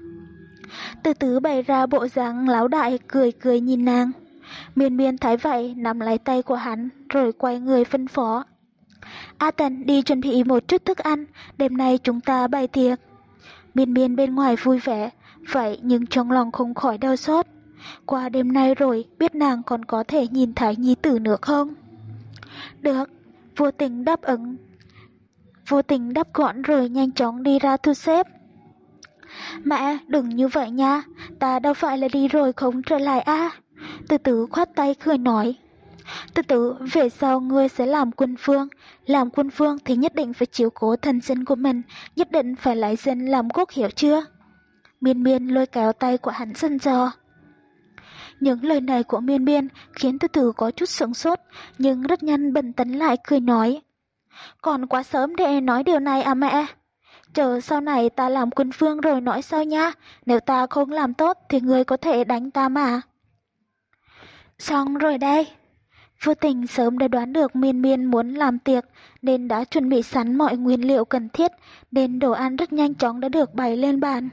Từ từ bày ra bộ dáng láo đại cười cười nhìn nàng. Miên Miên thấy vậy nắm lấy tay của hắn rồi quay người phân phó. A Tần đi chuẩn bị một chút thức ăn, đêm nay chúng ta bày tiệc. Miên Miên bên ngoài vui vẻ, vậy nhưng trong lòng không khỏi đau xót. Qua đêm nay rồi, biết nàng còn có thể nhìn thấy nhi tử nữa không? Được, vô tình đáp ứng. Vô tình đáp gọn rồi nhanh chóng đi ra thu xếp. Mẹ, đừng như vậy nha, ta đâu phải là đi rồi không trở lại a. À. Từ từ khoát tay cười nói. Từ từ, về sau ngươi sẽ làm quân vương. Làm quân vương thì nhất định phải chiếu cố thân dân của mình, nhất định phải lấy dân làm quốc, hiểu chưa? Miên Miên lôi kéo tay của hắn dần dò. Những lời này của Miên Miên khiến Từ từ có chút sửng sốt, nhưng rất nhanh bình tĩnh lại cười nói. Còn quá sớm để nói điều này à mẹ? Chờ sau này ta làm quân vương rồi nói sau nha, nếu ta không làm tốt thì ngươi có thể đánh ta mà. Xong rồi đây. Vô tình sớm đã đoán được Miên Miên muốn làm tiệc nên đã chuẩn bị sẵn mọi nguyên liệu cần thiết, nên đồ ăn rất nhanh chóng đã được bày lên bàn.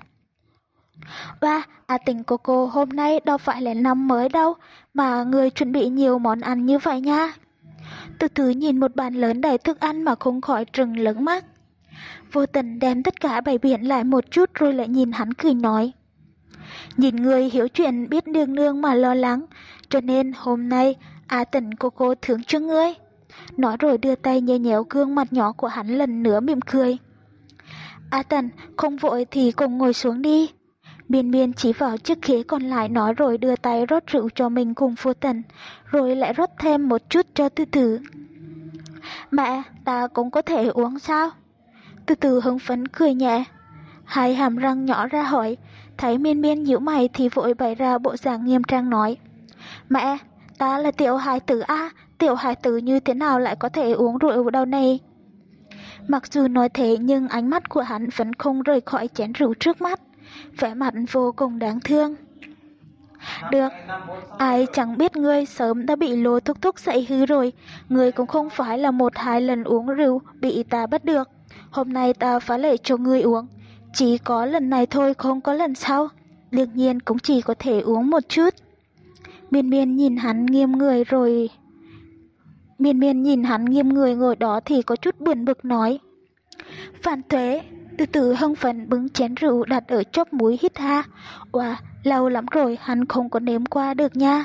Và à tình cô cô hôm nay đâu phải là năm mới đâu mà người chuẩn bị nhiều món ăn như vậy nha. Từ từ nhìn một bàn lớn đầy thức ăn mà không khỏi trừng lớn mắt. Vô tình đem tất cả bày biện lại một chút rồi lại nhìn hắn cười nói. Nhìn người hiểu chuyện biết nương nương mà lo lắng, cho nên hôm nay A Tần cô cô thưởng cho ngươi. Nói rồi đưa tay nhéo nhéo gương mặt nhỏ của hắn lần nữa mỉm cười. A Tần, không vội thì cùng ngồi xuống đi. Miên Miên chỉ vào chiếc ghế còn lại nói rồi đưa tay rót rượu cho mình cùng Vô Tần, rồi lại rót thêm một chút cho Từ Từ. Mẹ, ta cũng có thể uống sao? Từ Từ hứng phấn cười nhẹ. Hai hàm răng nhỏ ra hỏi, thấy Miên Miên nhíu mày thì vội bày ra bộ dạng nghiêm trang nói. Mẹ, ta là tiểu hài tử a, tiểu hài tử như thế nào lại có thể uống rượu đâu này? Mặc dù nói thế nhưng ánh mắt của hắn vẫn không rời khỏi chén rượu trước mắt, vẻ mặt vô cùng đáng thương. Được, ai chẳng biết ngươi sớm đã bị Lô Thúc Thúc dạy hư rồi, ngươi cũng không phải là một hai lần uống rượu bị ta bắt được. Hôm nay ta phá lệ cho ngươi uống, chỉ có lần này thôi không có lần sau, đương nhiên cũng chỉ có thể uống một chút. Miên Miên nhìn hắn nghiêm người rồi... Miên Miên nhìn hắn nghiêm người ngồi đó thì có chút buồn bực nói. Phản Tuế, Từ từ hưng phấn bưng chén rượu đặt ở chóp mũi hít ha. Wow, lâu lắm rồi hắn không có nếm qua được nha.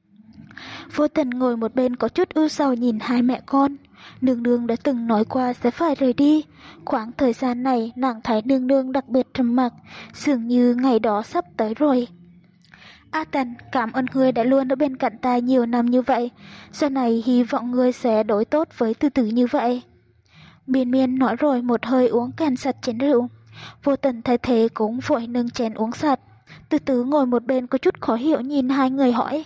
Vô Tình ngồi một bên có chút ưu sầu nhìn hai mẹ con. Nương nương đã từng nói qua sẽ phải rời đi. Khoảng thời gian này nàng thấy nương nương đặc biệt trầm mặc, dường như ngày đó sắp tới rồi. A Tần, cảm ơn ngươi đã luôn ở bên cạnh ta nhiều năm như vậy. Sau này hy vọng ngươi sẽ đối tốt với Từ Từ như vậy. Miên Miên nói rồi một hơi uống cạn sạch chén rượu. Vô Tình thay thế cũng vội nâng chén uống sạch. Từ Từ ngồi một bên có chút khó hiểu nhìn hai người hỏi.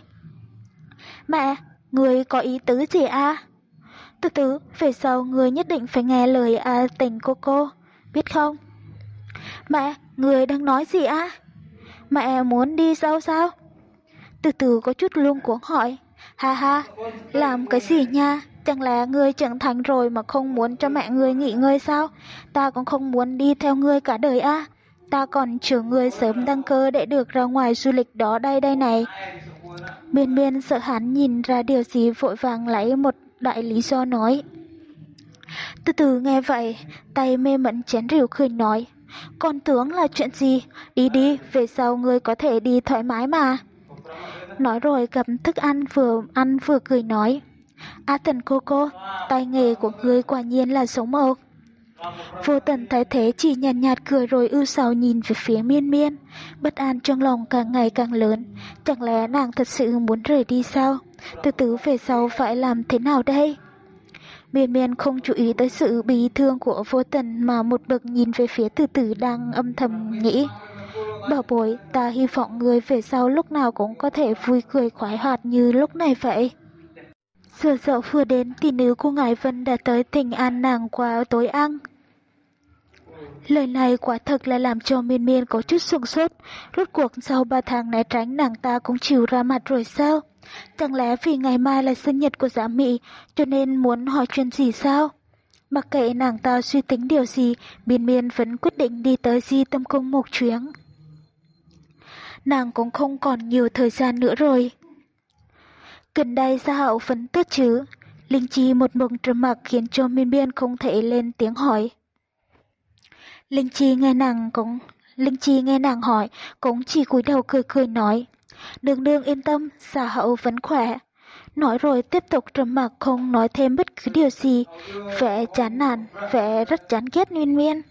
Mẹ, ngươi có ý tứ gì à? Từ Từ, về sau ngươi nhất định phải nghe lời A Tình cô cô, biết không? Mẹ, ngươi đang nói gì à? Mẹ muốn đi đâu sao? Từ Từ có chút luống cuống hỏi. Ha ha, làm cái gì nha? Chẳng lẽ ngươi trưởng thành rồi mà không muốn cho mẹ ngươi nghỉ ngơi sao? Ta cũng không muốn đi theo ngươi cả đời à? Ta còn chờ ngươi sớm đăng cơ để được ra ngoài du lịch đó đây đây này. Miên Miên sợ hắn nhìn ra điều gì vội vàng lấy một đại lý do nói. Từ Từ nghe vậy, tay mê mẩn chén rượu cười nói. Con tưởng là chuyện gì? Đi đi, về sau ngươi có thể đi thoải mái mà. Nói rồi cầm thức ăn vừa ăn vừa cười nói. A Tần cô cô, tay nghề của ngươi quả nhiên là sống mộc. Vô Tần thấy thế chỉ nhàn nhạt, nhạt cười rồi ưu sầu nhìn về phía Miên Miên. Bất an trong lòng càng ngày càng lớn. Chẳng lẽ nàng thật sự muốn rời đi sao? Từ từ về sau phải làm thế nào đây? Miên Miên không chú ý tới sự bị thương của Vô Tần mà một bậc nhìn về phía Từ Từ đang âm thầm nghĩ. Bảo bối, ta hy vọng người về sau lúc nào cũng có thể vui cười khoái hoạt như lúc này vậy. Giờ dậu vừa đến tỷ nữ của Ngải Vân đã tới thỉnh an nàng qua tối ăn. Lời này quả thật là làm cho Miên Miên có chút sửng sốt. Rốt cuộc sau ba tháng né tránh nàng ta cũng chịu ra mặt rồi sao? Chẳng lẽ vì ngày mai là sinh nhật của Giả Mị cho nên muốn hỏi chuyện gì sao? Mặc kệ nàng ta suy tính điều gì, Miên Miên vẫn quyết định đi tới Di Tâm Cung một chuyến. Nàng cũng không còn nhiều thời gian nữa rồi. Gần đây Gia Hậu vẫn tốt chứ? Linh Chi một mực trầm mặc khiến cho Miên Miên không thể lên tiếng hỏi. Linh Chi nghe nàng cũng Linh Chi nghe nàng hỏi cũng chỉ cúi đầu cười cười nói. Đường đường yên tâm, Gia Hậu vẫn khỏe. Nói rồi tiếp tục trầm mặc không nói thêm bất cứ điều gì. Vẻ chán nản, vẻ rất chán ghét Miên Miên.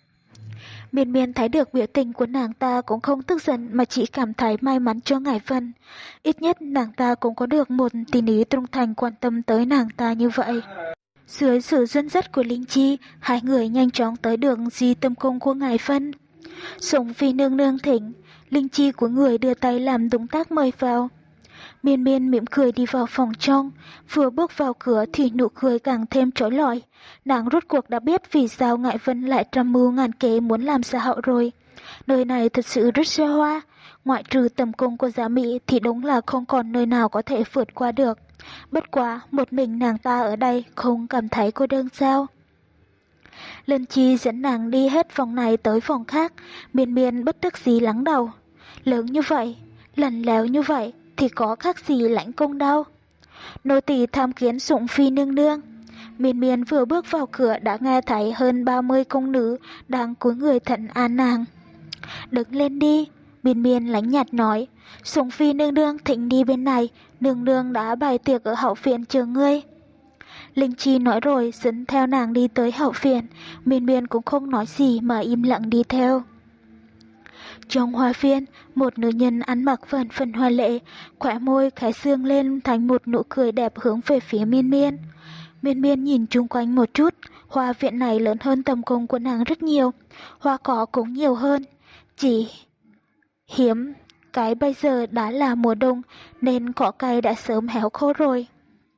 Miên Miên thấy được biểu tình của nàng ta cũng không tức giận mà chỉ cảm thấy may mắn cho Ngải Vân. Ít nhất nàng ta cũng có được một tỷ nữ trung thành quan tâm tới nàng ta như vậy. Dưới sự dẫn dắt của Linh Chi, hai người nhanh chóng tới đường Di Tâm Cung của Ngải Vân. Sủng Phi nương nương thỉnh, Linh Chi của người đưa tay làm động tác mời vào. Miên Miên mỉm cười đi vào phòng trong, vừa bước vào cửa thì nụ cười càng thêm trói lọi. Nàng rốt cuộc đã biết vì sao Ngải Vân lại trăm mưu ngàn kế muốn làm Gia Hậu rồi. Nơi này thật sự rất xa hoa, ngoại trừ tầm cung của Giả Mị thì đúng là không còn nơi nào có thể vượt qua được. Bất quá, một mình nàng ta ở đây không cảm thấy cô đơn sao? Linh Chi dẫn nàng đi hết phòng này tới phòng khác, Miên Miên bất đắc dĩ lắng đầu. Lớn như vậy, lằn léo như vậy thì có khác gì lãnh cung đâu. Nô tỳ tham kiến Sủng Phi nương nương. Miên Miên vừa bước vào cửa đã nghe thấy hơn ba mươi cung nữ đang cúi người thận an nàng. Đứng lên đi, Miên Miên lánh nhạt nói. Sủng Phi nương nương thỉnh đi bên này, nương nương đã bày tiệc ở hậu viện chờ ngươi. Linh Chi nói rồi dẫn theo nàng đi tới hậu viện, Miên Miên cũng không nói gì mà im lặng đi theo. Trong hoa viên, một nữ nhân ăn mặc vần phần hoa lệ, khóe môi khẽ dương lên thành một nụ cười đẹp hướng về phía Miên Miên. Miên Miên nhìn chung quanh một chút, hoa viện này lớn hơn tầm cung của nàng rất nhiều, hoa cỏ cũng nhiều hơn. Chỉ hiếm, cái bây giờ đã là mùa đông nên cỏ cây đã sớm héo khô rồi.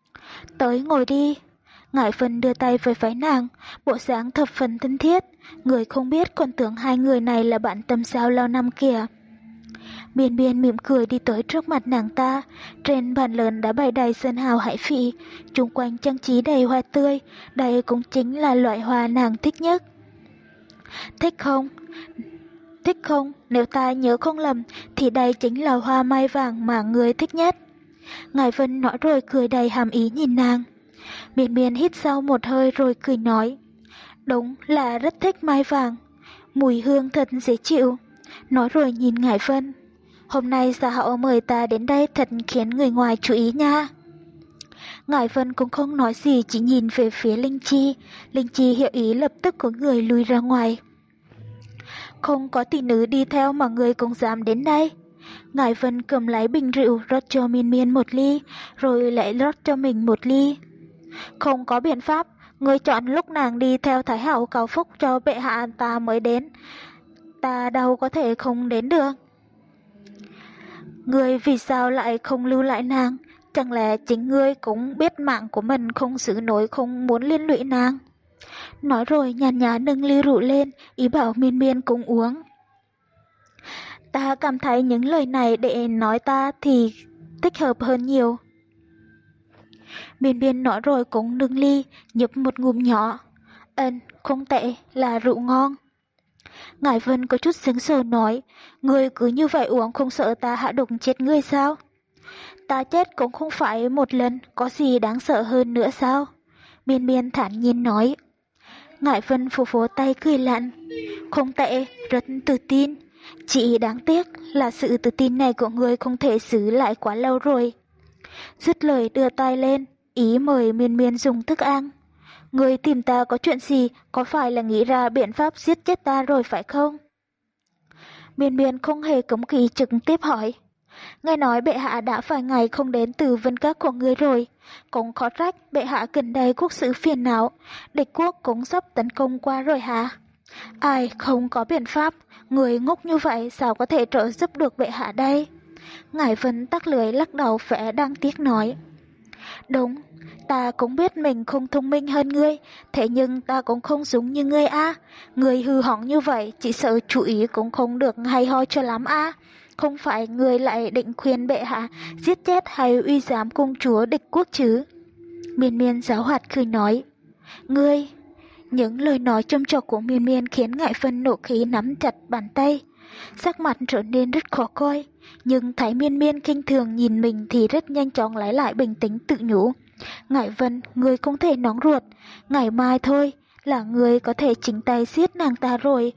Tới ngồi đi. Ngải Vân đưa tay với váy nàng, bộ dáng thập phần thân thiết, người không biết còn tưởng hai người này là bạn tâm giao lâu năm kìa. Miên Miên mỉm cười đi tới trước mặt nàng ta, trên bàn lớn đã bày đầy sơn hào hải phỉ, chung quanh trang trí đầy hoa tươi, đây cũng chính là loại hoa nàng thích nhất. Thích không? Thích không? Nếu ta nhớ không lầm thì đây chính là hoa mai vàng mà người thích nhất. Ngải Vân nói rồi cười đầy hàm ý nhìn nàng. Miên Miên hít sâu một hơi rồi cười nói. Đúng là rất thích mai vàng. mùi hương thật dễ chịu. Nói rồi nhìn Ngải Vân. Hôm nay Gia Hậu mời ta đến đây thật khiến người ngoài chú ý nha. Ngải Vân cũng không nói gì, chỉ nhìn về phía Linh Chi. Linh Chi hiểu ý lập tức có người lùi ra ngoài. Không có tỷ nữ đi theo mà người cũng dám đến đây. Ngải Vân cầm lấy bình rượu rót cho Miên Miên một ly, rồi lại rót cho mình một ly. Không có biện pháp, người chọn lúc nàng đi theo Thái Hậu cầu phúc cho bệ hạ ta mới đến. Ta đâu có thể không đến được. Ngươi vì sao lại không lưu lại nàng? Chẳng lẽ chính ngươi cũng biết mạng của mình không giữ nổi, không muốn liên lụy nàng? Nói rồi nhàn nhã nâng ly rượu lên, ý bảo Miên Miên cũng uống. Ta cảm thấy những lời này để nói ta thì thích hợp hơn nhiều. Miên Miên nói rồi cũng nâng ly, nhấp một ngụm nhỏ. Ừm, không tệ, là rượu ngon. Ngải Vân có chút sững sờ nói, ngươi cứ như vậy uống không sợ ta hạ độc chết ngươi sao? Ta chết cũng không phải một lần, có gì đáng sợ hơn nữa sao? Miên Miên thản nhiên nói. Ngải Vân phù phố tay cười lạnh. Không tệ, rất tự tin. Chỉ đáng tiếc là sự tự tin này của ngươi không thể giữ lại quá lâu rồi. Dứt lời đưa tay lên, ý mời Miên Miên dùng thức ăn. Ngươi tìm ta có chuyện gì, có phải là nghĩ ra biện pháp giết chết ta rồi phải không? Miên Miên không hề cấm kỵ trực tiếp hỏi. Nghe nói bệ hạ đã vài ngày không đến từ vân các của ngươi rồi. Cũng khó trách bệ hạ gần đây quốc sự phiền não, địch quốc cũng sắp tấn công qua rồi hả? Ai không có biện pháp, người ngốc như vậy sao có thể trợ giúp được bệ hạ đây? Ngải Vân tắc lưỡi lắc đầu vẻ đang tiếc nói. Đúng, ta cũng biết mình không thông minh hơn ngươi, thế nhưng ta cũng không giống như ngươi a. Ngươi hư hỏng như vậy, chỉ sợ chú ý cũng không được hay ho cho lắm a. Không phải ngươi lại định khuyên bệ hạ giết chết hay uy giám công chúa địch quốc chứ? Miên Miên giáo hoạt cười nói. Ngươi, những lời nói châm chọc của Miên Miên khiến Ngải Vân nộ khí nắm chặt bàn tay. Sắc mặt trở nên rất khó coi, nhưng thấy Miên Miên khinh thường nhìn mình thì rất nhanh chóng lấy lại bình tĩnh tự nhủ. Ngải Vân, ngươi không thể nóng ruột, ngày mai thôi là ngươi có thể chính tay giết nàng ta rồi.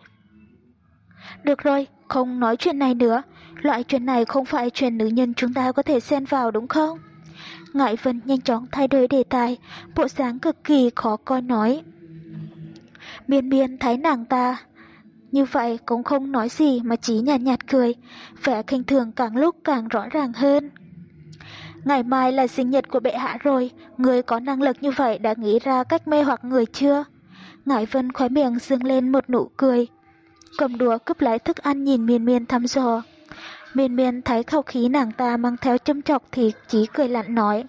Được rồi, không nói chuyện này nữa, loại chuyện này không phải chuyện nữ nhân chúng ta có thể xen vào đúng không? Ngải Vân nhanh chóng thay đổi đề tài, bộ dáng cực kỳ khó coi nói. Miên Miên thấy nàng ta như vậy cũng không nói gì mà chỉ nhàn nhạt, nhạt cười, vẻ khinh thường càng lúc càng rõ ràng hơn. Ngày mai là sinh nhật của bệ hạ rồi, người có năng lực như vậy đã nghĩ ra cách mê hoặc người chưa? Ngải Vân khóe miệng dương lên một nụ cười, cầm đũa cướp lấy thức ăn nhìn Miên Miên thăm dò. Miên Miên thấy khẩu khí nàng ta mang theo châm chọc thì chỉ cười lạnh nói.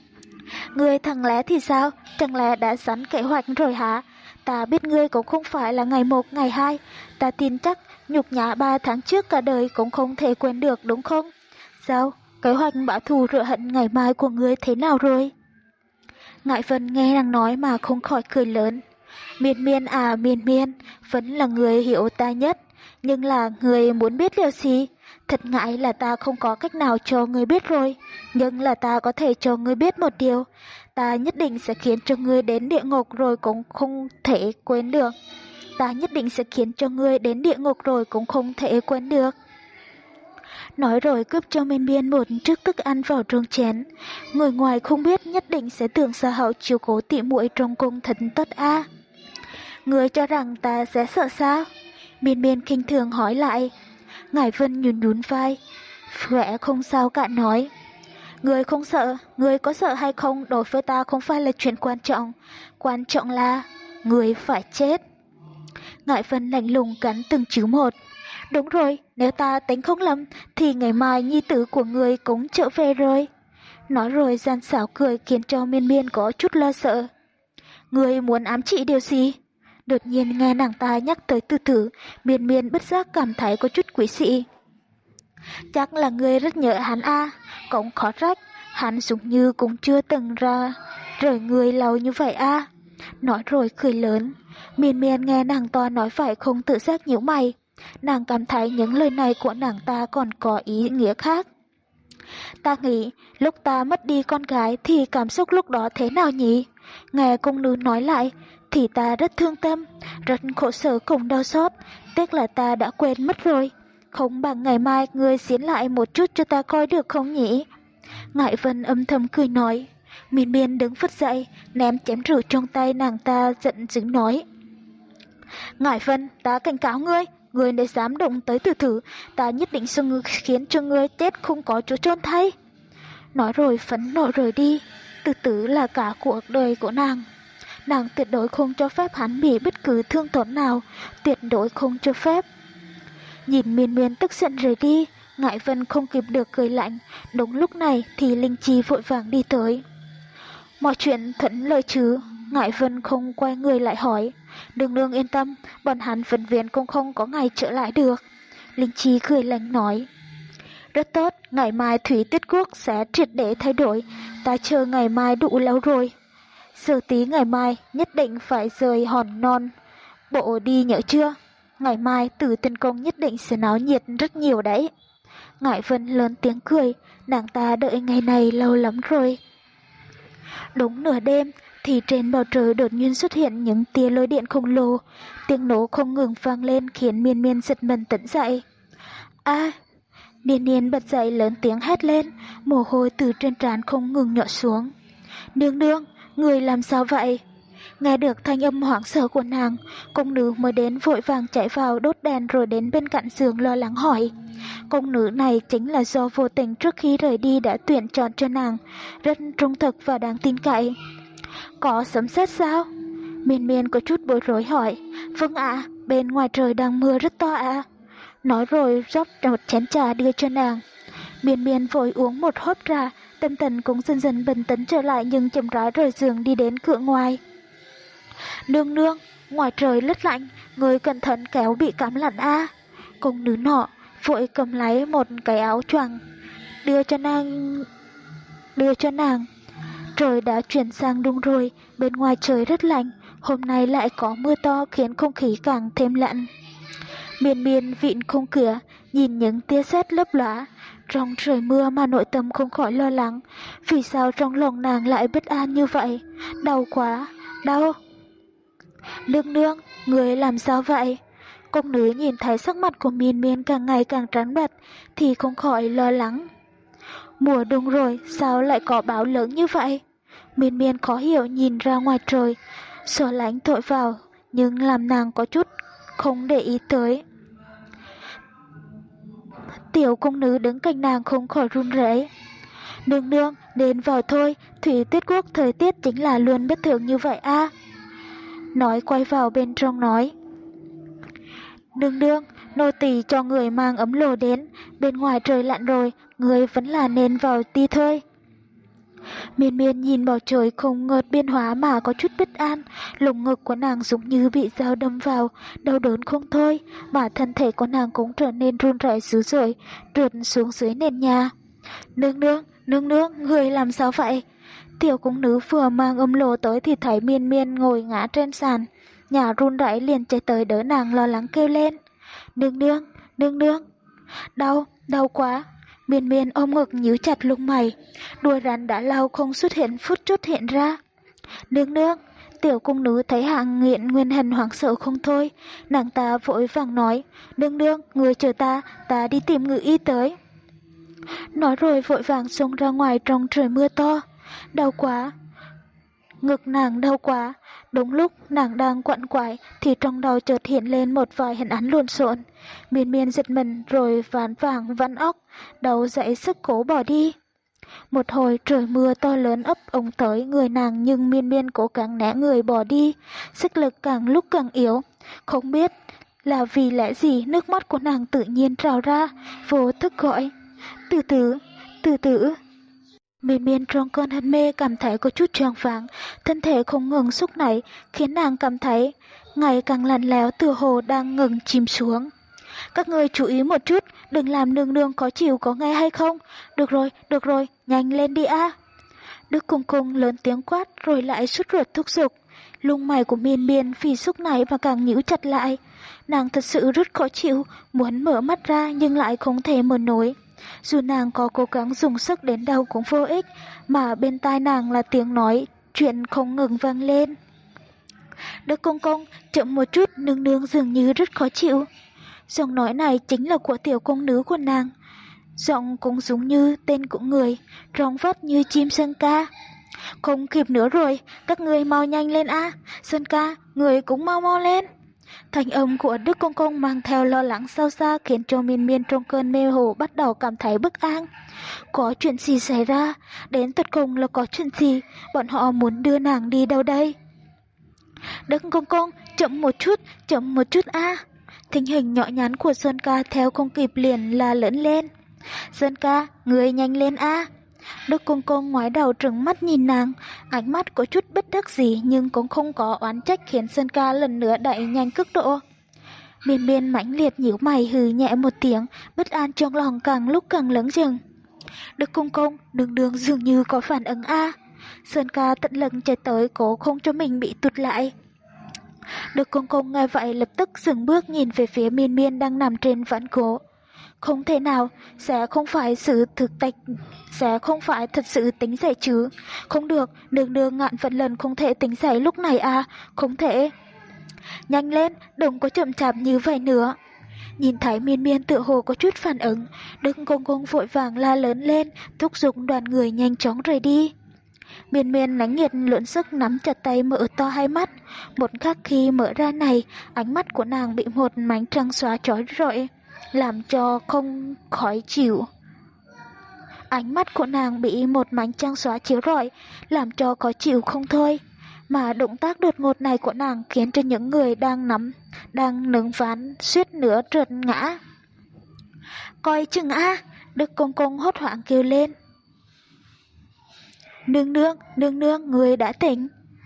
Ngươi thằng lẽ thì sao? Chẳng lẽ đã sẵn kế hoạch rồi hả? Ta biết ngươi cũng không phải là ngày một ngày hai, ta tin chắc nhục nhã ba tháng trước cả đời cũng không thể quên được đúng không? Sao? Kế hoạch báo thù rửa hận ngày mai của ngươi thế nào rồi? Ngải Vân nghe nàng nói mà không khỏi cười lớn. Miên Miên à Miên Miên, vẫn là người hiểu ta nhất, nhưng là người muốn biết điều gì? Thật ngại là ta không có cách nào cho ngươi biết rồi, nhưng là ta có thể cho ngươi biết một điều, ta nhất định sẽ khiến cho ngươi đến địa ngục rồi cũng không thể quên được. Ta nhất định sẽ khiến cho ngươi đến địa ngục rồi cũng không thể quên được. Nói rồi cướp cho Miên Miên một chiếc thức ăn vào trong chén. Người ngoài không biết nhất định sẽ tưởng Gia Hậu chiếu cố tỉ muội trong cung thật tốt a. Ngươi cho rằng ta sẽ sợ sao? Miên Miên khinh thường hỏi lại. Ngải Vân nhún nhún vai, vẻ không sao cả nói. Ngươi không sợ, ngươi có sợ hay không đối với ta không phải là chuyện quan trọng. Quan trọng là ngươi phải chết. Ngải Vân lạnh lùng cắn từng chữ một. Đúng rồi, nếu ta tính không lầm thì ngày mai nhi tử của ngươi cũng trở về rồi. Nói rồi gian xảo cười khiến cho Miên Miên có chút lo sợ. Ngươi muốn ám chỉ điều gì? Đột nhiên nghe nàng ta nhắc tới Tư Tử, Miên Miên bất giác cảm thấy có chút quỷ dị. Chắc là ngươi rất nhớ hắn a, à, cũng khó trách, hắn giống như cũng chưa từng ra rời người lâu như vậy a. À. Nói rồi cười lớn, Miên Miên nghe nàng ta nói phải không tự giác nhíu mày, nàng cảm thấy những lời này của nàng ta còn có ý nghĩa khác. Ta nghĩ lúc ta mất đi con gái thì cảm xúc lúc đó thế nào nhỉ? Nghe cung nữ nói lại, thì ta rất thương tâm, rất khổ sở cùng đau xót, tiếc là ta đã quên mất rồi. Không bằng ngày mai ngươi diễn lại một chút cho ta coi được không nhỉ? Ngải Vân âm thầm cười nói. Miên Miên đứng phật dậy, ném chén rượu trong tay nàng ta giận dữ nói. Ngải Vân, ta cảnh cáo ngươi, ngươi nếu dám động tới Tử Tử, ta nhất định sẽ khiến cho ngươi chết không có chỗ chôn thay. Nói rồi phẫn nộ rời đi. Tử Tử là cả cuộc đời của nàng. Nàng tuyệt đối không cho phép hắn bị bất cứ thương tổn nào, tuyệt đối không cho phép. Nhìn Miên Miên tức giận rời đi, Ngải Vân không kịp được cười lạnh. Đúng lúc này thì Linh Chi vội vàng đi tới. Mọi chuyện thuận lợi chứ? Ngải Vân không quay người lại hỏi. Đừng nương yên tâm, bọn hắn vĩnh viễn cũng không có ngày trở lại được. Linh Chi cười lạnh nói. Rất tốt, ngày mai Thủy Tuyết Quốc sẽ triệt để thay đổi, ta chờ ngày mai đủ lâu rồi. Giờ tí ngày mai nhất định phải rời hòn non bộ đi nhớ chưa? Ngày mai Tử Tiên Công nhất định sẽ náo nhiệt rất nhiều đấy. Ngải Vân lớn tiếng cười, nàng ta đợi ngày này lâu lắm rồi. Đúng nửa đêm thì trên bầu trời đột nhiên xuất hiện những tia lôi điện khổng lồ, tiếng nổ không ngừng vang lên khiến Miên Miên giật mình tỉnh dậy. A! Miên Miên bật dậy lớn tiếng hét lên, mồ hôi từ trên trán không ngừng nhỏ xuống. Nương nương, người làm sao vậy? Nghe được thanh âm hoảng sợ của nàng, công nữ mới đến vội vàng chạy vào đốt đèn rồi đến bên cạnh giường lo lắng hỏi. Công nữ này chính là do vô tình trước khi rời đi đã tuyển chọn cho nàng, rất trung thực và đáng tin cậy. Có sấm sét sao? Miên Miên có chút bối rối hỏi. Vâng ạ, bên ngoài trời đang mưa rất to ạ. Nói rồi rót một chén trà đưa cho nàng. Miên Miên vội uống một hớp trà, tâm thần cũng dần dần bình tĩnh trở lại nhưng chậm rãi rời giường đi đến cửa ngoài. Nương nương, ngoài trời rất lạnh, người cẩn thận kéo bị cảm lạnh a. Công nữ nọ vội cầm lấy một cái áo choàng đưa cho nàng. Đưa cho nàng. Trời đã chuyển sang đông rồi, bên ngoài trời rất lạnh, hôm nay lại có mưa to khiến không khí càng thêm lạnh. Miên Miên vịn khung cửa, nhìn những tia sét lấp lóa, trong trời mưa mà nội tâm không khỏi lo lắng, vì sao trong lòng nàng lại bất an như vậy? Đau quá, đau. Nương nương, người làm sao vậy? Công nữ nhìn thấy sắc mặt của Miên Miên càng ngày càng trắng bệch thì không khỏi lo lắng. Mùa đông rồi, sao lại có bão lớn như vậy? Miên Miên khó hiểu nhìn ra ngoài trời, gió lạnh thổi vào, nhưng làm nàng có chút không để ý tới. Tiểu công nữ đứng cạnh nàng không khỏi run rẩy. Nương nương, nên vào thôi, Thủy Tuyết Quốc thời tiết chính là luôn bất thường như vậy a. Nói quay vào bên trong nói. Nương nương, nô tỳ cho người mang ấm lồ đến, bên ngoài trời lạnh rồi, người vẫn là nên vào đi thôi. Miên Miên nhìn bầu trời không ngợt biên hóa mà có chút bất an, lồng ngực của nàng giống như bị dao đâm vào, đau đớn không thôi, mà thân thể của nàng cũng trở nên run rẩy dữ dội, trượt xuống dưới nền nhà. Nương nương, nương nương, người làm sao vậy? Tiểu cung nữ vừa mang ấm lồ tới thì thấy Miên Miên ngồi ngã trên sàn, nhà run rẩy liền chạy tới đỡ nàng lo lắng kêu lên. Nương nương, nương nương, đau, đau quá. Miên Miên ôm ngực nhíu chặt lông mày, đuôi rắn đã lâu không xuất hiện phút chốc hiện ra. Nương nương, tiểu cung nữ thấy Hạng Nghiện Nguyên Hình hoảng sợ không thôi, nàng ta vội vàng nói, nương nương, người chờ ta, ta đi tìm ngự y tới. Nói rồi vội vàng xông ra ngoài trong trời mưa to, đau quá, ngực nàng đau quá. Đúng lúc nàng đang quặn quại thì trong đầu chợt hiện lên một vài hình ảnh lộn xộn. Miên Miên giật mình rồi ván vàng vặn óc, đầu dậy sức cố bỏ đi. Một hồi trời mưa to lớn ấp ống tới người nàng nhưng Miên Miên cố gắng né người bỏ đi, sức lực càng lúc càng yếu. Không biết là vì lẽ gì nước mắt của nàng tự nhiên trào ra, vô thức gọi. Từ từ, từ từ. Miên Miên trong cơn hôn mê cảm thấy có chút choáng váng, thân thể không ngừng xúc nảy, khiến nàng cảm thấy ngày càng lạnh lẽo tựa hồ đang ngừng chìm xuống. Các người chú ý một chút, đừng làm nương nương khó chịu có nghe hay không? Được rồi, được rồi, nhanh lên đi a. Đức Cung Cung lớn tiếng quát rồi lại sút ruột thúc giục. Lông mày của Miên Miên vì xúc nảy mà càng nhíu chặt lại. Nàng thật sự rất khó chịu, muốn mở mắt ra nhưng lại không thể mở nổi. Dù nàng có cố gắng dùng sức đến đâu cũng vô ích, mà bên tai nàng là tiếng nói chuyện không ngừng vang lên. Đức công công, chậm một chút, nương nương dường như rất khó chịu. Giọng nói này chính là của tiểu công nữ của nàng. Giọng cũng giống như tên của người, rong vắt như chim sơn ca. Không kịp nữa rồi, các người mau nhanh lên a, Sơn ca, người cũng mau mau lên. Thanh âm của Đức công công mang theo lo lắng sâu xa khiến cho Miên Miên trong cơn mê hồ bắt đầu cảm thấy bất an. Có chuyện gì xảy ra? Đến tận cùng là có chuyện gì? Bọn họ muốn đưa nàng đi đâu đây? Đức công công, chậm một chút, chậm một chút a. Tình hình nhỏ nhắn của Sơn ca theo không kịp liền là lớn lên. Sơn ca, người nhanh lên a. Đức công công ngoái đầu trừng mắt nhìn nàng, ánh mắt có chút bất đắc dĩ nhưng cũng không có oán trách khiến Sơn ca lần nữa đẩy nhanh cực độ. Miên Miên mãnh liệt nhíu mày hừ nhẹ một tiếng, bất an trong lòng càng lúc càng lớn dần. Đức công công, đường đường dường như có phản ứng a. Sơn ca tận lực chạy tới cố không cho mình bị tụt lại. Đức công công nghe vậy lập tức dừng bước nhìn về phía Miên Miên đang nằm trên ván gỗ. Không thể nào, sẽ không phải sự thực tạch, sẽ không phải thật sự tính dậy chứ. Không được, đường đường ngạn vận lần không thể tính dậy lúc này à, không thể. Nhanh lên, đừng có chậm chạp như vậy nữa. Nhìn thấy Miên Miên tự hồ có chút phản ứng, Đức công công vội vàng la lớn lên, thúc giục đoàn người nhanh chóng rời đi. Miên Miên lánh nghiệt luộn sức nắm chặt tay mở to hai mắt. Một khắc khi mở ra này, ánh mắt của nàng bị một mảnh trăng xóa chói rọi, làm cho không khỏi chịu. Ánh mắt của nàng bị một mảnh trăng xóa chiếu rọi, làm cho khó chịu không thôi. Mà động tác đột ngột này của nàng khiến cho những người đang nắm, đang nướng ván suýt nữa trượt ngã. Coi chừng a! Đức công công hốt hoảng kêu lên. Nương nương, nương nương, người đã tỉnh.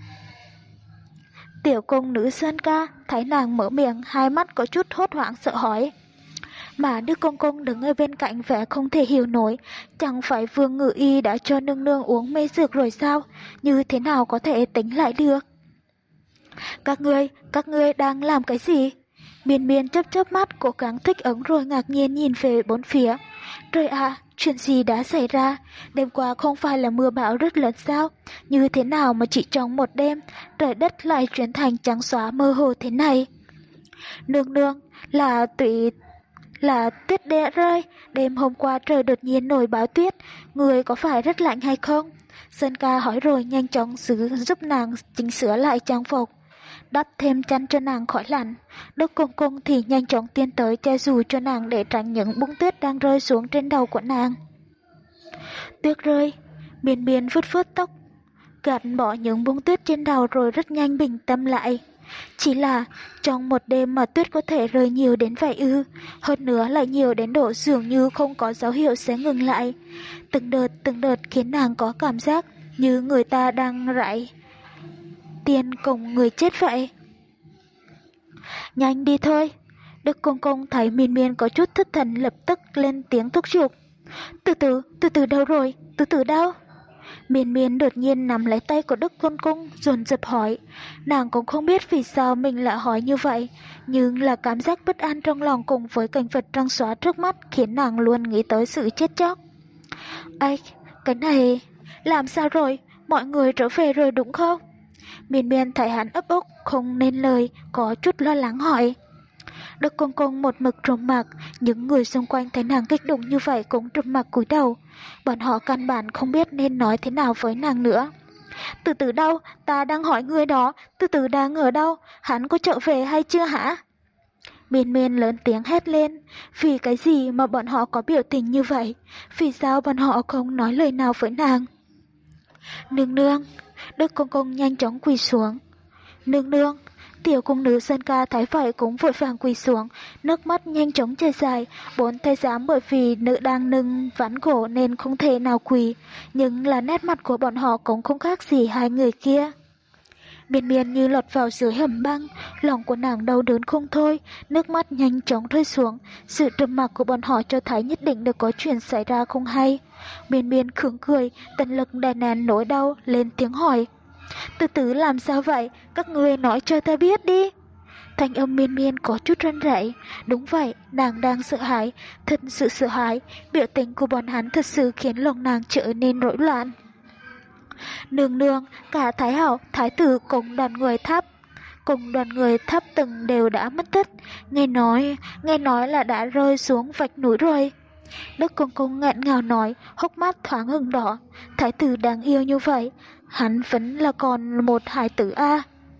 Tiểu công nữ Sơn ca thấy nàng mở miệng, hai mắt có chút hốt hoảng sợ hỏi. Mà Đức công công đứng ở bên cạnh vẻ không thể hiểu nổi, chẳng phải Vương Ngự Y đã cho nương nương uống mê dược rồi sao, như thế nào có thể tính lại được. Các ngươi, các ngươi đang làm cái gì? Miên Miên chớp chớp mắt, cố gắng thích ứng rồi ngạc nhiên nhìn về bốn phía. Trời ạ, chuyện gì đã xảy ra? Đêm qua không phải là mưa bão rất lớn sao? Như thế nào mà chỉ trong một đêm, trời đất lại chuyển thành trắng xóa mơ hồ thế này? Nương nương, là tùy... là tuyết đè rơi, đêm hôm qua trời đột nhiên nổi bão tuyết, người có phải rất lạnh hay không? Sơn ca hỏi rồi nhanh chóng giữ giúp nàng chỉnh sửa lại trang phục, đắp thêm chăn cho nàng khỏi lạnh. Đức công công thì nhanh chóng tiến tới che dù cho nàng để tránh những bông tuyết đang rơi xuống trên đầu của nàng. Tuyết rơi, Miên Miên vuốt vuốt tóc, gạt bỏ những bông tuyết trên đầu rồi rất nhanh bình tâm lại. Chỉ là trong một đêm mà tuyết có thể rơi nhiều đến vậy ư, hơn nữa lại nhiều đến độ dường như không có dấu hiệu sẽ ngừng lại. Từng đợt từng đợt khiến nàng có cảm giác như người ta đang rải tiền cùng người chết vậy. Nhanh đi thôi. Đức công công thấy Miên Miên có chút thất thần lập tức lên tiếng thúc giục. Từ từ, từ từ đâu rồi, từ từ đâu? Miên Miên đột nhiên nắm lấy tay của Đức công công dồn dập hỏi. Nàng cũng không biết vì sao mình lại hỏi như vậy, nhưng là cảm giác bất an trong lòng cùng với cảnh vật trăng xóa trước mắt khiến nàng luôn nghĩ tới sự chết chóc. Ây, cái này, làm sao rồi, mọi người trở về rồi đúng không? Miên Miên thấy hắn ấp úc không nên lời, có chút lo lắng hỏi. Đức công công một mực trầm mặc, những người xung quanh thấy nàng kích động như vậy cũng trầm mặc cúi đầu. Bọn họ căn bản không biết nên nói thế nào với nàng nữa. Từ từ đâu, ta đang hỏi người đó, từ từ đang ở đâu, hắn có trở về hay chưa hả? Miên Miên lớn tiếng hét lên, vì cái gì mà bọn họ có biểu tình như vậy, vì sao bọn họ không nói lời nào với nàng? Nương nương, Đức công công nhanh chóng quỳ xuống. Nương nương, tiểu cung nữ Sơn ca thấy vậy cũng vội vàng quỳ xuống, nước mắt nhanh chóng chảy dài. Bốn thái giám bởi vì nữ đang nâng ván gỗ nên không thể nào quỳ, nhưng là nét mặt của bọn họ cũng không khác gì hai người kia. Miên Miên như lọt vào dưới hầm băng, lòng của nàng đau đớn không thôi, nước mắt nhanh chóng rơi xuống. Sự trầm mặc của bọn họ cho thấy nhất định được có chuyện xảy ra không hay. Miên Miên khựng cười, tận lực đè nén nỗi đau, lên tiếng hỏi. Từ từ làm sao vậy, các ngươi nói cho ta biết đi. Thanh âm Miên Miên có chút run rẩy. Đúng vậy, nàng đang sợ hãi, thật sự sợ hãi, biểu tình của bọn hắn thật sự khiến lòng nàng trở nên rối loạn. Nương nương, cả Thái Hậu, Thái tử cùng đoàn người tháp cùng đoàn người tháp từng đều đã mất tích, nghe nói, nghe nói là đã rơi xuống vách núi rồi. Đức Công Công nghẹn ngào nói, hốc mắt thoáng hừng đỏ, Thái tử đáng yêu như vậy, hắn vẫn là còn một hài tử a.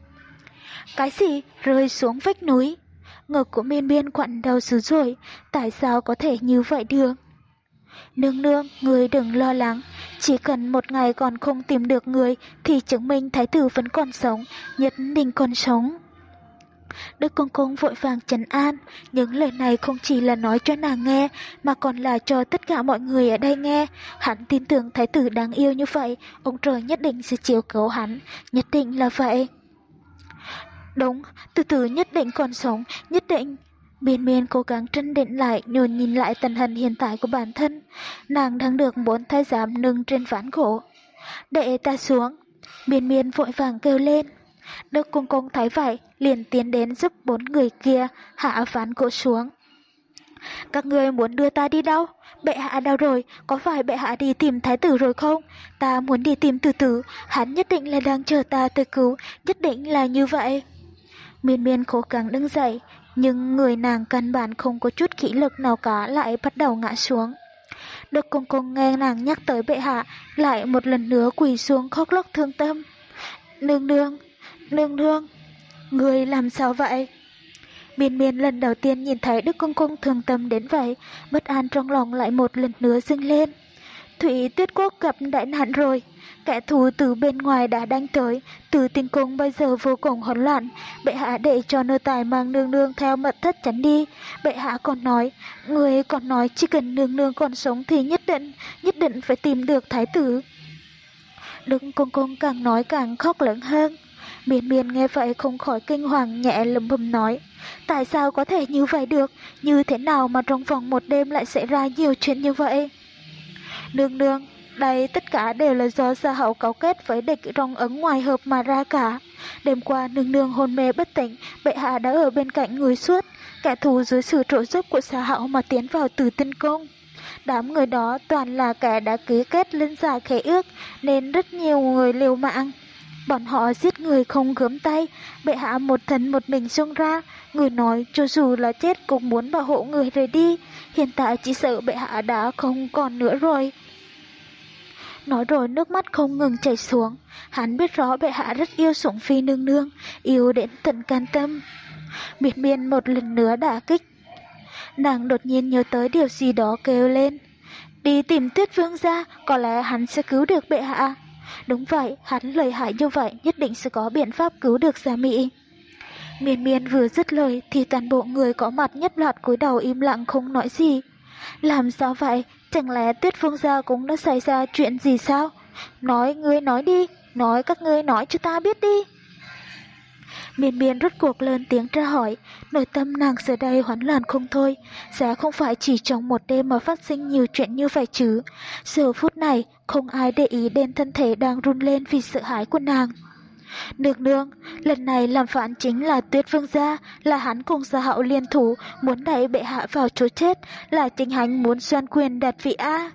Cái gì rơi xuống vách núi? Ngực của Miên Miên quặn đau dữ dội, tại sao có thể như vậy được? Nương nương, người đừng lo lắng, chỉ cần một ngày còn không tìm được người thì chứng minh thái tử vẫn còn sống, nhất định còn sống. Đức Công Công vội vàng trấn an, những lời này không chỉ là nói cho nàng nghe mà còn là cho tất cả mọi người ở đây nghe. Hắn tin tưởng thái tử đáng yêu như vậy, ông trời nhất định sẽ chiếu cố hắn, nhất định là vậy. Đúng, từ từ nhất định còn sống, nhất định. Miên Miên cố gắng trấn định lại, nhồn nhìn lại tình hình hiện tại của bản thân. Nàng đang được bốn thái giám nâng trên ván gỗ. Đệ ta xuống. Miên Miên vội vàng kêu lên. Đức Công Công thấy vậy, liền tiến đến giúp bốn người kia hạ ván gỗ xuống. Các ngươi muốn đưa ta đi đâu? Bệ hạ đâu rồi? Có phải bệ hạ đi tìm thái tử rồi không? Ta muốn đi tìm từ từ, hắn nhất định là đang chờ ta tới cứu, nhất định là như vậy. Miên Miên cố gắng đứng dậy, nhưng người nàng căn bản không có chút kỹ lực nào cả lại bắt đầu ngã xuống. Đức Công Công nghe nàng nhắc tới bệ hạ, lại một lần nữa quỳ xuống khóc lóc thương tâm. Nương nương, nương nương, người làm sao vậy? Miên Miên lần đầu tiên nhìn thấy Đức Công Công thương tâm đến vậy, bất an trong lòng lại một lần nữa dâng lên. Thủy Tuyết Quốc gặp đại nạn rồi, kẻ thù từ bên ngoài đã đánh tới, từ tinh cung bây giờ vô cùng hỗn loạn. Bệ hạ để cho nô tài mang nương nương theo mật thất tránh đi. Bệ hạ còn nói, người còn nói chỉ cần nương nương còn sống thì nhất định, nhất định phải tìm được thái tử. Đức Công Công càng nói càng khóc lớn hơn. Miên Miên nghe vậy không khỏi kinh hoàng, nhẹ lẩm bẩm nói, tại sao có thể như vậy được, như thế nào mà trong vòng một đêm lại xảy ra nhiều chuyện như vậy? Nương nương, đây tất cả đều là do gia hậu cấu kết với địch trong ấn ngoài hợp mà ra cả. Đêm qua nương nương hôn mê bất tỉnh, bệ hạ đã ở bên cạnh người suốt, kẻ thù dưới sự trợ giúp của gia hậu mà tiến vào Từ Tinh Cung. Đám người đó toàn là kẻ đã ký kết linh giả khế ước, nên rất nhiều người liều mạng. Bọn họ giết người không gớm tay, bệ hạ một thân một mình xông ra, người nói cho dù là chết cũng muốn bảo hộ người rời đi, hiện tại chỉ sợ bệ hạ đã không còn nữa rồi. Nói rồi nước mắt không ngừng chảy xuống, hắn biết rõ bệ hạ rất yêu Sủng Phi nương nương, yêu đến tận can tâm. Miên Miên một lần nữa đả kích. Nàng đột nhiên nhớ tới điều gì đó kêu lên, đi tìm Tuyết Vương gia, có lẽ hắn sẽ cứu được bệ hạ. Đúng vậy, hắn lợi hại như vậy, nhất định sẽ có biện pháp cứu được Gia Mỹ. Miên Miên vừa dứt lời thì toàn bộ người có mặt nhất loạt cúi đầu im lặng không nói gì. Làm sao vậy? Chẳng lẽ Tuyết Vương gia cũng đã xảy ra chuyện gì sao? Nói, ngươi nói đi, nói các ngươi nói cho ta biết đi. Miên Miên rốt cuộc lên tiếng tra hỏi, nội tâm nàng giờ đây hoảng loạn không thôi, sẽ không phải chỉ trong một đêm mà phát sinh nhiều chuyện như vậy chứ. Giờ phút này, không ai để ý đến thân thể đang run lên vì sợ hãi của nàng. Nương nương, lần này làm phản chính là Tuyết Vương gia, là hắn cùng gia hậu liên thủ, muốn đẩy bệ hạ vào chỗ chết, là chính hắn muốn xoan quyền đạt vị A.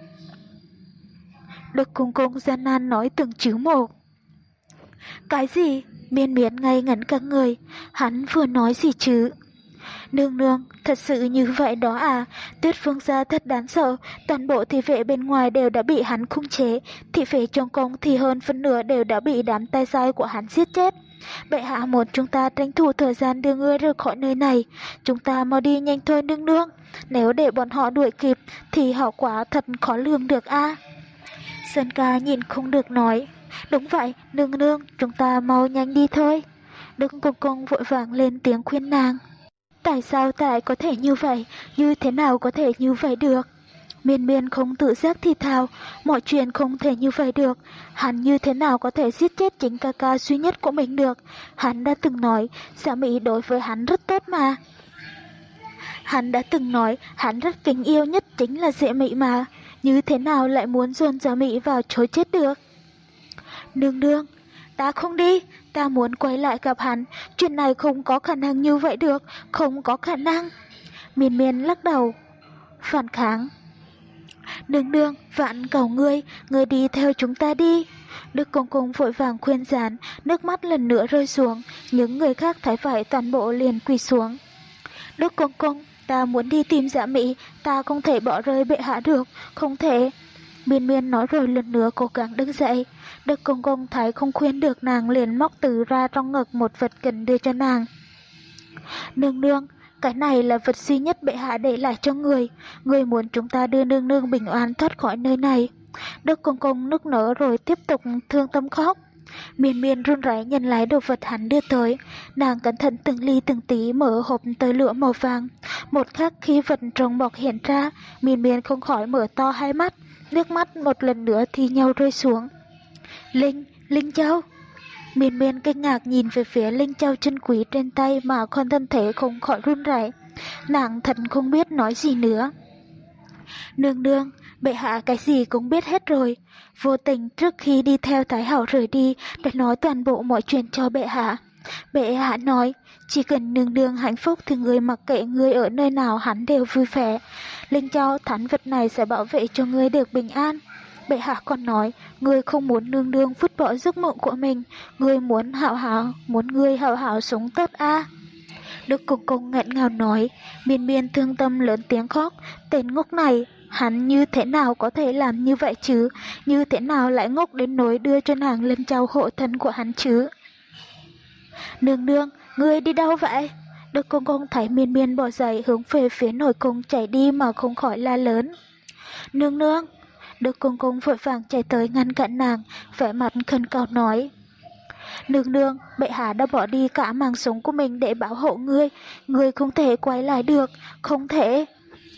Đức Công Công gian nan nói từng chữ một. Cái gì? Miên Miên ngây ngẩn cả người, hắn vừa nói gì chứ? Nương nương, thật sự như vậy đó à? Tuyết Vương gia thật đáng sợ, toàn bộ thị vệ bên ngoài đều đã bị hắn khống chế, thị vệ trong cung thì hơn phân nửa đều đã bị đám tay sai của hắn giết chết. Bệ hạ muốn chúng ta tranh thủ thời gian đưa ngươi rời khỏi nơi này, chúng ta mau đi nhanh thôi nương nương, nếu để bọn họ đuổi kịp thì hậu quả thật khó lường được a. À? Sơn Ca nhìn không được nói, đúng vậy, nương nương, chúng ta mau nhanh đi thôi. Đức Công Công vội vàng lên tiếng khuyên nàng. Tại sao tại có thể như vậy, như thế nào có thể như vậy được? Miên Miên không tự giác thì thào, mọi chuyện không thể như vậy được, hắn như thế nào có thể giết chết chính ca ca duy nhất của mình được, hắn đã từng nói, Gia Mỹ đối với hắn rất tốt mà. Hắn đã từng nói, hắn rất kính yêu nhất chính là Dễ Mỹ mà, như thế nào lại muốn dồn Gia Mỹ vào chỗ chết được? Nương nương, ta không đi, ta muốn quay lại gặp hắn, chuyện này không có khả năng như vậy được, không có khả năng. Miên Miên lắc đầu, phản kháng. Nương nương, vạn cầu ngươi, ngươi đi theo chúng ta đi. Đức Công Công vội vàng khuyên giải, nước mắt lần nữa rơi xuống, những người khác thấy vậy toàn bộ liền quỳ xuống. Đức Công Công, ta muốn đi tìm Dạ Mỹ, ta không thể bỏ rơi bệ hạ được, không thể. Miên Miên nói rồi lần nữa cố gắng đứng dậy. Đức Công Công thấy không khuyên được nàng liền móc từ ra trong ngực một vật cần đưa cho nàng. Nương nương, cái này là vật duy nhất bệ hạ để lại cho người, người muốn chúng ta đưa nương nương bình an thoát khỏi nơi này. Đức Công Công nức nở rồi tiếp tục thương tâm khóc. Miên Miên run rẩy nhận lấy đồ vật hắn đưa tới, nàng cẩn thận từng ly từng tí mở hộp tơ lụa màu vàng. Một khắc khi vật trong bọc hiện ra, Miên Miên không khỏi mở to hai mắt, nước mắt một lần nữa thì nhau rơi xuống. Linh, Linh Châu. Miên Miên kinh ngạc nhìn về phía Linh Châu chân quý trên tay mà con thân thể không khỏi run rẩy. Nàng thật không biết nói gì nữa. Nương nương, bệ hạ cái gì cũng biết hết rồi. Vô tình trước khi đi theo Thái Hậu rời đi đã nói toàn bộ mọi chuyện cho bệ hạ. Bệ hạ nói, chỉ cần nương nương hạnh phúc thì người mặc kệ người ở nơi nào hắn đều vui vẻ. Linh Châu thánh vật này sẽ bảo vệ cho người được bình an. Bệ hạ còn nói, người không muốn nương nương vứt bỏ giấc mộng của mình, người muốn hảo hảo, muốn người hảo hảo sống tốt a. À. Đức Công Công nghẹn ngào nói, Miên Miên thương tâm lớn tiếng khóc, tên ngốc này, hắn như thế nào có thể làm như vậy chứ, như thế nào lại ngốc đến nỗi đưa cho nàng Linh Châu hộ thân của hắn chứ. Nương nương, ngươi đi đâu vậy? Đức Công Công thấy Miên Miên bỏ dậy hướng về phía nồi cung chạy đi mà không khỏi la lớn. Nương nương, Đức Công Công vội vàng chạy tới ngăn cản nàng, vẻ mặt khẩn cầu nói. Nương nương, bệ hạ đã bỏ đi cả mạng sống của mình để bảo hộ ngươi, ngươi không thể quay lại được, không thể.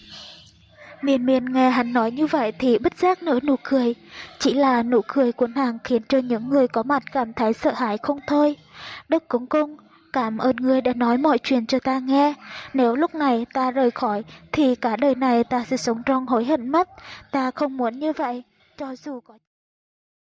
Miên Miên nghe hắn nói như vậy thì bất giác nở nụ cười, chỉ là nụ cười của nàng khiến cho những người có mặt cảm thấy sợ hãi không thôi. Đức Công Công, cảm ơn ngươi đã nói mọi chuyện cho ta nghe, nếu lúc này ta rời khỏi thì cả đời này ta sẽ sống trong hối hận mất, ta không muốn như vậy, cho dù có